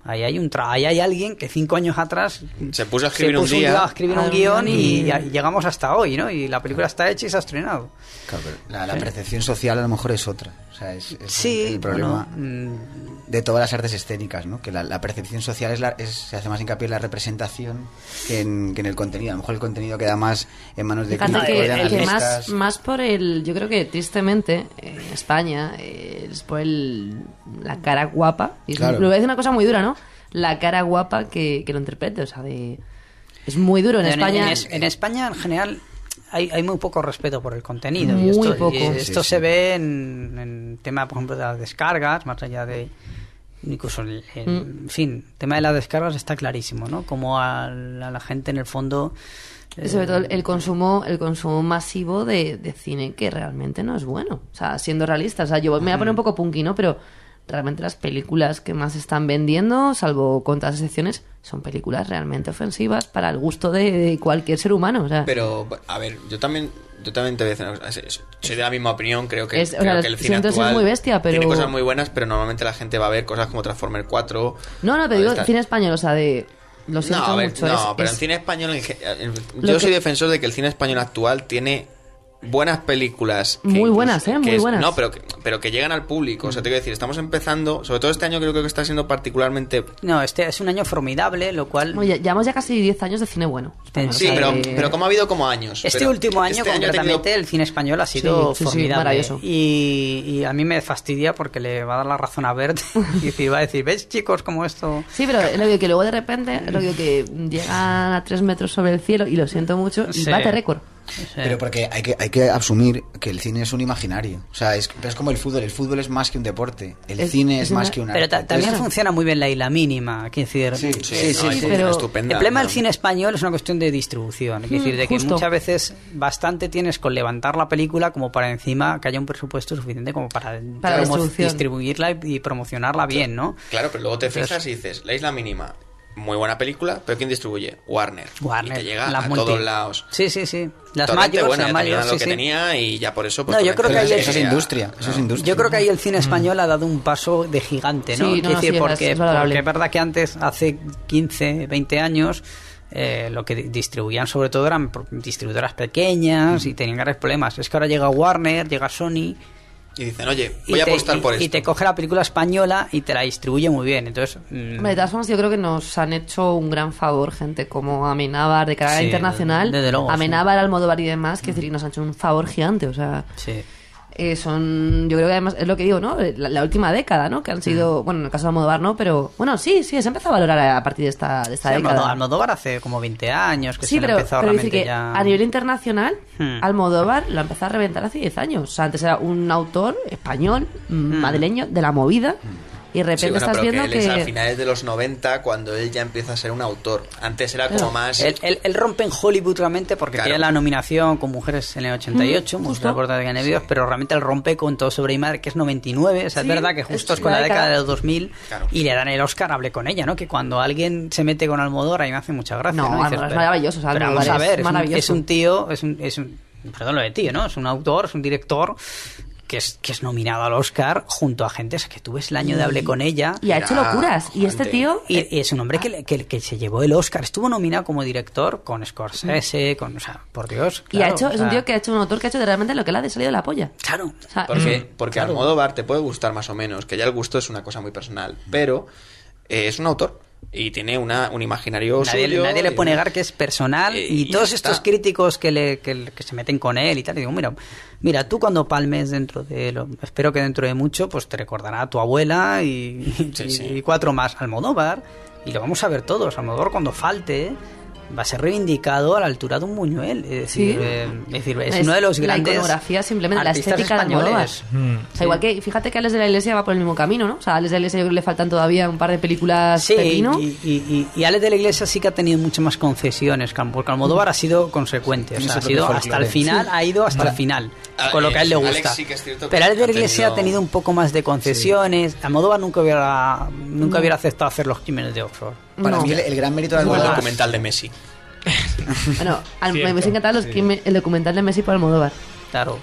Ahí hay un tra ahí hay alguien que cinco años atrás se puso a escribir se puso un día, a escribir un guión y, y llegamos hasta hoy, ¿no? Y la película está hecha y se ha estrenado. Claro, pero la, la percepción social a lo mejor es otra. O sea, es, es Sí, el, el problema bueno, de todas las artes escénicas, ¿no? Que la, la percepción social es, la, es se hace más hincapié en la representación que en, que en el contenido. A lo mejor el contenido queda más en manos de Fíjate críticos, que, de que analistas. más, más por el... Yo creo que tristemente en España eh, es por el, la cara guapa. Y es- Claro. Lo voy a decir una cosa muy dura, ¿no? La cara guapa que, que lo interprete. O sea, de... Es muy duro en, En, España. en es- en España, en general, hay, hay muy poco respeto por el contenido. Muy y esto, poco. y esto Sí, se sí. ve en, en tema, por ejemplo, de las descargas, más allá de... Incluso, el, el- Mm. en fin, el tema de las descargas está clarísimo, ¿no? Como a la, a la gente, en el fondo... Y sobre todo el, el consumo el consumo masivo de, de cine que realmente no es bueno. O sea, siendo realistas. O sea, yo me voy a poner un poco punky, ¿no? Pero realmente las películas que más están vendiendo, salvo contadas excepciones, son películas realmente ofensivas para el gusto de, de cualquier ser humano. O sea, pero a ver, yo también yo también te voy a decir una cosa, soy de la misma opinión, creo que, Es- o creo sea, que el cine siento ser actual muy bestia, pero- tiene cosas muy buenas, pero normalmente la gente va a ver cosas como Transformer cuatro. no, no, pero o digo esta- cine español, o sea, de... Lo siento no, a ver, mucho. no, es- pero es- en cine español en ge- en- Lo yo soy que- defensor de que el cine español actual tiene buenas películas que Muy incluso- buenas, ¿eh? que Muy es- buenas. no, pero que, pero que llegan al público. O sea, te quiero decir, estamos empezando, sobre todo este año creo que está siendo particularmente. No, este es un año formidable, lo cual... Oye, llevamos ya casi diez años de cine bueno. español, Sí, o sea, pero, de- pero como ha habido como años. Este pero último año, este ha tenido- concretamente, el cine español ha sido Sí, sí, sí, formidable. maravilloso. y, y a mí me fastidia porque le va a dar la razón a Bert y decir- va a decir, ¿ves, chicos, cómo esto...? Sí, pero es lo que luego de repente, es lo que llegan a tres metros sobre el cielo, y lo siento mucho, y Sí. bate récord. Pero porque hay que, hay que asumir que el cine es un imaginario. O sea, es, es como el fútbol. El fútbol es más que un deporte. El Es- cine es es más una- que un Pero arte. ta- también Entonces, funciona muy bien la isla mínima, quiero decir... Sí, Sí, sí, no, sí, es sí. pero- estupenda. El problema del No. cine español es una cuestión de distribución. Es decir, Mm, de que justo. muchas veces bastante tienes con levantar la película como para encima que haya un presupuesto suficiente como para, Para promo- distribución. distribuirla y, y promocionarla bien, ¿no? Claro, pero luego te Entonces- fijas y dices, La Isla Mínima, muy buena película, pero ¿quién distribuye? Warner. Warner, Y te llega las a multi. todos lados. Sí, sí, sí. Las Torrente, mayores, bueno, las ya tenía mayores, lo sí, que sí. tenía y ya por eso... Pues, No, yo creo que Pero ahí eso es el- industria. Eso es industria. Yo creo que ahí el cine español ha dado un paso de gigante, ¿no? Sí, no, Quiero no, decir, sí, es- porque, es valorable. porque es verdad que antes, hace quince, veinte años, eh, lo que di- distribuían sobre todo eran pro- distribuidoras pequeñas y tenían graves problemas. Es que ahora llega Warner, llega Sony Y dicen, oye, y voy a te- apostar y- por y esto. te coge la película española y te la distribuye muy bien. Entonces, mm, Hombre, de todas formas, yo creo que nos han hecho un gran favor gente como Amenábar de carrera Sí, internacional, desde luego, Amenábar, Almodóvar y demás, que decir, nos han hecho un favor gigante, o sea, sí. eh, son, yo creo que además es lo que digo, ¿no? La, la última década, ¿no? Que han sido, bueno, en el caso de Almodóvar no, pero bueno, sí, sí, se ha empezado a valorar a partir de esta, de esta Sí, década. Almodó- Almodóvar hace como veinte años que Sí, se pero, han empezado pero dice realmente que ya... a nivel internacional, Hmm. Almodóvar lo ha empezado a reventar hace diez años. O sea, antes era un autor español, mm, madrileño, de la movida, y de repente Sí, bueno, estás pero viendo que que... él es a finales de los noventa cuando él ya empieza a ser un autor. Antes era como Claro. más... Él, él- él rompe en Hollywood realmente porque Claro. tiene la nominación con Mujeres en el ochenta y ocho, Mm, Mujeres justo. a la puerta de Ganevidos, pero realmente él rompe con Todo sobre mi madre, que es noventa y nueve. O sea, Sí, es verdad que justo es es con la la década década. de los dos mil Claro. y le dan el Oscar, hablé con ella, ¿no? Que cuando alguien se mete con Almodóvar, a mí me hace mucha gracia. No, ¿no? Dices, Almodóvar es pero- maravilloso, o sea, pero Almodóvar vamos a es ver, es un, maravilloso. es un tío, es un, es un, perdón lo de tío, ¿no? Es un autor, es un director que es, que es nominado al Oscar junto a gente, o sea, que tú ves el año de Hablé con ella. Y ha hecho Mira, locuras. Y este Juante. tío... Y, eh, y es un hombre que, le- que, que se llevó el Oscar. Estuvo nominado como director con Scorsese, con, o sea, por Dios. y ha claro, hecho, o es sea, un tío que ha hecho un autor que ha hecho de realmente lo que le ha salido de la polla. Claro. O sea, Porque, es- porque Claro. Almodóvar te puede gustar más o menos, que ya el gusto es una cosa muy personal, pero eh, es un autor y tiene una, un imaginario Nadie, suyo. nadie le y- puede negar que es personal Eh, y, y todos ya estos está. críticos que, le, que, que se meten con él y tal, y digo, mira, mira, tú cuando palmes dentro de, lo, espero que dentro de mucho, pues te recordará a tu abuela y, Sí, y- sí. y cuatro más. Almodóvar, y lo vamos a ver todos, Almodóvar cuando falte va a ser reivindicado a la altura de un Buñuel. Es decir, Sí. eh, es, decir, es, es uno de los grandes La iconografía, simplemente la artistas estética de Almodóvar. españoles. Mm. O sea, igual que, fíjate que a Alex de la Iglesia va por el mismo camino, ¿no? O sea, a Alex de la Iglesia yo creo que le faltan todavía un par de películas Sí, pepino. y, y, y, y Alex de la Iglesia sí que ha tenido muchas más concesiones, Cam- porque Almodóvar ha sido consecuente, o Tiene sea, ha su sido propio hasta folclore. el final, Sí. ha ido hasta Ahora- el final, Ah, con lo que a él le Alex gusta. sí que es cierto que Pero Alex de la ha Iglesia ha tenido- tenido un poco más de concesiones, Almodóvar nunca hubiera nunca hubiera aceptado hacer Los Crímenes de Oxford. Para No. mí el, el gran mérito de Como el Almodóvar... documental de Messi. Bueno, al, me Cierto, hubiese encantado los sí. crime- el documental de Messi por Almodóvar. Claro.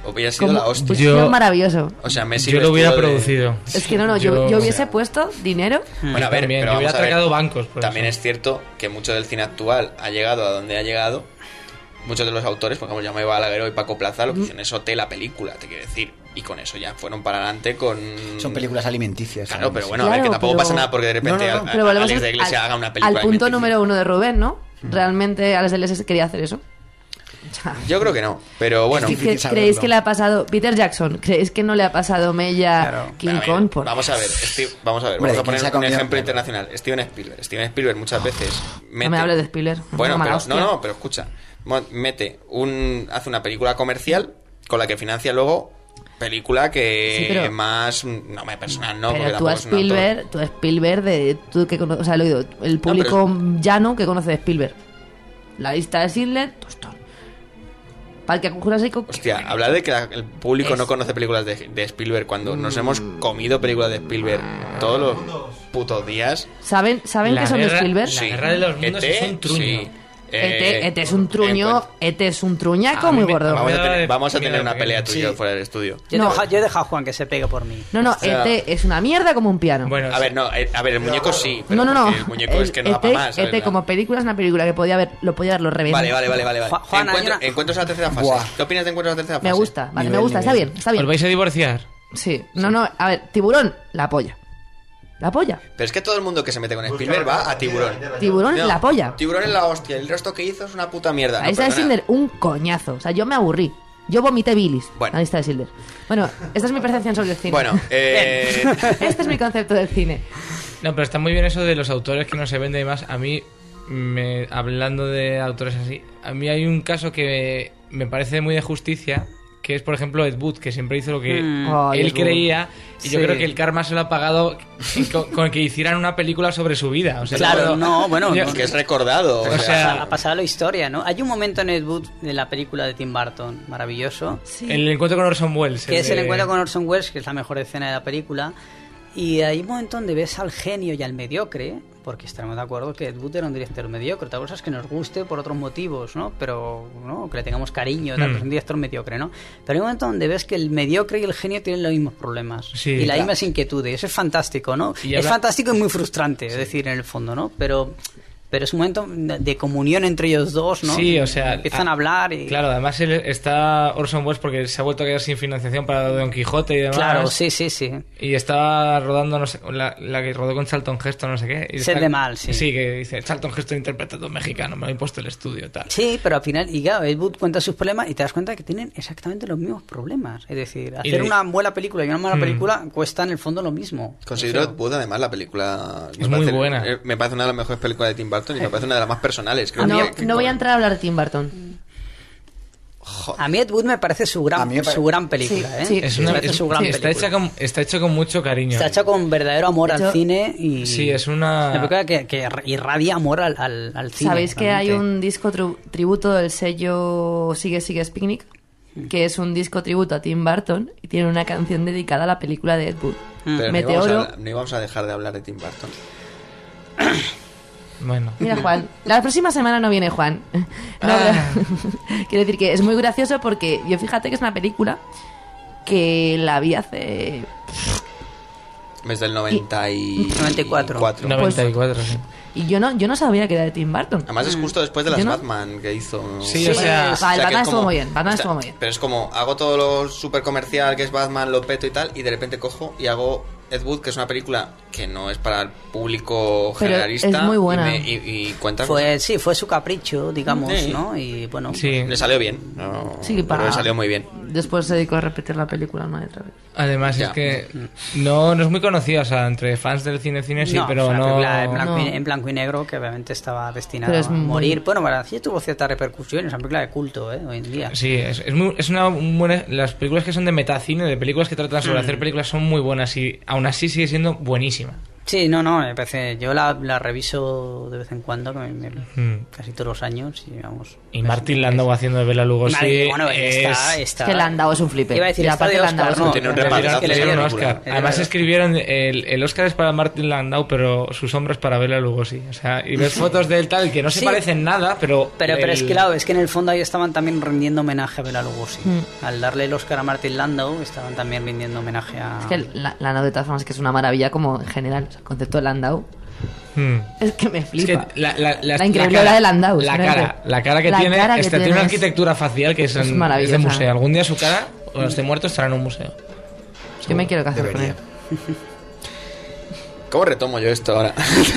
hubiera sido Como- la hostia. pues Yo- fue maravilloso. O sea, Messi Yo lo hubiera vestido de- producido. Es que no, no, yo, Yo- yo hubiese puesto dinero. Bueno, a ver, También, pero yo hubiera vamos a ver. atracado bancos. por También eso. es cierto que mucho del cine actual ha llegado a donde ha llegado. Muchos de los autores, por ejemplo, Jaume Balagueró y Paco Plaza, lo que hicieron es OT la película, te quiero decir. Y con eso ya fueron para adelante con... Son películas alimenticias. Claro, ¿sabes? pero bueno, a ver, Claro, que tampoco pero- pasa nada porque de repente No, no, no, a- a- Pero volvemos Alex de al- Iglesia al, haga una película al punto alimenticia. número uno de Rubén, ¿no? ¿Realmente Alex de Iglesia quería hacer eso? O sea, Yo creo que no, pero bueno. ¿qué- difícil qué- saberlo. ¿Creéis que le ha pasado Peter Jackson? ¿Creéis que no le ha pasado Mella Claro. King A ver, Kong? Por- Vamos a ver, Steve- vamos a ver, Hombre, vamos a ¿quién poner se ha un comido? ejemplo internacional. Steven Spielberg. Steven Spielberg muchas veces mete... No me hables de Spielberg. Bueno, Una mala pero, no, hostia. no, pero escucha. Mo- Mete un... Hace una película comercial con la que financia luego película que Sí, pero- más... No, me personal no, porque Pero tú tampoco a es un autor. Spielberg, tú a Spielberg de tú que cono- o sea, lo he oído, el público llano que conoce de Spielberg. La lista de Schindler, tostón. Parque Jurásico. Hostia, hablar de que la- el público Es- no conoce películas de, de Spielberg cuando nos hemos comido películas de Spielberg todos los putos días. ¿Saben, ¿saben La que son guerra- de Spielberg? La Guerra de los Mundos E T, es un truño. sí. Ete, Eh, Ete es un truño, encuent- Ete es un truñaco A mí muy me- gordo. Vamos a Me da tener, de- vamos a me tener da una de pelea pequeño. tuya Sí. fuera del estudio. Yo, No. he dejado, yo he dejado a Juan que se pegue por mí. No, no, sea- Ete es una mierda como un piano. Bueno, A ver, no, eh, a ver, el muñeco sí. Pero no, no, no. porque el muñeco es que no da Ete, para más. ¿sabes? Ete como película es una película que podía haber, lo podía haberlo revendido. Vale, vale, vale, vale. vale. Ju- Juan, hay Encuentro- una- Encuentros a la tercera fase. Buah. ¿Qué opinas de encuentros a la tercera fase? Me gusta, vale, Nivel, me gusta, está nivel. bien, está ¿os bien. vais a divorciar? Sí, no, no, a ver, Tiburón, la polla. La polla. Pero es que todo el mundo que se mete con Spielberg va a Tiburón. Tiburón, No, la polla. Tiburón es la hostia. El resto que hizo es una puta mierda. La No, lista de perdona. Schindler, un coñazo. O sea, yo me aburrí. Yo vomité bilis. Bueno. La lista de Schindler. Bueno, esta es mi percepción sobre el cine. Bueno, eh, Este es mi concepto del cine. No, pero está muy bien eso de los autores que no se venden y más. A mí, me, hablando de autores así, a mí hay un caso que me parece muy de justicia, que es, por ejemplo, Ed Wood, que siempre hizo lo que Mm. Ay, él Ed Wood. creía, y yo Sí. creo que el karma se lo ha pagado con, con que hicieran una película sobre su vida. O sea, Claro, no, bueno, yo- no. que es recordado. O, O sea, sea, Ha pasado la historia, ¿no? Hay un momento en Ed Wood de la película de Tim Burton, maravilloso, Sí. el encuentro con Orson Welles. que es el de- encuentro con Orson Welles, que es la mejor escena de la película. Y hay un momento donde ves al genio y al mediocre, porque estaremos de acuerdo que Ed Wood era un director mediocre. Otra cosa es que nos guste por otros motivos, ¿no? Pero, ¿no? Que le tengamos cariño, tal, Mm. pues es un director mediocre, ¿no? Pero hay un momento donde ves que el mediocre y el genio tienen los mismos problemas. Sí, y las claro. mismas inquietudes. Eso es fantástico, ¿no? Y es habla- fantástico y muy frustrante, es decir, en el fondo, ¿no? Pero... Pero es un momento de comunión entre ellos dos, ¿no? Sí, o sea, Empiezan a- a hablar y... Claro, además él está Orson Welles porque se ha vuelto a quedar sin financiación para Don Quijote y demás. Claro, sí, sí, sí. Y estaba rodando, no sé, la, la que rodó con Charlton Heston, no sé qué. Y Sed está- de mal, sí. Sí, que dice, Charlton Heston interpreta a un mexicano, me lo ha impuesto el estudio, tal. Sí, pero al final, y claro, Ed Wood cuenta sus problemas y te das cuenta que tienen exactamente los mismos problemas. Es decir, Y hacer de- una buena película y una mala Hmm. película cuesta en el fondo lo mismo. considero O sea, Ed Wood, además, la película... me Es muy parece- buena. eh, Me parece una de las mejores películas de Tim Burton y me parece una de las más personales. Creo No, que- no voy a entrar a hablar de Tim Burton. Joder. A mí Ed Wood me parece su gran, A mí me pare- su gran película, Sí, ¿eh? sí. Es Me una, parece es- su gran sí, está, película. hecha con, está hecho con mucho cariño. Está hecha con verdadero amor De hecho, al cine y... Sí, es una... Una película que, que irradia amor al, al, al cine. ¿Sabéis que hay realmente. un disco tru- tributo del sello Sigue Sigue Picnic? Que es un disco tributo a Tim Burton y tiene una canción dedicada a la película de Ed Wood. Mm. Pero no íbamos, a, Meteoro. hablar- no íbamos a dejar de hablar de Tim Burton. Bueno. Mira, Juan, la próxima semana no viene Juan. No, Ah. pero- quiero decir que es muy gracioso porque yo fíjate que es una película que la vi hace... Desde el noventa y noventa y cuatro. noventa y cuatro, sí. Y yo no, yo no sabía que era de Tim Burton. Además es justo después de las Yo no- Batman que hizo. Sí, o sea- Va, el que Batman es estuvo como- muy bien, Batman está- estuvo muy bien. Pero es como, hago todo lo super comercial que es Batman, lo peto y tal, y de repente cojo y hago Ed Wood, que es una película que no es para el público Pero generalista. es muy buena. Y, me- y- y cuenta Fue, sí, fue su capricho, digamos, Sí. ¿no? Y bueno, Sí. Le salió bien. No, Sí, creo para... que salió muy bien. Después se dedicó a repetir la película una y otra vez. Además Ya. es que no, no es muy conocida, o sea, entre fans del cine cine sí, no, pero es una no... película en blanco, y, No. en blanco y negro que obviamente estaba destinada Pero es a muy- morir. Bueno, para sí tuvo cierta repercusión, es una película de culto, ¿eh? Hoy en día. Sí, es, es, muy, es una buena... Las películas que son de metacine, de películas que tratan sobre Mm. hacer películas, son muy buenas y aún así sigue siendo buenísima. Sí, no, no, me parece. Yo la, la reviso de vez en cuando, que me- me- Mm. casi todos los años, y vamos. Y es- Martin es- Landau haciendo de Bela Lugosi Madre, bueno, es... está, está. Es que Landau es un flipper. Iba a decir, Y está aparte de Landau Oscar, es un no, Tiene un en realidad repartazo, es que le Le dieron dieron un el Oscar. culo. Además El- escribieron el, el Oscar es para Martin Landau, pero su sombra es para Bela Lugosi. O sea, y ves fotos de él tal que no se Sí. parecen nada, pero Pero, pero el- es que claro, es que en el fondo ahí estaban también rindiendo homenaje a Bela Lugosi. Mm. Al darle el Oscar a Martin Landau, estaban también rindiendo homenaje a... Es que la- Landau de todas formas que es una maravilla como en general. O sea, el concepto de Landau Hmm. es que me Es flipa. que la, la, la, La increíble cara- hora de Landau, La simplemente. cara, la cara que La tiene, cara que esta, tiene una tiene es- arquitectura facial que es, es en- maravillosa. es de museo. Algún día su cara, cuando esté muerto, estará en un museo. Yo me quiero casar con Debería. él. ¿Cómo retomo yo esto ahora?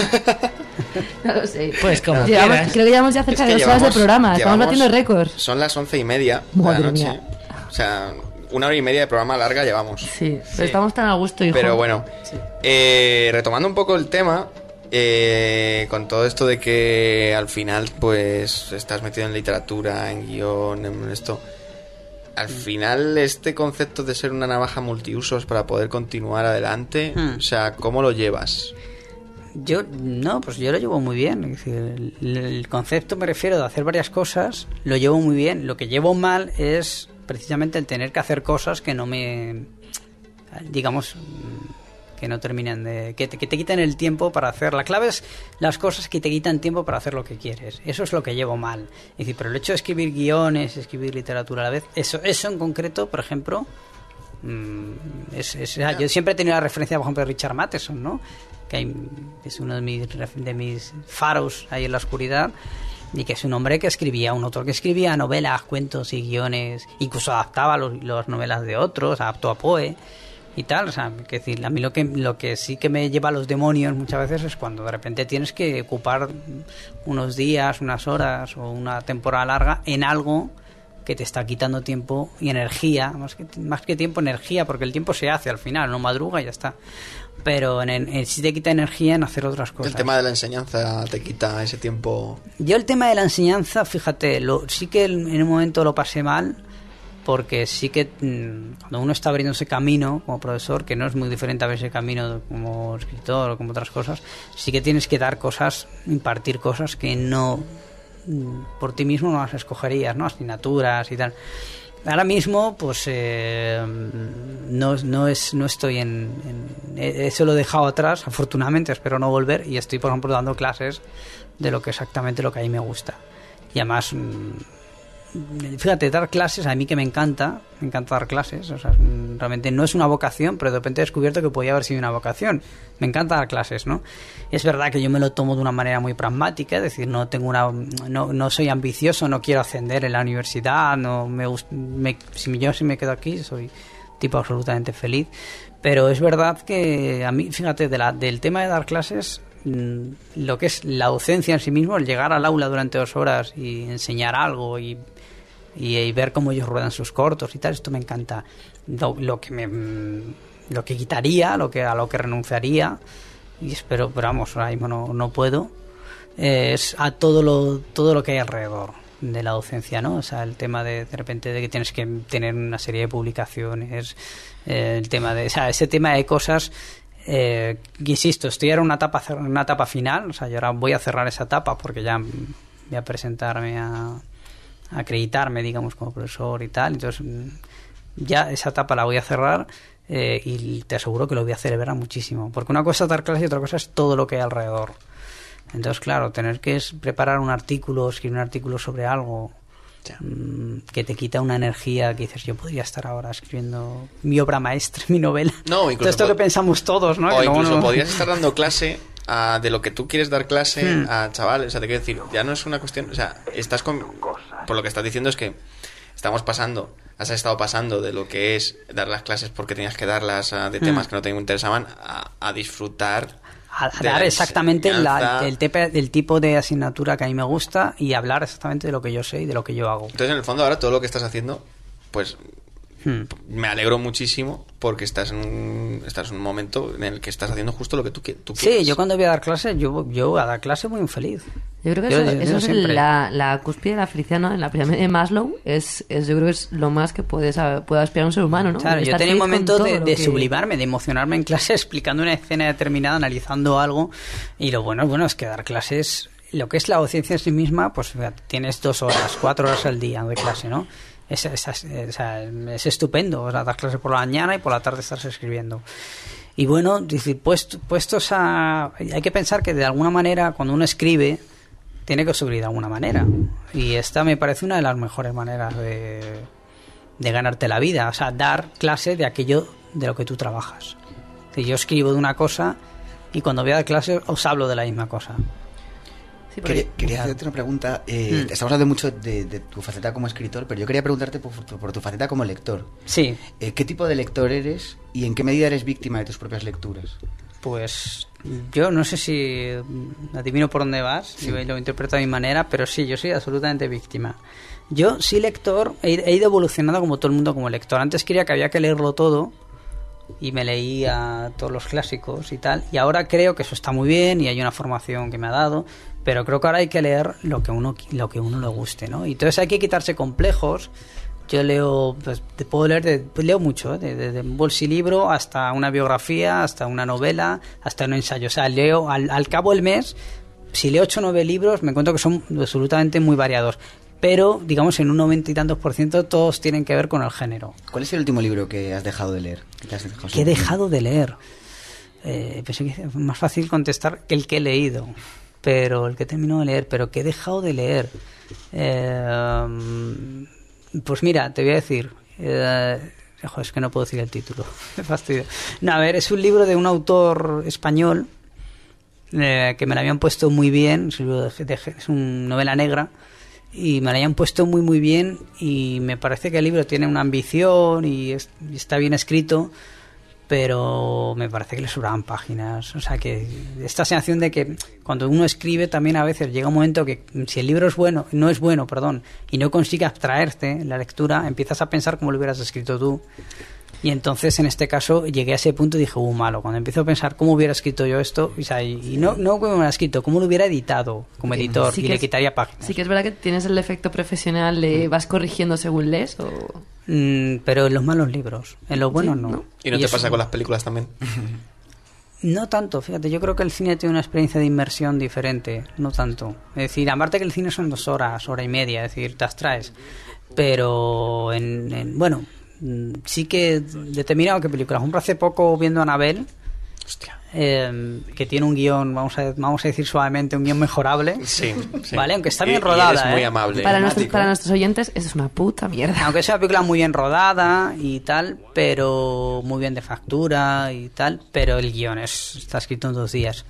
No lo sé. Pues como Llevamos- quieras. creo que llevamos ya cerca Es de que dos horas de llevamos- programa. Estamos llevamos- batiendo récords. Son las once y media Madre de la noche. mía. O sea, una hora y media de programa larga llevamos. Sí, pero estamos tan a gusto, hijo. Pero bueno, eh, retomando un poco el tema, eh, con todo esto de que al final pues estás metido en literatura, en guión, en esto, al final este concepto de ser una navaja multiusos para poder continuar adelante, Hmm. o sea, ¿cómo lo llevas? Yo, no, pues yo lo llevo muy bien. Es decir, el, el concepto, me refiero, de hacer varias cosas, lo llevo muy bien. Lo que llevo mal es precisamente el tener que hacer cosas que no me, digamos, que no terminan de... Que te, que te quitan el tiempo para hacer. La clave es las cosas que te quitan tiempo para hacer lo que quieres. Eso es lo que llevo mal. Es decir, pero el hecho de escribir guiones, escribir literatura a la vez, eso, eso en concreto, por ejemplo... mm, Es, es- o sea, yo siempre he tenido la referencia, por ejemplo, de Richard Matheson, ¿no? Que hay- es uno de mis, ref- de mis faros ahí en la oscuridad, y que es un hombre que escribía, un autor que escribía novelas, cuentos y guiones, incluso adaptaba los, las novelas de otros, adaptó a Poe y tal. O sea, que decir, a mí lo que, lo que sí que me lleva a los demonios muchas veces es cuando de repente tienes que ocupar unos días, unas horas o una temporada larga en algo que te está quitando tiempo y energía, más que, más que tiempo, energía, porque el tiempo se hace al final, no madruga y ya está. Pero en, en, en sí te quita energía en hacer otras cosas. El tema de la enseñanza te quita ese tiempo. Yo el tema de la enseñanza, fíjate, lo, sí que en un momento lo pasé mal, porque sí que mm, cuando uno está abriendo ese camino como profesor, que no es muy diferente a ver ese camino como escritor o como otras cosas, sí que tienes que dar cosas, impartir cosas que no, mm, por ti mismo no las escogerías, ¿no? Asignaturas y tal. Ahora mismo, pues eh, no, no, es, no estoy en, en... Eso lo he dejado atrás, afortunadamente, espero no volver, y estoy, por ejemplo, dando clases de lo que exactamente lo que a mí me gusta. Y además, mm, fíjate, dar clases, a mí que me encanta, me encanta dar clases, o sea, mm, realmente no es una vocación, pero de repente he descubierto que podía haber sido una vocación. Me encanta dar clases, ¿no? Es verdad que yo me lo tomo de una manera muy pragmática, es decir, no tengo una, no, no soy ambicioso, no quiero ascender en la universidad, no me, gust- me si yo si me quedo aquí soy tipo absolutamente feliz, pero es verdad que a mí, fíjate, de la, del tema de dar clases, mm, lo que es la docencia en sí mismo, el llegar al aula durante dos horas y enseñar algo y y, y ver cómo ellos ruedan sus cortos y tal, esto me encanta. Lo, lo que me mm, lo que quitaría, lo que a lo que renunciaría, y espero, pero vamos, ahora mismo no, no puedo, eh, es a todo lo todo lo que hay alrededor de la docencia, ¿no? O sea, el tema de de repente de que tienes que tener una serie de publicaciones, eh, el tema de, o sea, ese tema de cosas. Eh, insisto, estoy ahora en una etapa, una etapa final, o sea, yo ahora voy a cerrar esa etapa porque ya voy a presentarme a, a acreditarme, digamos, como profesor y tal, entonces ya esa etapa la voy a cerrar, eh, y te aseguro que lo voy a celebrar muchísimo, porque una cosa es dar clase y otra cosa es todo lo que hay alrededor. Entonces, claro, tener que es preparar un artículo, escribir un artículo sobre algo mmm, que te quita una energía que dices, yo podría estar ahora escribiendo mi obra maestra, mi novela. No, incluso todo esto pod- que pensamos todos, ¿no? O Que luego incluso no- podrías estar dando clase a, de lo que tú quieres dar clase Hmm. a chavales. O sea, te quiero decir, ya no es una cuestión. O sea, estás con. Por lo que estás diciendo es que estamos pasando. Has estado pasando de lo que es dar las clases porque tenías que darlas a, de temas Hmm. que no te interesaban a, a disfrutar. a, a de dar la exactamente la- enseñanza. el, tepe- el tipo de asignatura que a mí me gusta y hablar exactamente de lo que yo sé y de lo que yo hago. Entonces, en el fondo, ahora todo lo que estás haciendo, pues Hmm. Me alegro muchísimo porque estás en un, estás en un momento en el que estás haciendo justo lo que tú, qui- tú Sí, quieres. yo cuando voy a dar clases, yo, yo a dar clase muy infeliz. Yo creo que Yo- eso, yo- eso yo es siempre. la, la cúspide de la felicidad, ¿no? En la pirámide de Maslow es, es yo creo que es lo más que puedes, puede aspirar un ser humano, ¿no? Claro, yo Estar tenía feliz con momentos todo de, lo de que- sublimarme, de emocionarme en clase explicando una escena determinada, analizando algo. Y lo bueno, bueno es que dar clases, lo que es la docencia en sí misma, pues fíjate, tienes dos horas, cuatro horas al día de clase, ¿no? Es, es, es, es- o sea, es estupendo. O sea, das clase por la mañana y por la tarde estás escribiendo. Y bueno, decir, puest- puestos a... Hay que pensar que de alguna manera, cuando uno escribe, tiene que subir de alguna manera. Y esta me parece una de las mejores maneras de, de ganarte la vida. O sea, dar clase de aquello de lo que tú trabajas. Si yo escribo de una cosa y cuando voy a dar clase os hablo de la misma cosa. Sí, porque- Quería, quería hacerte una pregunta. Eh, Mm. Estamos hablando mucho de, de tu faceta como escritor, pero yo quería preguntarte por, tu- por tu faceta como lector. Sí, Eh, ¿Qué tipo de lector eres y en qué medida eres víctima de tus propias lecturas? pues yo no sé si mm, adivino por dónde vas, y lo interpreto a mi manera, pero sí, yo soy absolutamente víctima. Yo, sí lector, he, he ido evolucionando como todo el mundo como lector. Antes creía que había que leerlo todo y me leía todos los clásicos y tal, y ahora creo que eso está muy bien y hay una formación que me ha dado, pero creo que ahora hay que leer lo que uno lo que uno le guste, ¿no? Y entonces hay que quitarse complejos. Yo leo, pues te puedo leer, de, pues leo mucho, ¿eh? de, de, de un bolsilibro hasta una biografía, hasta una novela, hasta un ensayo. O sea, leo al, al cabo del mes, si leo ocho o nueve libros, me encuentro que son absolutamente muy variados. Pero, digamos, en un noventa y tantos por ciento todos tienen que ver con el género. ¿Cuál es el último libro que has dejado de leer? ¿Que te has dejado ¿Qué he sin- dejado de leer? Eh, pensé que es más fácil contestar que el que he leído, pero el que he terminado de leer, pero que he dejado de leer. Eh, pues mira, te voy a decir. Eh, ojo, es que no puedo decir el título. Me fastidio. No, a ver, es un libro de un autor español eh, que me lo habían puesto muy bien. Es un libro de- de- es una novela negra. Y me la habían puesto muy muy bien y me parece que el libro tiene una ambición y, es- y está bien escrito, pero me parece que le sobraban páginas. O sea, que esta sensación de que cuando uno escribe también a veces llega un momento que si el libro es bueno, no es bueno, perdón, y no consigue abstraerte en la lectura, empiezas a pensar cómo lo hubieras escrito tú. Y entonces, en este caso, llegué a ese punto y dije, uh, malo. Cuando empiezo a pensar cómo hubiera escrito yo esto, o sea, y y no, no cómo me hubiera escrito, cómo lo hubiera editado como editor, Sí y que le es- quitaría páginas. Sí que es verdad que tienes el efecto profesional de vas corrigiendo según lees o... Mm, pero en los malos libros, en los buenos Sí, no. ¿no? ¿Y no te eso- pasa con las películas también? No tanto, fíjate, yo creo que el cine tiene una experiencia de inmersión diferente, no tanto. Es decir, aparte que el cine son dos horas, hora y media, es decir, te abstraes. Pero, en, en- bueno, mm, sí que determinado qué películas. Por ejemplo, hace poco viendo Annabelle, Hostia. eh, que tiene un guión, vamos a, vamos a decir suavemente, un guión mejorable. Sí, sí. Vale, aunque está Y- bien y rodada, eres muy ¿eh? amable. Para nuestros, dramático. para nuestros oyentes, eso es una puta mierda. Aunque sea una película muy bien rodada y tal, pero muy bien de factura y tal, pero el guión es, está escrito en dos días.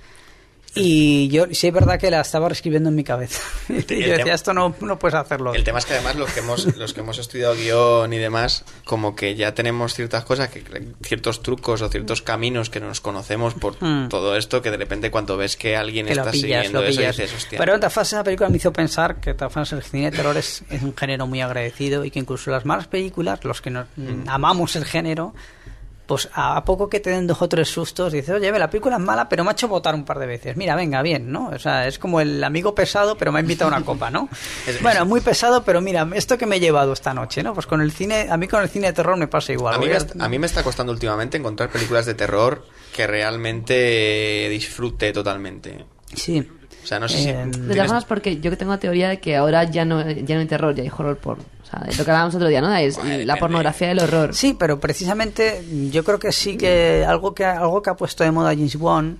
Y yo sí es verdad que la estaba reescribiendo en mi cabeza. Y yo tema- decía, esto no, no puedes hacerlo. El tema es que además los que hemos los que hemos estudiado guión y demás, como que ya tenemos ciertas cosas, que ciertos trucos o ciertos caminos que nos conocemos por Hmm. todo esto, que de repente cuando ves que alguien que lo está pillas, siguiendo lo eso pillas. dices, hostia. Pero otra fase de esa película me hizo pensar que otra fase el cine de terror es, es un género muy agradecido y que incluso las malas películas, los que nos, Mm. amamos el género, pues a, a poco que te den dos o tres sustos, dices, oye, ve, la película es mala, pero me ha hecho votar un par de veces. Mira, venga, bien, ¿no? O sea, es como el amigo pesado, pero me ha invitado a una copa, ¿no? Es- Bueno, muy pesado, pero mira, esto que me he llevado esta noche, ¿no? Pues con el cine, a mí con el cine de terror me pasa igual. A mí, Voy me, a- est- a mí me está costando últimamente encontrar películas de terror que realmente disfrute totalmente. Sí. O sea, no sé si... Eh, De tienes- todas formas, porque yo que tengo la teoría de que ahora ya no, ya no hay terror, ya hay horror porn. O sea, de lo que hablábamos otro día, ¿no? Es Bueno, la depende. pornografía del horror. Sí, pero precisamente yo creo que sí que algo que algo que ha puesto de moda James Wan,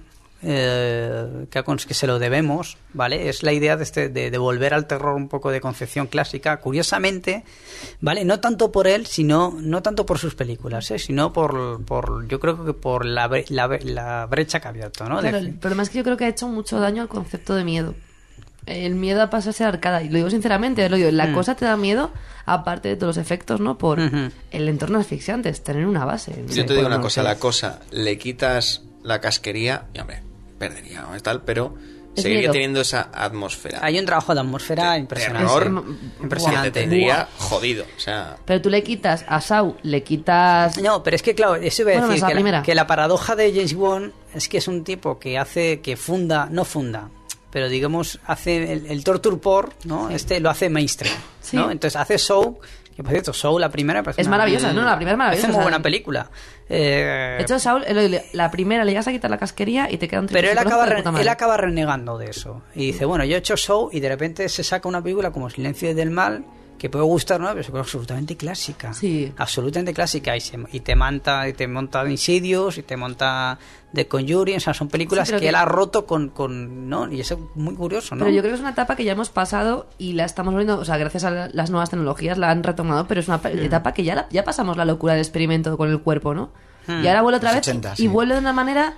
eh, que, ha cons- que se lo debemos, ¿vale? Es la idea de, este, de, de volver al terror un poco de concepción clásica, curiosamente, ¿vale? No tanto por él, sino no tanto por sus películas, ¿eh? Sino por, por yo creo que por la, bre- la, bre- la brecha que ha abierto, ¿no? Claro, De- el problema es que yo creo que ha hecho mucho daño al concepto de miedo. El miedo ha pasado a ser arcada. Y lo digo sinceramente, lo digo, la Mm. cosa te da miedo, aparte de todos los efectos, ¿no? Por Ujú. el entorno asfixiante, es tener una base. Yo te digo una Bueno, cosa, sí. la cosa, le quitas la casquería y, hombre, perdería, ¿no? Tal, pero Es seguiría miedo. teniendo esa atmósfera. Hay un trabajo de atmósfera impresionante. Terror, Impresionante. que te tendría jodido. O sea, Pero tú le quitas a Saw, le quitas... No, pero es que, claro, eso iba a Bueno, decir, esa que, primera. la, que la paradoja de James Wan es que es un tipo que hace, que funda, no funda, pero digamos, hace el, el torture porn, ¿no? Este lo hace mainstream, Sí. ¿no? Entonces hace Saw, que por cierto, Saw, la primera... parece Es una- maravillosa, no, la primera es maravillosa. Hace muy o sea, buena película. Eh, De hecho, Saul, el- la primera le llegas a quitar la casquería y te queda un pero él triciclo acaba, de re- puta madre. él acaba renegando de eso. Y dice, bueno, yo he hecho Show y de repente se saca una película como Silencio del Mal, que puede gustar, ¿no? Pero es absolutamente clásica. Sí. Absolutamente clásica. Y, se- y te monta, y te monta Insidious, y te monta The Conjuring. O sea, son películas Sí, pero que, que- él ha roto con, con... ¿no? Y eso es muy curioso, ¿no? Pero yo creo que es una etapa que ya hemos pasado y la estamos volviendo, o sea, gracias a la- las nuevas tecnologías la han retomado, pero es una pe- Mm. etapa que ya, la- ya pasamos la locura del experimento con el cuerpo, ¿no? Hmm. Y ahora vuelve otra Los vez ochenta, y sí. vuelve de una manera...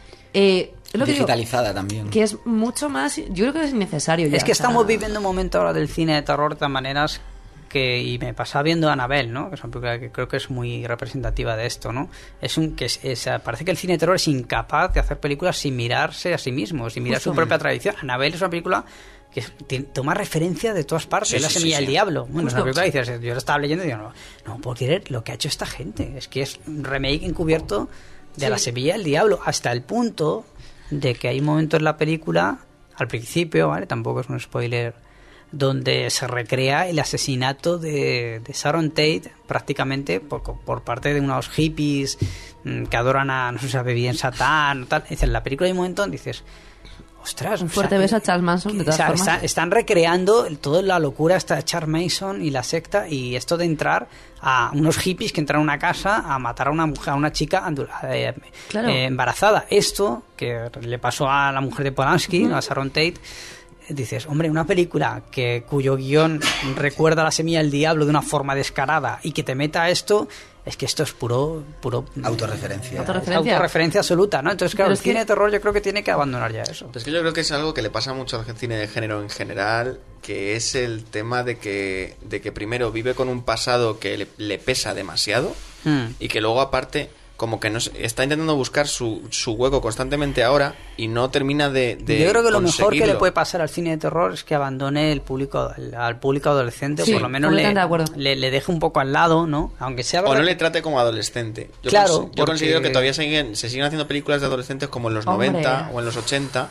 Eh, es lo que digo, Digitalizada también. que es mucho más... Yo creo que es innecesario ya. Es que o sea, estamos viviendo un momento ahora del cine de terror de maneras que, y me pasaba viendo Annabelle, ¿no? Que es una película que creo que es muy representativa de esto, ¿no? Es un que es, es- parece que el cine de terror es incapaz de hacer películas sin mirarse a sí mismo, sin mirar Justo. su propia tradición. Annabelle es una película que tiene- toma referencia de todas partes, Sí, es la sí, sí, semilla sí. del diablo. Bueno, es Justo. una película que dices, yo lo estaba leyendo y digo, no, no puedo creer lo que ha hecho esta gente. Es que es un remake encubierto de Sí. la semilla del diablo, hasta el punto de que hay un momento en la película, al principio, ¿vale? Tampoco es un spoiler, donde se recrea el asesinato de, de Sharon Tate prácticamente por, por parte de unos hippies mm, que adoran a, no sé si sabe bien, Satán, tal. Dices, en la película hay un montón, dices, ostras, Un o fuerte sea, beso a Charles Manson, de o todas sea, formas. está- están recreando el- toda la locura esta de Charles Mason y la secta y esto de entrar a unos hippies que entran a una casa a matar a una mujer, a una chica andu- eh, Claro. eh, embarazada. Esto que le pasó a la mujer de Polanski, ¿no? A Sharon Tate. Dices, hombre, una película que cuyo guión recuerda la semilla del diablo de una forma descarada y que te meta esto, es que esto es puro puro Autorreferencia. Autorreferencia. autorreferencia absoluta, ¿no? Entonces, claro, Pero el es que- cine de terror yo creo que tiene que abandonar ya eso. es que yo creo que es algo que le pasa mucho al cine de género en general, que es el tema de que, de que primero vive con un pasado que le, le pesa demasiado Hmm. y que luego aparte como que no se- está intentando buscar su, su hueco constantemente ahora y no termina de, de Yo creo que lo mejor que le conseguirlo. puede pasar al cine de terror es que abandone el público el- al público adolescente, Sí, o por lo menos le, completamente de acuerdo. le, le deje un poco al lado, ¿no? Aunque sea O verdad no le que- trate como adolescente. Yo, Claro, cons- yo porque- considero que todavía siguen, se siguen haciendo películas de adolescentes como en los Hombre. noventa o en los ochenta.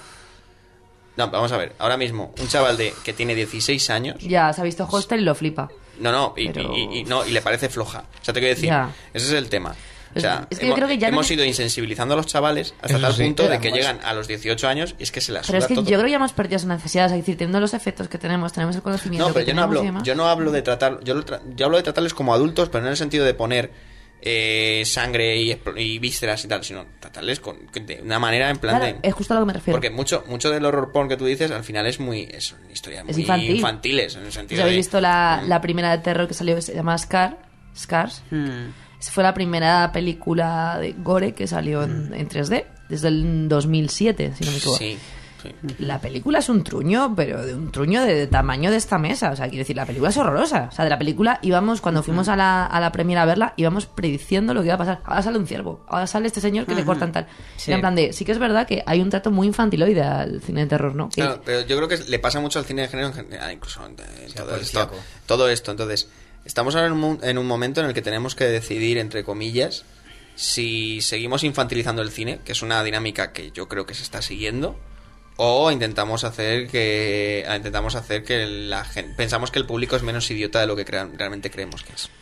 No, vamos a ver. Ahora mismo, un chaval de que tiene dieciséis años. Ya, se ha visto Hostel y lo flipa. No, no, y, Pero- y- y- no, y le parece floja. O sea, te quiero decir, Ya. ese es el tema. O Es- sea, es que yo hemos, creo que ya no hemos ne- ido insensibilizando a los chavales hasta Eso tal sí. punto de Era que como llegan a los dieciocho años y es que se las Pero suda es que todo. yo creo que ya hemos perdido esa necesidad, es decir, teniendo los efectos que tenemos, tenemos el conocimiento No, pero que yo no tenemos hablo, y demás. yo no hablo de tratar, yo, lo tra- yo hablo de tratarles como adultos, pero no en el sentido de poner eh, sangre y, expl- y vísceras y tal, sino tratarles con, de una manera en plan Claro, de... es justo a lo que me refiero. Porque mucho, mucho del horror porn que tú dices al final es muy, es una historia muy Es infantil. infantiles en el sentido ¿Os habéis de... visto la, Mm. la primera de terror que salió que se llama Scar? Scars. Hmm. Esa fue la primera película de gore que salió en, en tres D, desde el dos mil siete, si no me equivoco. Sí, sí. La película es un truño, pero de un truño de, de tamaño de esta mesa. O sea, quiero decir, la película es horrorosa. O sea, de la película íbamos, cuando fuimos a la, a la premiere a verla, íbamos prediciendo lo que iba a pasar. Ahora sale un ciervo, ahora sale este señor que le cortan tal. Sí. Y en plan de, sí que es verdad que hay un trato muy infantiloide al cine de terror, ¿no? Que- Claro, pero yo creo que le pasa mucho al cine de género en general, incluso en, en todo, esto, policíaco. todo esto. Entonces, estamos ahora en un, mo- en un momento en el que tenemos que decidir, entre comillas, si seguimos infantilizando el cine, que es una dinámica que yo creo que se está siguiendo, o intentamos hacer que intentamos hacer que la gente, pensamos que el público es menos idiota de lo que crea- realmente creemos que es.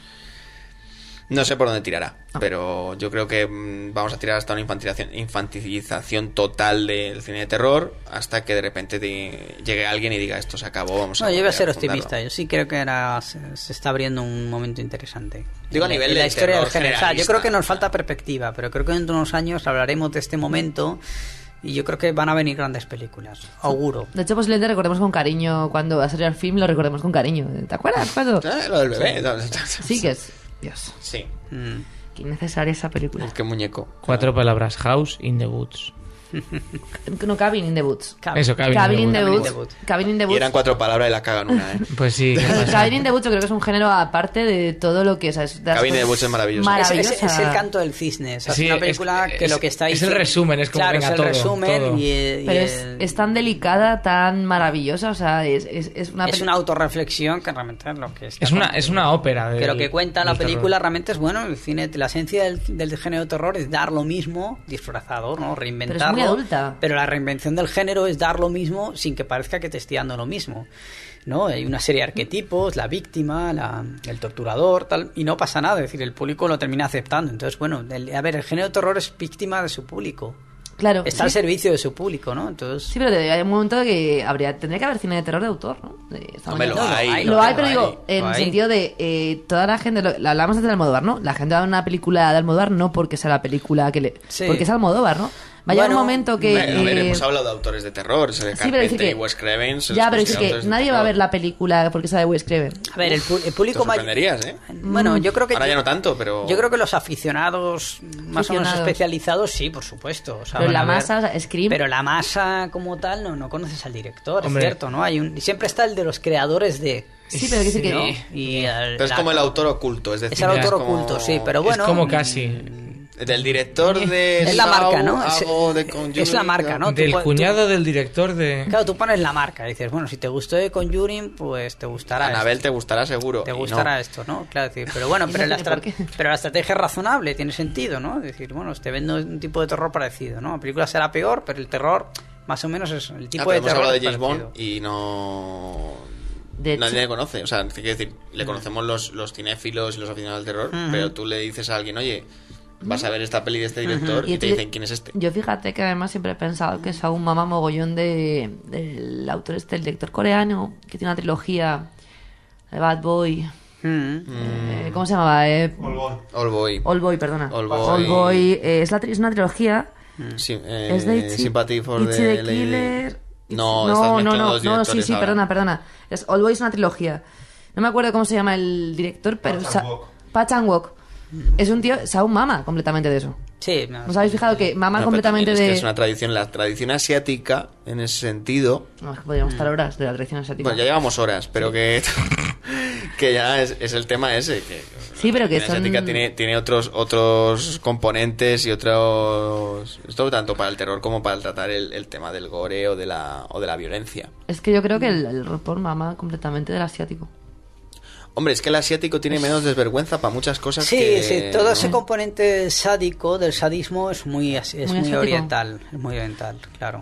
No sé por dónde tirará, pero yo creo que mm, vamos a tirar hasta una infantilización, infantilización total del cine de terror hasta que de repente te- llegue alguien y diga esto se acabó, vamos a No, yo iba a volver ser fundarlo". optimista. Yo sí creo que ahora se, se está abriendo un momento interesante. Digo a En la- nivel en la de historia terror del género. O sea, yo generalista. creo que nos falta perspectiva, pero creo que dentro de unos años hablaremos de este momento y yo creo que van a venir grandes películas. Auguro. De hecho, posiblemente recordemos con cariño cuando va a salir el film, lo recordemos con cariño. ¿Te acuerdas? Cuando... Eh, lo del bebé. Sí, que es... Dios, Sí. Mm. qué innecesaria esa película. Qué muñeco. Cuatro palabras. House in the Woods. No, Cabin in the Woods. Eso, Cabin, Cabin in in the the Woods. Woods. Cabin in the Y Woods. eran cuatro palabras y la cagan una, ¿eh? Pues sí. ¿qué pasa? Cabin in the Woods yo creo que es un género aparte de todo lo que es. es de las Cabin in the cosas Woods es maravilloso. Es, maravillosa. es- es el canto del cisne. O sea, Sí, es una película es- que lo es- que está ahí. es el resumen, es como, claro, venga, es el todo, resumen todo. y, y Pero es, el- es tan delicada, tan maravillosa, o sea, es, es, es una es peli- una autorreflexión que realmente es lo que está Es una, contando. es una ópera. Que del- lo que cuenta la del terror. película realmente es bueno, el cine, la esencia del, del género de terror es dar lo mismo disfrazado, ¿no? Reinventarlo. Pero es muy adulta. Pero la reinvención del género es dar lo mismo sin que parezca que te esté dando lo mismo. ¿No? Hay una serie de arquetipos, la víctima, la- el torturador, tal, y no pasa nada, es decir, el público lo termina aceptando. Entonces, bueno, el- a ver, el género de terror es víctima de su público. Claro. Está sí. al servicio de su público, ¿no? Entonces, Sí, pero te- hay un momento que habría, tendría que haber cine de terror de autor, ¿no? De- estamos Hombre, lo hablando- hay, Lo lo hay, hay, pero lo digo, hay, en lo el hay. sentido de eh, toda la gente, lo, lo hablamos antes de Almodóvar, ¿no? La gente va a ver una película de Almodóvar no porque sea la película que le... Sí. Porque es Almodóvar, ¿no? Va a llegar un Bueno, momento que... Bueno, a ver, eh, hemos hablado de autores de terror, se sí, pero dice Carpenter y que... Wes Craven. se Ya, les pero dice considera que autores de nadie va a terror. ver la película porque sabe Wes Craven. a ver, el, pu- el Te público mayor... sorprenderías, ¿eh? Bueno, yo creo que... Ahora ya no tanto, pero... Yo creo que los aficionados más o menos Aficionados. especializados, sí, por supuesto. O sea, Pero van la a ver. masa, o sea, Scream... Pero la masa como tal no, no conoces al director, Hombre. es cierto, ¿no? Hay un, siempre está el de los creadores de... Sí, pero que sí que... ¿no? Y el- Pero es la- como el autor oculto, es decir... Es el autor como- oculto, sí, pero bueno... Es como mm, casi. Del director de... Es la Saw, marca, ¿no? Es, hago de Conjuring, es la marca, ¿no? Tú Del pu- tú- cuñado del director de... Claro, tú pones la marca, dices, bueno, si te gustó de Conjuring, pues te gustará Anabel esto. te gustará seguro. Te y gustará no. esto, ¿no? Claro, es decir, pero bueno, Y pero no la, tiene estra- por qué. pero la estrategia es razonable, tiene sentido, ¿no? Es decir, bueno, te vendo un tipo de terror parecido, ¿no? La película será peor, pero el terror, más o menos, es el Ah, tipo pero de hemos terror. hablado de es James parecido. Bond y no... De Nadie hecho- le conoce, o sea, quiero decir, le conocemos los, los cinéfilos y los aficionados al terror, Ujú. pero tú le dices a alguien, oye, vas a ver esta peli de este director Y y te entonces- dicen quién es este. Yo fíjate que además siempre he pensado que es un mamá mogollón de del autor este, el director coreano, que tiene una trilogía, de Bad Boy. Mm. Eh, ¿Cómo se llamaba? Eh, All Boy. All Boy, perdona. All Boy. All Boy, eh, es, la tri- es una trilogía. Sí, eh, Es de Itchy, Sympathy for Itchy the the Lady. Killer. No, no, estás no, mezclando no, dos no, sí, directores sí, ahora. perdona, perdona. Es All Boy es una trilogía. No me acuerdo cómo se llama el director, pero Park Sa- Chan-wook. Park Chan-wook. Es un tío, Saúl mama completamente de eso. Sí, no, ¿Os habéis fijado que mama No, pero completamente también es de... que es una tradición, la tradición asiática, en ese sentido... No, es que podríamos estar horas de la tradición asiática. Bueno, ya llevamos horas, pero que, que ya es, es el tema ese. Que Sí, pero que la son- asiática tiene, tiene otros otros componentes y otros... Esto tanto para el terror como para tratar el, el tema del gore o de la, o de la violencia. Es que yo creo que el, el rapor mama completamente del asiático. Hombre, es que el asiático tiene menos desvergüenza para muchas cosas Sí, que... sí, todo ¿no? ese componente sádico del sadismo es muy, as- es Muy muy, asiático. oriental, es muy oriental, claro.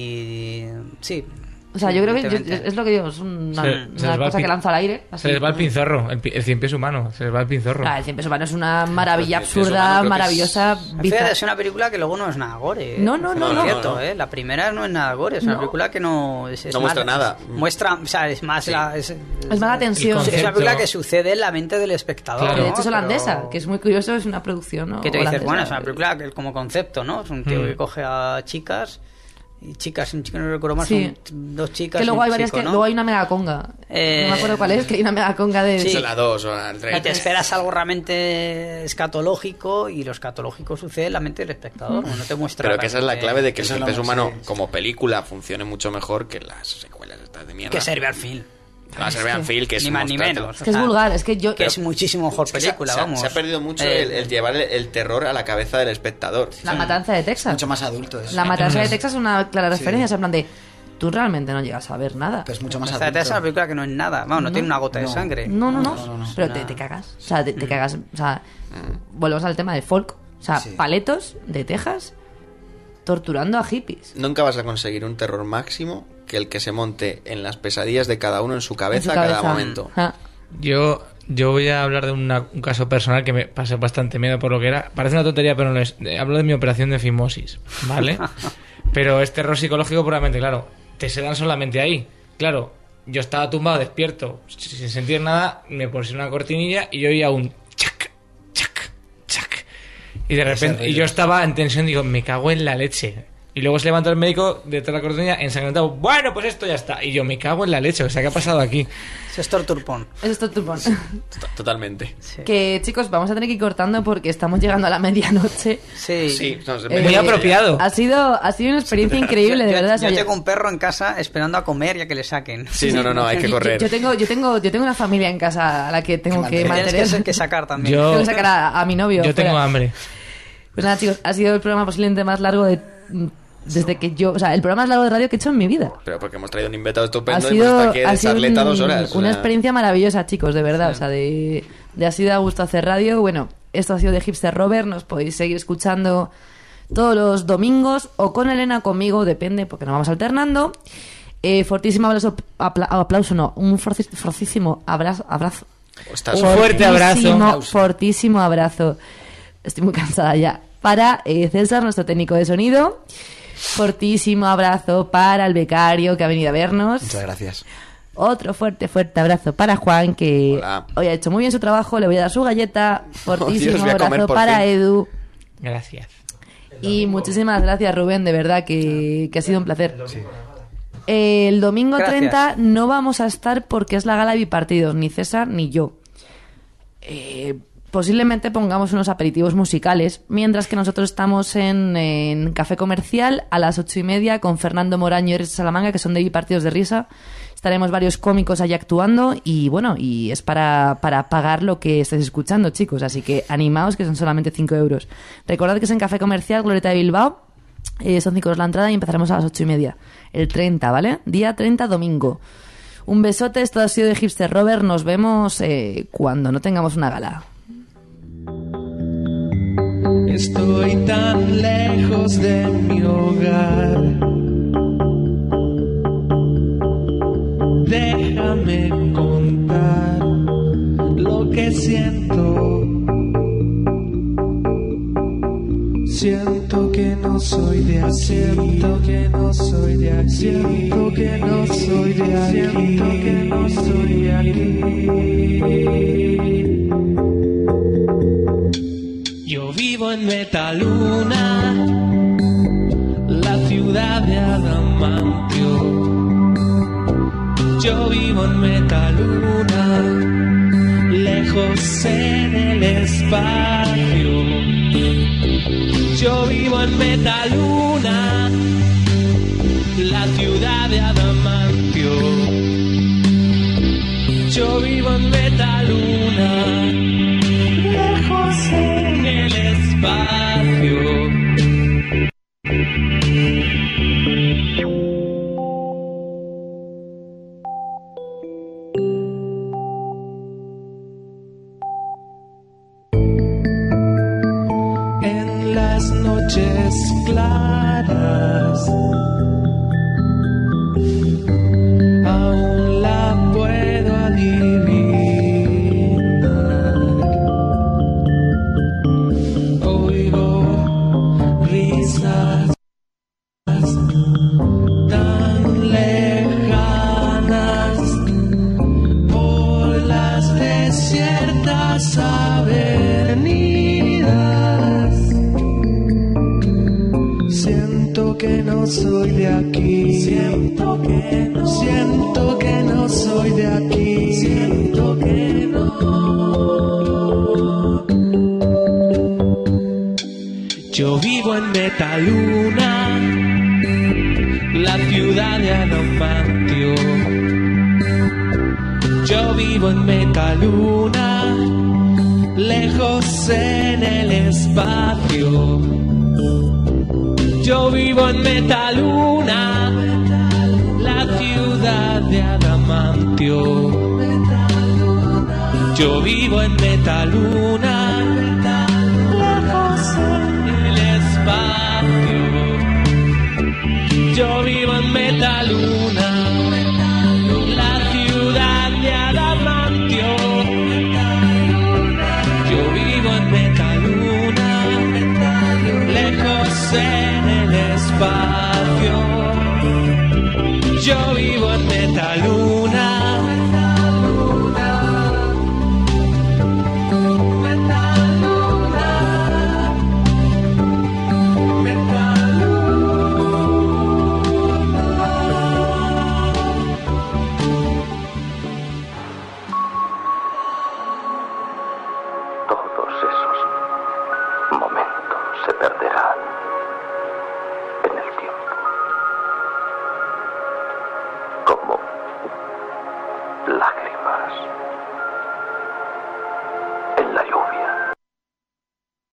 Y sí. O sea, yo creo que yo- evidentemente. es lo que digo, es una, Se- se una les va el cosa pin- que lanza al aire. así. Se les va el pinzorro, el, pi- el cien pies humano, se les va el pinzorro. Ah, el cien pies humano es una maravilla El cien pies absurda, humano creo que maravillosa, Fíjate, bizarra. es una película que luego no es nada gore. ¿eh? No, no, no, Es no. cierto, No, no. ¿eh? La primera no es nada gore, es una No. película que no... Es, es No más- muestra nada. Muestra, o sea, es más la... Es, Es más la tensión. El es una concepto- película que sucede en la mente del espectador, Claro. Que ¿no? de hecho es holandesa, Pero- que es muy curioso, es una producción, ¿no? Que te dices, holandesa. bueno, es una película que como concepto, ¿no? Es un tío Mm. que coge a chicas... Y chicas, un chico no recuerdo más, Sí. son dos chicas Que y luego un hay varias chico, que... ¿no? Luego hay una mega conga. Eh, No me acuerdo cuál es, que hay una mega conga de... Sí. Es la dos o la tres. Y te esperas algo realmente escatológico y lo escatológico sucede en la mente del espectador, no te muestra... Pero que esa es la realmente- clave de que el Eso es lo cien pies más- humano sí, como película funcione mucho mejor que las secuelas estas de mierda. Que serve al fin. La Serbian Phil, que es Ni más ni mostrártelo. menos. Es que es vulgar, es que yo... Que es muchísimo mejor Es que se ha- película, se, ha, vamos. se ha perdido mucho Eh, el, el llevar el, el terror a la cabeza del espectador. La matanza de Texas. Mucho más adulto eso. La matanza de Unas- Texas es una clara referencia, es en plan de... Tú realmente no llegas a ver nada. Pero es mucho más O sea, adulto. es una película que no es nada, vamos, no, No. tiene una gota de No. sangre. No, no, no. No, no, no. Pero No. te, te cagas. O sea, te, te cagas. O sea, volvemos al tema de folk. O sea, Sí. paletos de Texas torturando a hippies. Nunca vas a conseguir un terror máximo que el que se monte en las pesadillas de cada uno en su cabeza, En su a cada cabeza. momento. Ah. Yo, yo voy a hablar de una- un caso personal que me pasé bastante miedo por lo que era. Parece una tontería, pero no es. Eh, Hablo de mi operación de fimosis, ¿vale? Pero es terror psicológico puramente, claro. Te se dan solamente ahí. Claro, yo estaba tumbado, despierto, sin sentir nada, me pusieron una cortinilla y yo oía un chac, chac, chac. Y de repente, y yo estaba en tensión, digo, me cago en la leche. Y luego se levanta el médico detrás de la cortina ensangrentado. Bueno, pues esto ya está. Y yo me cago en la leche. O sea, ¿qué ha pasado aquí? Eso es torturpón. Eso es torturpón. Totalmente. Sí. Que chicos, vamos a tener que ir cortando porque estamos llegando a la medianoche. Sí. Sí, no, se- Eh, Muy apropiado. Ha sido, ha sido una experiencia increíble, de Yo- verdad. Yo, o sea, yo- tengo un perro en casa esperando a comer y a que le saquen. Sí, no, no, no, hay que yo- correr. Yo, tengo, yo tengo, yo tengo una familia en casa a la que tengo que Tienes mantener. que, que sacar también. Yo- Tengo que sacar a, a mi novio. Yo tengo fuera. hambre. Pues nada, chicos, ha sido el programa posiblemente más largo de desde que yo, o sea, el programa más largo de radio que he hecho en mi vida. Pero porque hemos traído un invitado Ha estupendo y sido, hemos estado aquí ha de sido charleta un- dos horas. o una sea. experiencia maravillosa, chicos, de verdad. O sea, de, de ha sido a gusto hacer radio. Bueno, esto ha sido de Hipster Robert. Nos podéis seguir escuchando todos los domingos o con Elena o conmigo, depende, porque nos vamos alternando. Eh, fortísimo abrazo, apla- aplauso, no, un forci- fortísimo abrazo, abrazo. Ostras, Un fuerte abrazo. Fortísimo, fortísimo abrazo. Estoy muy cansada ya. Para eh, César, nuestro técnico de sonido. Fortísimo abrazo para el becario que ha venido a vernos. Muchas gracias. Otro fuerte, fuerte abrazo para Juan, que Hola. hoy ha hecho muy bien su trabajo. Le voy a dar su galleta. Fortísimo Dios, voy a comer abrazo por para fin. Edu. Gracias. Y muchísimas gracias, Rubén, de verdad, que, que ha sido un placer. Eh, el domingo Gracias. treinta no vamos a estar porque es la gala de bipartidos, ni César ni yo. Eh, posiblemente pongamos unos aperitivos musicales, mientras que nosotros estamos en, en Café Comercial a las ocho y media con Fernando Moraño y Risa Salamanca, que son de bipartidos de risa. Estaremos varios cómicos allí actuando y bueno, y es para, para pagar lo que estáis escuchando, chicos. Así que animaos, que son solamente cinco euros. Recordad que es en Café Comercial, Glorieta de Bilbao. Eh, son cinco euros la entrada y empezaremos a las ocho y media. El treinta, ¿vale? Día treinta, domingo. Un besote, esto ha sido de Hipster Robert. Nos vemos eh, cuando no tengamos una gala. Estoy tan lejos de mi hogar. Déjame contar lo que siento. Siento que no soy de aquí. Siento que no soy de aquí. Siento que no soy de aquí. Siento que no soy de aquí. Yo vivo en Metaluna, la ciudad de Adamantio. Yo vivo en Metaluna, lejos en el espacio. Yo vivo en Metaluna, la ciudad de Adamantio. Yo vivo en Metaluna, lejos en el espacio. En las noches claras aún la puedo adivinar. Oigo risas tan lejanas por las desiertas avenidas. Siento que no soy de aquí. Siento que no. Siento que no soy de aquí. Siento que no. Yo vivo en Metaluna, la ciudad de Adamantio. Yo vivo en Metaluna, lejos en el espacio. Yo vivo en Metaluna, la ciudad de Adamantio. Yo vivo en Metaluna, lejos en el espacio. Yo vivo en Metaluna, la ciudad de Adamantio. Yo vivo en Metaluna, lejos en el espacio. Yo vivo en Metaluna. Metaluna. se perderá.